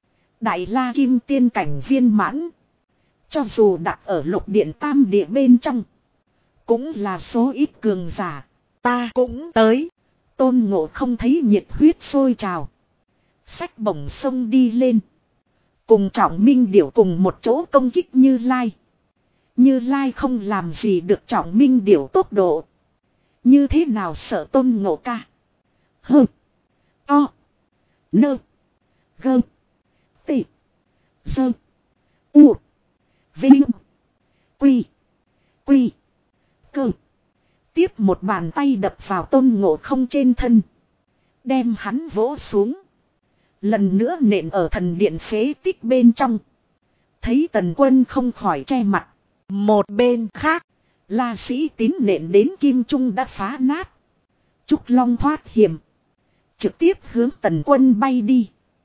Đại la kim tiên cảnh viên mãn. Cho dù đặt ở lục điện tam địa bên trong. Cũng là số ít cường giả. Ta cũng tới. Tôn Ngộ Không thấy nhiệt huyết sôi trào. Xách bổng sông đi lên. Cùng Trọng Minh Điểu cùng một chỗ công kích Như Lai. Như Lai không làm gì được Trọng Minh Điểu tốc độ. Như thế nào sợ Tôn Ngộ Ca. Hơ. To. Nơ. Gơ. Tị. Dơ. U. Vinh. Quy. Quy. Cơ. Tiếp một bàn tay đập vào Tôn Ngộ Không trên thân. Đem hắn vỗ xuống. Lần nữa nện ở thần điện phế tích bên trong. Thấy Tần Quân không khỏi che mặt. Một bên khác. La Sĩ Tín nện đến kim trung đã phá nát. Trúc Long thoát hiểm. Trực tiếp hướng Tần Quân bay đi.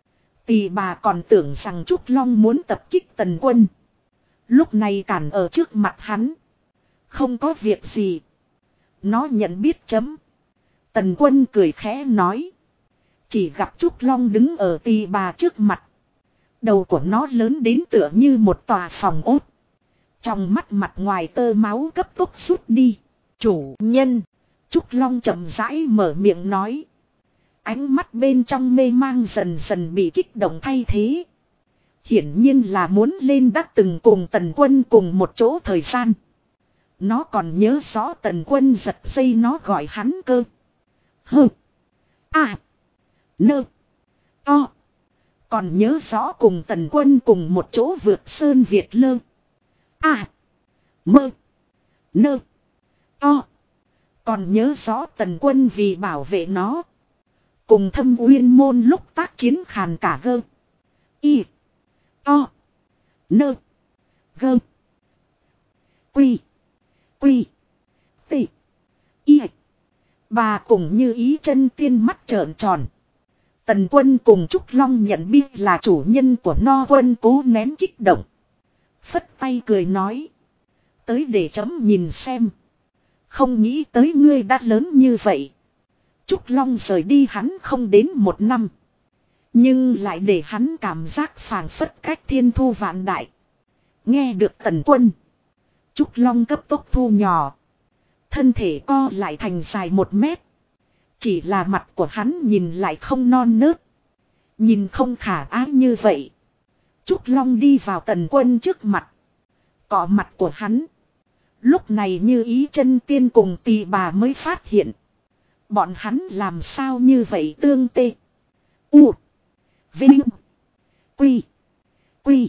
Tỳ bà còn tưởng rằng Trúc Long muốn tập kích Tần Quân. Lúc này cản ở trước mặt hắn. Không có việc gì. Nó nhận biết chấm. Tần Quân cười khẽ nói. Chỉ gặp Trúc Long đứng ở tỳ bà trước mặt. Đầu của nó lớn đến tựa như một tòa phòng ốt. Trong mắt mặt ngoài tơ máu cấp tốc rút đi. Chủ nhân. Trúc Long chậm rãi mở miệng nói. Ánh mắt bên trong mê mang dần dần bị kích động thay thế. Hiển nhiên là muốn lên đã từng cùng Tần Quân cùng một chỗ thời gian. Nó còn nhớ rõ Tần Quân giật dây nó gọi hắn cơ. Hơ. À. Nơ. To. Còn nhớ rõ cùng Tần Quân cùng một chỗ vượt sơn Việt lơ. À. Mơ. Nơ. To. Còn nhớ rõ Tần Quân vì bảo vệ nó. Cùng Thâm Uyên môn lúc tác chiến khàn cả gơ. Y. To. Nơ. Gơ. Quy. Quy. Tị. Y. Bà cùng Như Ý chân tiên mắt trợn tròn. Tần Quân cùng Trúc Long nhận biết là chủ nhân của No Quân cố nén kích động. Phất tay cười nói. Tới để chấm nhìn xem. Không nghĩ tới ngươi đã lớn như vậy. Trúc Long rời đi hắn không đến 1 năm. Nhưng lại để hắn cảm giác phảng phất cách thiên thu vạn đại. Nghe được Tần Quân. Trúc Long cấp tốc thu nhỏ. Thân thể co lại thành dài 1 mét. Chỉ là mặt của hắn nhìn lại không non nớt. Nhìn không khả ái như vậy. Trúc Long đi vào Tần Quân trước mặt. Cọ mặt của hắn. Lúc này Như Ý chân tiên cùng tỳ bà mới phát hiện. Bọn hắn làm sao như vậy tương tê. U. Vinh. Quy. Quy.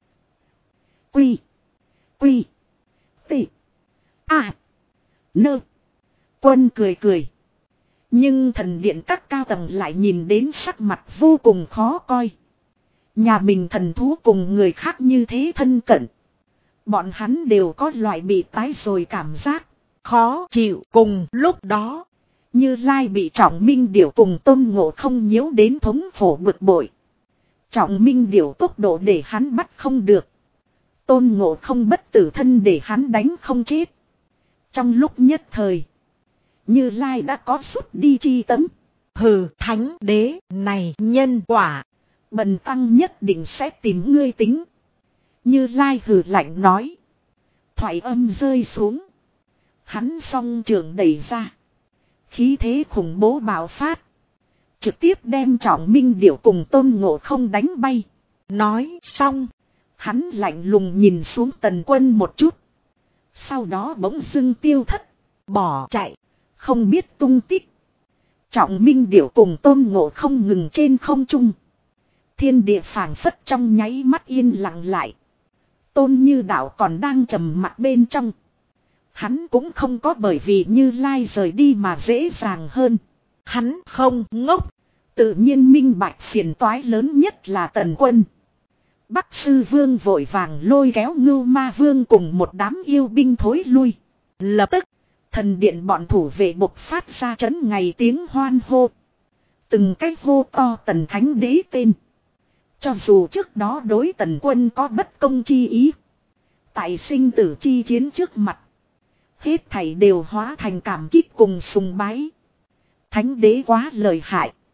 Quy. Quy. Tị. À. Nơ. Quân cười cười. Nhưng thần điện các cao tầng lại nhìn đến sắc mặt vô cùng khó coi. Nhà mình thần thú cùng người khác như thế thân cận. Bọn hắn đều có loại bị tái rồi cảm giác. Khó chịu cùng lúc đó. Như Lai bị Trọng Minh Điểu cùng Tôn Ngộ Không nhiễu đến thống phổ bực bội. Trọng Minh Điểu tốc độ để hắn bắt không được. Tôn Ngộ Không bất tử thân để hắn đánh không chết. Trong lúc nhất thời. Như Lai đã có rút đi chi tấm. Hừ, thánh đế này nhân quả. Bần tăng nhất định sẽ tìm ngươi tính. Như Lai hừ lạnh nói. Thoại âm rơi xuống. Hắn song trường đẩy ra. Khí thế khủng bố bạo phát. Trực tiếp đem Trọng Minh Điểu cùng Tôn Ngộ Không đánh bay. Nói xong. Hắn lạnh lùng nhìn xuống Tần Quân một chút. Sau đó bỗng dưng tiêu thất. Bỏ chạy. Không biết tung tích. Trọng Minh Điểu cùng Tôn Ngộ Không ngừng trên không trung. Thiên địa phảng phất trong nháy mắt yên lặng lại. Tôn Như Đạo còn đang trầm mặc bên trong. Hắn cũng không có bởi vì Như Lai rời đi mà dễ dàng hơn. Hắn không ngốc. Tự nhiên minh bạch phiền toái lớn nhất là Tần Quân. Bắc Sư Vương vội vàng lôi kéo Ngưu Ma Vương cùng một đám yêu binh thối lui. Lập tức, thần điện bọn thủ vệ bộc phát ra chấn ngày tiếng hoan hô. Từng cái hô to Tần Thánh Đế tên. Cho dù trước đó đối Tần Quân có bất công chi ý. Tại sinh tử chi chiến trước mặt. Hết thảy đều hóa thành cảm kích cùng sùng bái. Thánh Đế quá lợi hại.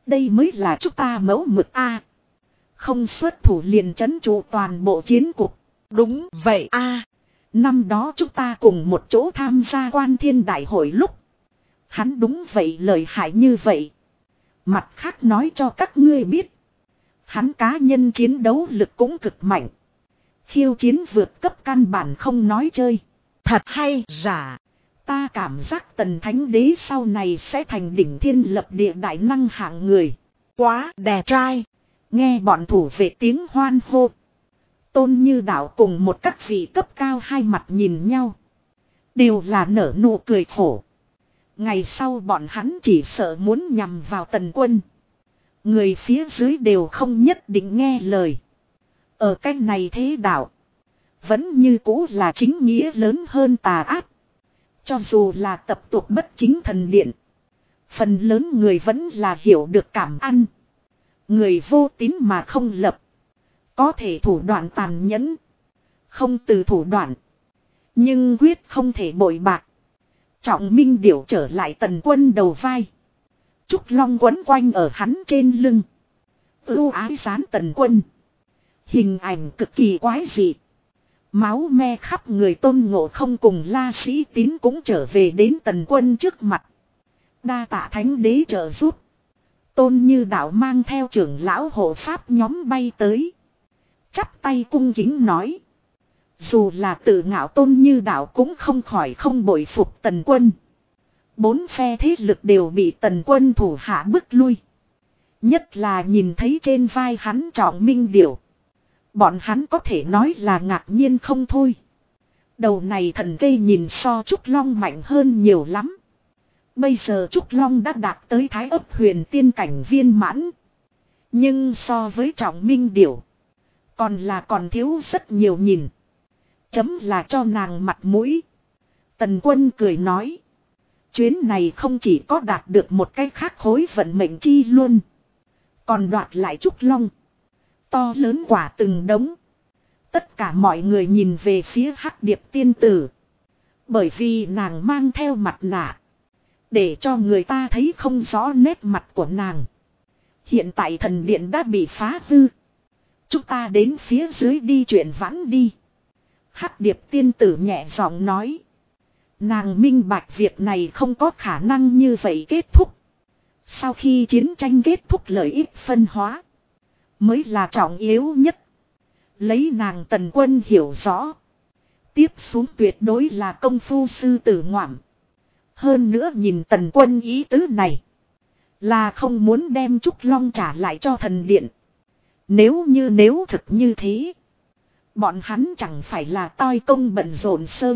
Đây mới là chúng ta mẫu mực A. Không xuất thủ liền trấn trụ toàn bộ chiến cục. Đúng vậy a. Năm đó chúng ta cùng một chỗ tham gia quan thiên đại hội lúc. Hắn đúng vậy lợi hại như vậy. Mặt khác nói cho các ngươi biết. Hắn cá nhân chiến đấu lực cũng cực mạnh. Khiêu chiến vượt cấp căn bản không nói chơi. Thật hay giả? Ta cảm giác Tần Thánh Đế sau này sẽ thành đỉnh thiên lập địa đại năng hạng người. Quá đẹp trai. Nghe bọn thủ vệ tiếng hoan hô. Tôn Như Đạo cùng một các vị cấp cao hai mặt nhìn nhau. Đều là nở nụ cười khổ. Ngày sau bọn hắn chỉ sợ muốn nhằm vào Tần Quân. Người phía dưới đều không nhất định nghe lời. Ở cách này thế đạo. Vẫn như cũ là chính nghĩa lớn hơn tà ác. Cho dù là tập tục bất chính thần điện. Phần lớn người vẫn là hiểu được cảm ăn. Người vô tín mà không lập. Có thể thủ đoạn tàn nhẫn. Không từ thủ đoạn. Nhưng quyết không thể bội bạc. Trọng Minh Điểu trở lại Tần Quân đầu vai. Trúc Long quấn quanh ở hắn trên lưng. Ưu ái dán Tần Quân. Hình ảnh cực kỳ quái dị. Máu me khắp người Tôn Ngộ Không cùng La Sĩ Tín cũng trở về đến Tần Quân trước mặt. Đa tạ Thánh Đế trợ giúp. Tôn Như Đạo mang theo trưởng lão hộ pháp nhóm bay tới. Chắp tay cung kính nói. Dù là tự ngạo Tôn Như Đạo cũng không khỏi không bội phục Tần Quân. Bốn phe thế lực đều bị Tần Quân thủ hạ bức lui. Nhất là nhìn thấy trên vai hắn Trọng Minh Điểu. Bọn hắn có thể nói là ngạc nhiên không thôi. Đầu này thần cây nhìn so Trúc Long mạnh hơn nhiều lắm. Bây giờ Trúc Long đã đạt tới Thái Ấp Huyền tiên cảnh viên mãn. Nhưng so với Trọng Minh Điểu. Còn thiếu rất nhiều nhìn. Chấm là cho nàng mặt mũi. Tần Quân cười nói. Chuyến này không chỉ có đạt được một cái khác khối vận mệnh chi luôn. Còn đoạt lại Trúc Long. To lớn quả từng đống. Tất cả mọi người nhìn về phía Hắc Điệp tiên tử. Bởi vì nàng mang theo mặt nạ. Để cho người ta thấy không rõ nét mặt của nàng. Hiện tại thần điện đã bị phá hư. Chúng ta đến phía dưới đi chuyện vãn đi. Hắc Điệp tiên tử nhẹ giọng nói. Nàng minh bạch việc này không có khả năng như vậy kết thúc. Sau khi chiến tranh kết thúc lợi ích phân hóa. Mới là trọng yếu nhất. Lấy nàng Tần Quân hiểu rõ. Tiếp xuống tuyệt đối là công phu sư tử ngoạm. Hơn nữa nhìn Tần Quân ý tứ này. Là không muốn đem Trúc Long trả lại cho thần điện. Nếu thực như thế. Bọn hắn chẳng phải là toi công bận rộn sơ.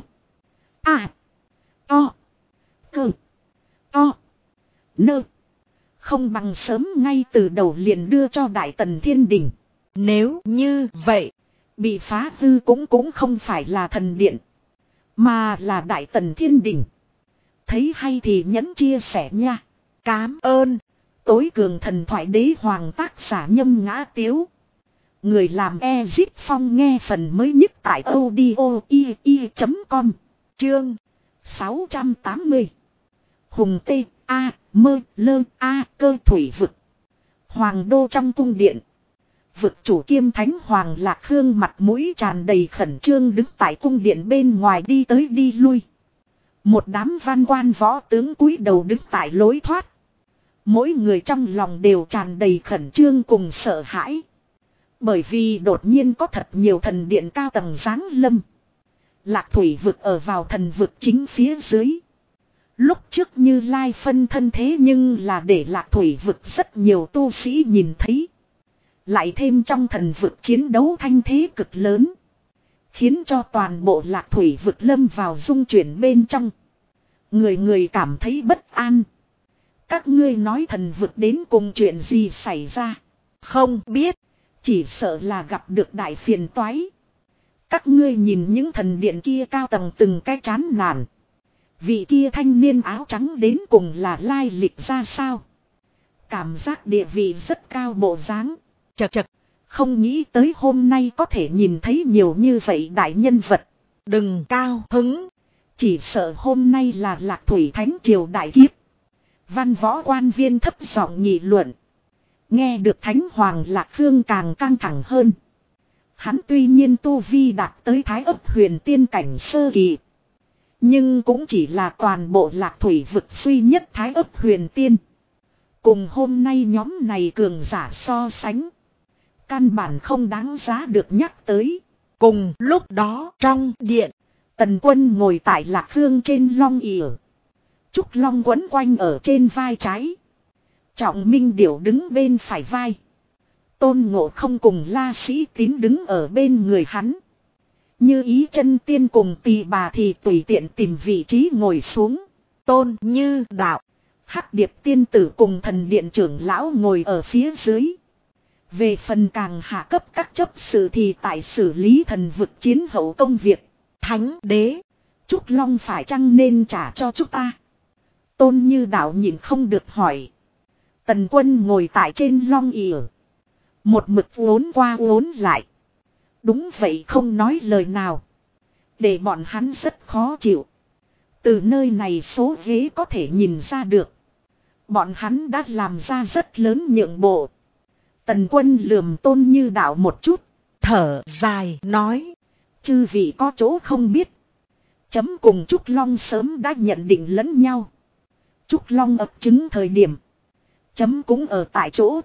To. Cơ. To. Nơ. Không bằng sớm ngay từ đầu liền đưa cho Đại Tần Thiên Đình. Nếu như vậy. Bị phá hư cũng không phải là thần điện. Mà là Đại Tần Thiên Đình. Thấy hay thì nhấn chia sẻ nha. Cám ơn. Tối cường thần thoại đế hoàng tác giả Nhâm Ngã Tiếu. Người làm Ezip Phong nghe phần mới nhất tại audio.com. Chương 680. Hùng Tê A Mơ Lơ A Cơ Thủy Vực. Hoàng đô trong cung điện. Vực chủ kiêm thánh hoàng Lạc Hương mặt mũi tràn đầy khẩn trương đứng tại cung điện bên ngoài đi tới đi lui. Một đám văn quan võ tướng cúi đầu đứng tại lối thoát. Mỗi người trong lòng đều tràn đầy khẩn trương cùng sợ hãi. Bởi vì đột nhiên có thật nhiều thần điện cao tầng giáng lâm. Lạc Thủy Vực ở vào thần vực chính phía dưới. Lúc trước Như Lai phân thân thế nhưng là để Lạc Thủy Vực rất nhiều tu sĩ nhìn thấy. Lại thêm trong thần vực chiến đấu thanh thế cực lớn. Khiến cho toàn bộ Lạc Thủy Vực lâm vào dung chuyển bên trong. Người người cảm thấy bất an. Các ngươi nói thần vực đến cùng chuyện gì xảy ra? Không biết. Chỉ sợ là gặp được đại phiền toái. Các ngươi nhìn những thần điện kia cao tầng từng cái chán nản. Vị kia thanh niên áo trắng đến cùng là lai lịch ra sao? Cảm giác địa vị rất cao bộ dáng. Chật. Không nghĩ tới hôm nay có thể nhìn thấy nhiều như vậy đại nhân vật. Đừng cao hứng. Chỉ sợ hôm nay là Lạc Thủy Thánh Triều đại kiếp. Văn võ quan viên thấp giọng nghị luận. Nghe được Thánh Hoàng Lạc Phương càng căng thẳng hơn. Hắn tuy nhiên tu vi đạt tới Thái Ấp Huyền Tiên cảnh sơ kỳ. Nhưng cũng chỉ là toàn bộ Lạc Thủy vực duy nhất Thái Ấp Huyền Tiên. Cùng hôm nay nhóm này cường giả so sánh. Căn bản không đáng giá được nhắc tới. Cùng lúc đó trong điện, Tần Quân ngồi tại Lạc Phương trên long ỷ. Trúc long quấn quanh ở trên vai trái. Trọng Minh Điểu đứng bên phải vai. Tôn Ngộ Không cùng La Sĩ Tín đứng ở bên người hắn. Như Ý Chân Tiên cùng Tỳ Bà thì tùy tiện tìm vị trí ngồi xuống. Tôn Như Đạo, Hắc Điệp Tiên Tử cùng Thần Điện trưởng lão ngồi ở phía dưới. Về phần càng hạ cấp các chấp sự thì tại xử lý thần vực chiến hậu công việc. Thánh Đế, Trúc Long phải chăng nên trả cho chúng ta? Tôn Như Đạo nhìn không được hỏi. Tần Quân ngồi tại trên long ỷ, một mực uốn qua uốn lại. Đúng vậy, không nói lời nào. Để bọn hắn rất khó chịu. Từ nơi này số ghế có thể nhìn ra được. Bọn hắn đã làm ra rất lớn nhượng bộ. Tần Quân lườm Tôn Như Đạo một chút. thở dài nói. Chư vị có chỗ không biết. Chấm cùng Trúc Long sớm đã nhận định lẫn nhau. Trúc Long ấp trứng thời điểm. Chấm cũng ở tại chỗ.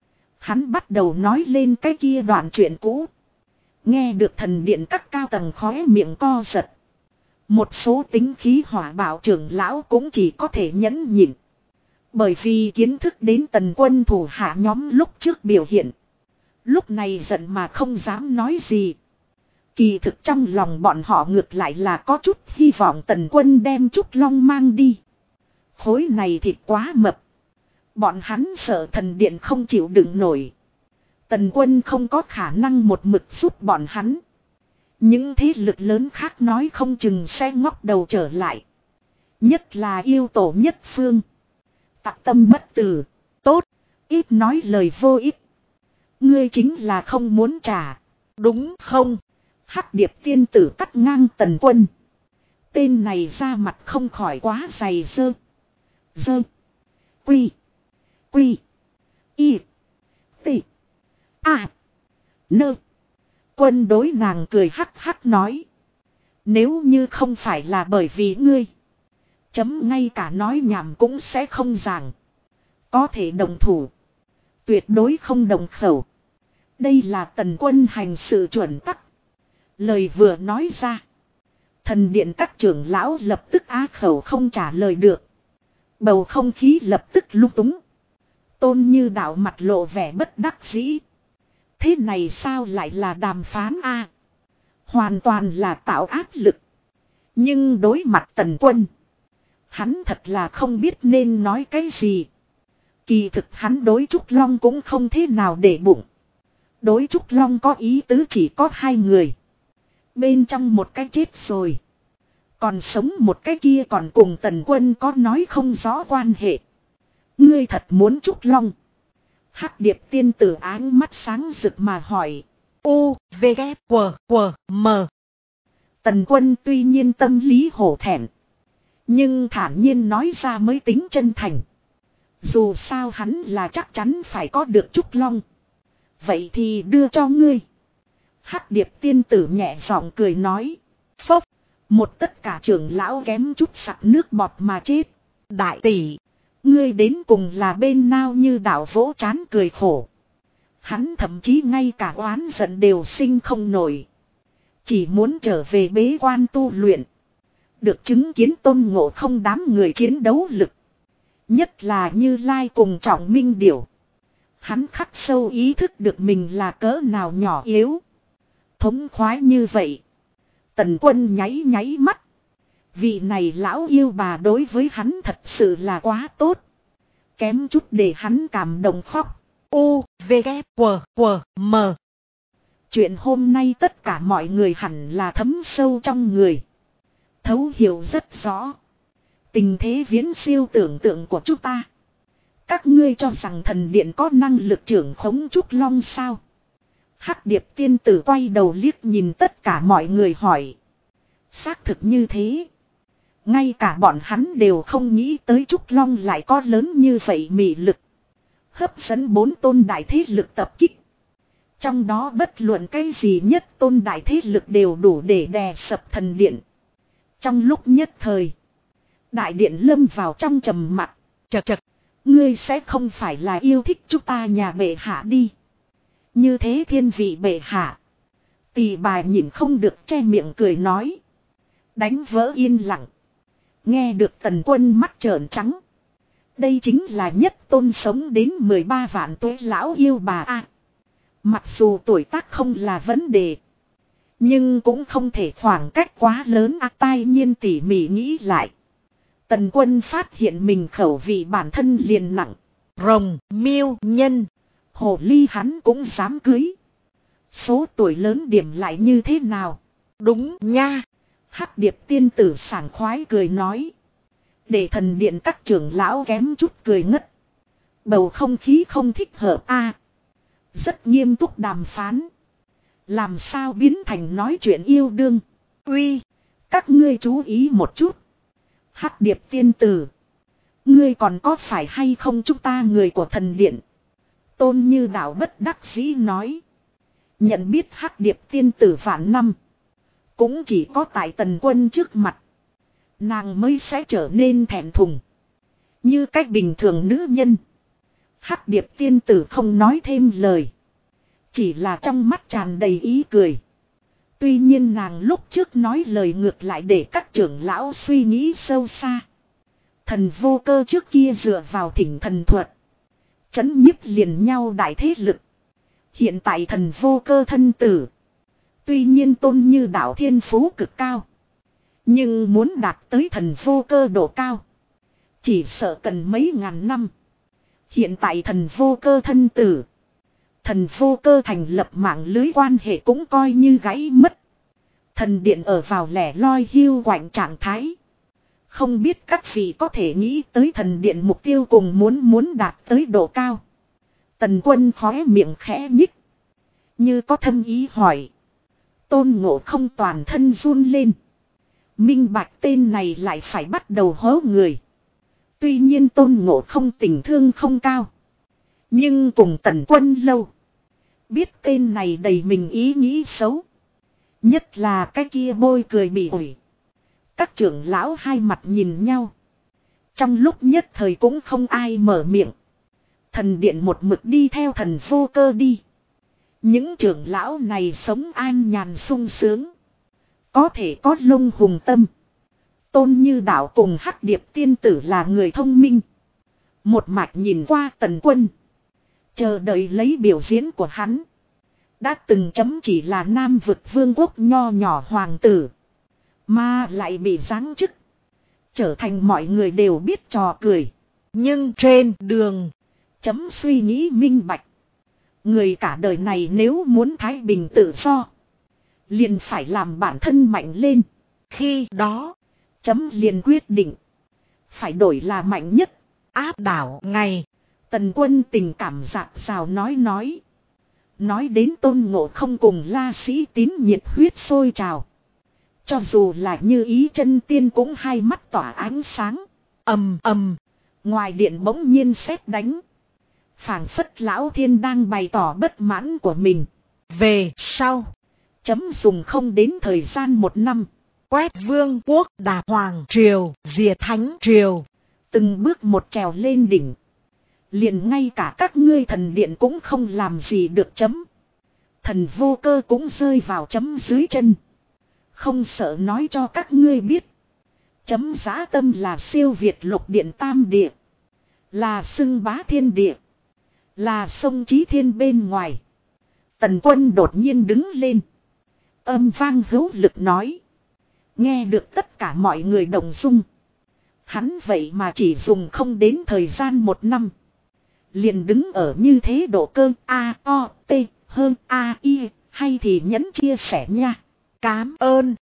Hắn bắt đầu nói lên cái kia đoạn chuyện cũ. Nghe được thần điện các cao tầng khóe miệng co giật. Một số tính khí hỏa bạo trưởng lão cũng chỉ có thể nhẫn nhịn. Bởi vì kiến thức đến Tần Quân thủ hạ nhóm lúc trước biểu hiện. Lúc này giận mà không dám nói gì. Kỳ thực trong lòng bọn họ ngược lại là có chút hy vọng Tần Quân đem Trúc Long mang đi. Khối này thịt quá mập. Bọn hắn sợ thần điện không chịu đựng nổi. Tần Quân không có khả năng một mực giúp bọn hắn. Những thế lực lớn khác nói không chừng sẽ ngóc đầu trở lại. Nhất là yêu tổ nhất phương. Tặc tâm bất tử. Tốt, ít nói lời vô ích. Ngươi chính là không muốn trả. Đúng không? Hắc Điệp Tiên Tử cắt ngang Tần Quân. Tên này ra mặt không khỏi quá dày dơ. Dơ. Quy. Quy. Y. T. A. Nơ. Quân đối nàng cười hắc hắc nói. Nếu như không phải là bởi vì ngươi. Chấm ngay cả nói nhảm cũng sẽ không giảng. Có thể đồng thủ. Tuyệt đối không đồng khẩu. Đây là Tần Quân hành sự chuẩn tắc. Lời vừa nói ra. Thần điện các trưởng lão lập tức á khẩu không trả lời được. Bầu không khí lập tức lung túng. Tôn Như Đạo mặt lộ vẻ bất đắc dĩ. Thế này sao lại là đàm phán a? Hoàn toàn là tạo áp lực. Nhưng đối mặt Tần Quân. Hắn thật là không biết nên nói cái gì. Kỳ thực hắn đối Trúc Long cũng không thế nào để bụng. Đối Trúc Long có ý tứ chỉ có hai người. Bên trong một cái chết rồi. Còn sống một cái kia còn cùng Tần Quân có nói không rõ quan hệ. Ngươi thật muốn Trúc Long? Hắc Điệp Tiên Tử áng mắt sáng rực mà hỏi. U, V, K, W, M. Tần Quân tuy nhiên tâm lý hổ thẹn. Nhưng thản nhiên nói ra mới tính chân thành. Dù sao hắn là chắc chắn phải có được Trúc Long. Vậy thì đưa cho ngươi. Hắc Điệp Tiên Tử nhẹ giọng cười nói. Phốc. Một tất cả trưởng lão kém chút sặc nước bọt mà chết. Đại tỷ. Ngươi đến cùng là bên nào Như Đạo vỗ chán cười khổ. Hắn thậm chí ngay cả oán giận đều sinh không nổi. Chỉ muốn trở về bế quan tu luyện. Được chứng kiến Tôn Ngộ Không đám người chiến đấu lực. Nhất là Như Lai cùng Trọng Minh Điểu. Hắn khắc sâu ý thức được mình là cỡ nào nhỏ yếu. Thống khoái như vậy. Tần Quân nháy nháy mắt. Vị này lão yêu bà đối với hắn thật sự là quá tốt. Kém chút để hắn cảm động khóc. U, V, K, W, M. Chuyện hôm nay tất cả mọi người hẳn là thấm sâu trong người. Thấu hiểu rất rõ. Tình thế viễn siêu tưởng tượng của chúng ta. Các ngươi cho rằng thần điện có năng lực trưởng khống Trúc Long sao? Hắc Điệp Tiên Tử quay đầu liếc nhìn tất cả mọi người hỏi. Xác thực như thế. Ngay cả bọn hắn đều không nghĩ tới Trúc Long lại có lớn như vậy mị lực. hấp dẫn 4 tôn đại thế lực tập kích. Trong đó bất luận cái gì nhất tôn đại thế lực đều đủ để đè sập thần điện. Trong lúc nhất thời, đại điện lâm vào trong trầm mặc. Chậc chậc, ngươi sẽ không phải là yêu thích chúng ta nhà bệ hạ đi. Như thế thiên vị bệ hạ. Tỳ bà nhìn không được che miệng cười nói. Đánh vỡ yên lặng. Nghe được Tần Quân mắt trợn trắng. Đây chính là nhất tôn sống đến 13 vạn tuổi lão yêu bà a. Mặc dù tuổi tác không là vấn đề, nhưng cũng không thể khoảng cách quá lớn a. Tai nhiên tỉ mỉ nghĩ lại. Tần Quân phát hiện mình khẩu vị bản thân liền nặng. rồng, miêu, nhân. Hồ ly hắn cũng dám cưới. Số tuổi lớn điểm lại như thế nào? Đúng nha. Hắc Điệp tiên tử sảng khoái cười nói. Để thần điện các trưởng lão kém chút cười ngất. Bầu không khí không thích hợp a. Rất nghiêm túc đàm phán. Làm sao biến thành nói chuyện yêu đương? Uy, các ngươi chú ý một chút. Hắc Điệp tiên tử, ngươi còn có phải hay không chúng ta người của thần điện? Tôn Như Đạo bất đắc dĩ nói. Nhận biết Hắc Điệp tiên tử vạn năm, cũng chỉ có tại Tần Quân trước mặt, nàng mới sẽ trở nên thẹn thùng. Như cách bình thường nữ nhân, Hắc Điệp tiên tử không nói thêm lời, chỉ là trong mắt tràn đầy ý cười. Tuy nhiên nàng lúc trước nói lời ngược lại để các trưởng lão suy nghĩ sâu xa. Thần Vô Cơ trước kia dựa vào thỉnh thần thuật, trấn nhiếp liền nhau đại thế lực. Hiện tại Thần Vô Cơ thân tử, tuy nhiên Tôn Như Đạo thiên phú cực cao, nhưng muốn đạt tới Thần Vô Cơ độ cao, chỉ sợ cần mấy ngàn năm. Hiện tại Thần Vô Cơ thân tử, Thần Vô Cơ thành lập mạng lưới quan hệ cũng coi như gãy mất. Thần điện ở vào lẻ loi hiu quạnh trạng thái. Không biết các vị có thể nghĩ tới thần điện mục tiêu cùng muốn đạt tới độ cao. Tần Quân khóe miệng khẽ nhích, như có thâm ý hỏi. Tôn Ngộ Không toàn thân run lên. Minh bạch tên này lại phải bắt đầu hố người. Tuy nhiên Tôn Ngộ Không tình thương không cao, nhưng cùng Tần Quân lâu, biết tên này đầy mình ý nghĩ xấu. Nhất là cái kia bôi cười bị ủi. Các trưởng lão hai mặt nhìn nhau. Trong lúc nhất thời cũng không ai mở miệng. Thần điện một mực đi theo Thần Vô Cơ đi. Những trưởng lão này sống an nhàn sung sướng, có thể có lông hùng tâm. Tôn Như Đạo cùng Hắc Điệp tiên tử là người thông minh, một mạch nhìn qua Tần Quân, chờ đợi lấy biểu diễn của hắn. Đã từng chấm chỉ là Nam Vực Vương quốc nho nhỏ hoàng tử, mà lại bị giáng chức, trở thành mọi người đều biết trò cười. Nhưng trên đường, chấm suy nghĩ minh bạch. Người cả đời này nếu muốn thái bình tự do, liền phải làm bản thân mạnh lên. Khi đó, chấm liền quyết định, phải đổi là mạnh nhất, áp đảo ngày. Tần Quân tình cảm dạt dào nói. Nói đến Tôn Ngộ Không cùng La Sĩ Tín nhiệt huyết sôi trào. Cho dù là Như Ý chân tiên cũng hai mắt tỏa ánh sáng. ầm ầm, ngoài điện bỗng nhiên sét đánh. Phảng phất Lão Thiên đang bày tỏ bất mãn của mình. Về sau, chấm dùng không đến thời gian 1 năm, quét vương quốc, đạp hoàng triều, diệt thánh triều, từng bước một trèo lên đỉnh. Liền ngay cả các ngươi thần điện cũng không làm gì được chấm. Thần Vô Cơ cũng rơi vào chấm dưới chân. Không sợ nói cho các ngươi biết, chấm dã tâm là siêu việt lục điện tam địa, là xưng bá thiên địa, là sông Chí Thiên bên ngoài. Tần Quân đột nhiên đứng lên, âm vang hữu lực nói. Nghe được tất cả mọi người đồng dung. Hắn vậy mà chỉ dùng không đến thời gian 1 năm, liền đứng ở như thế độ cơ A O T hơn A I, hay thì nhấn chia sẻ nha. Cám ơn.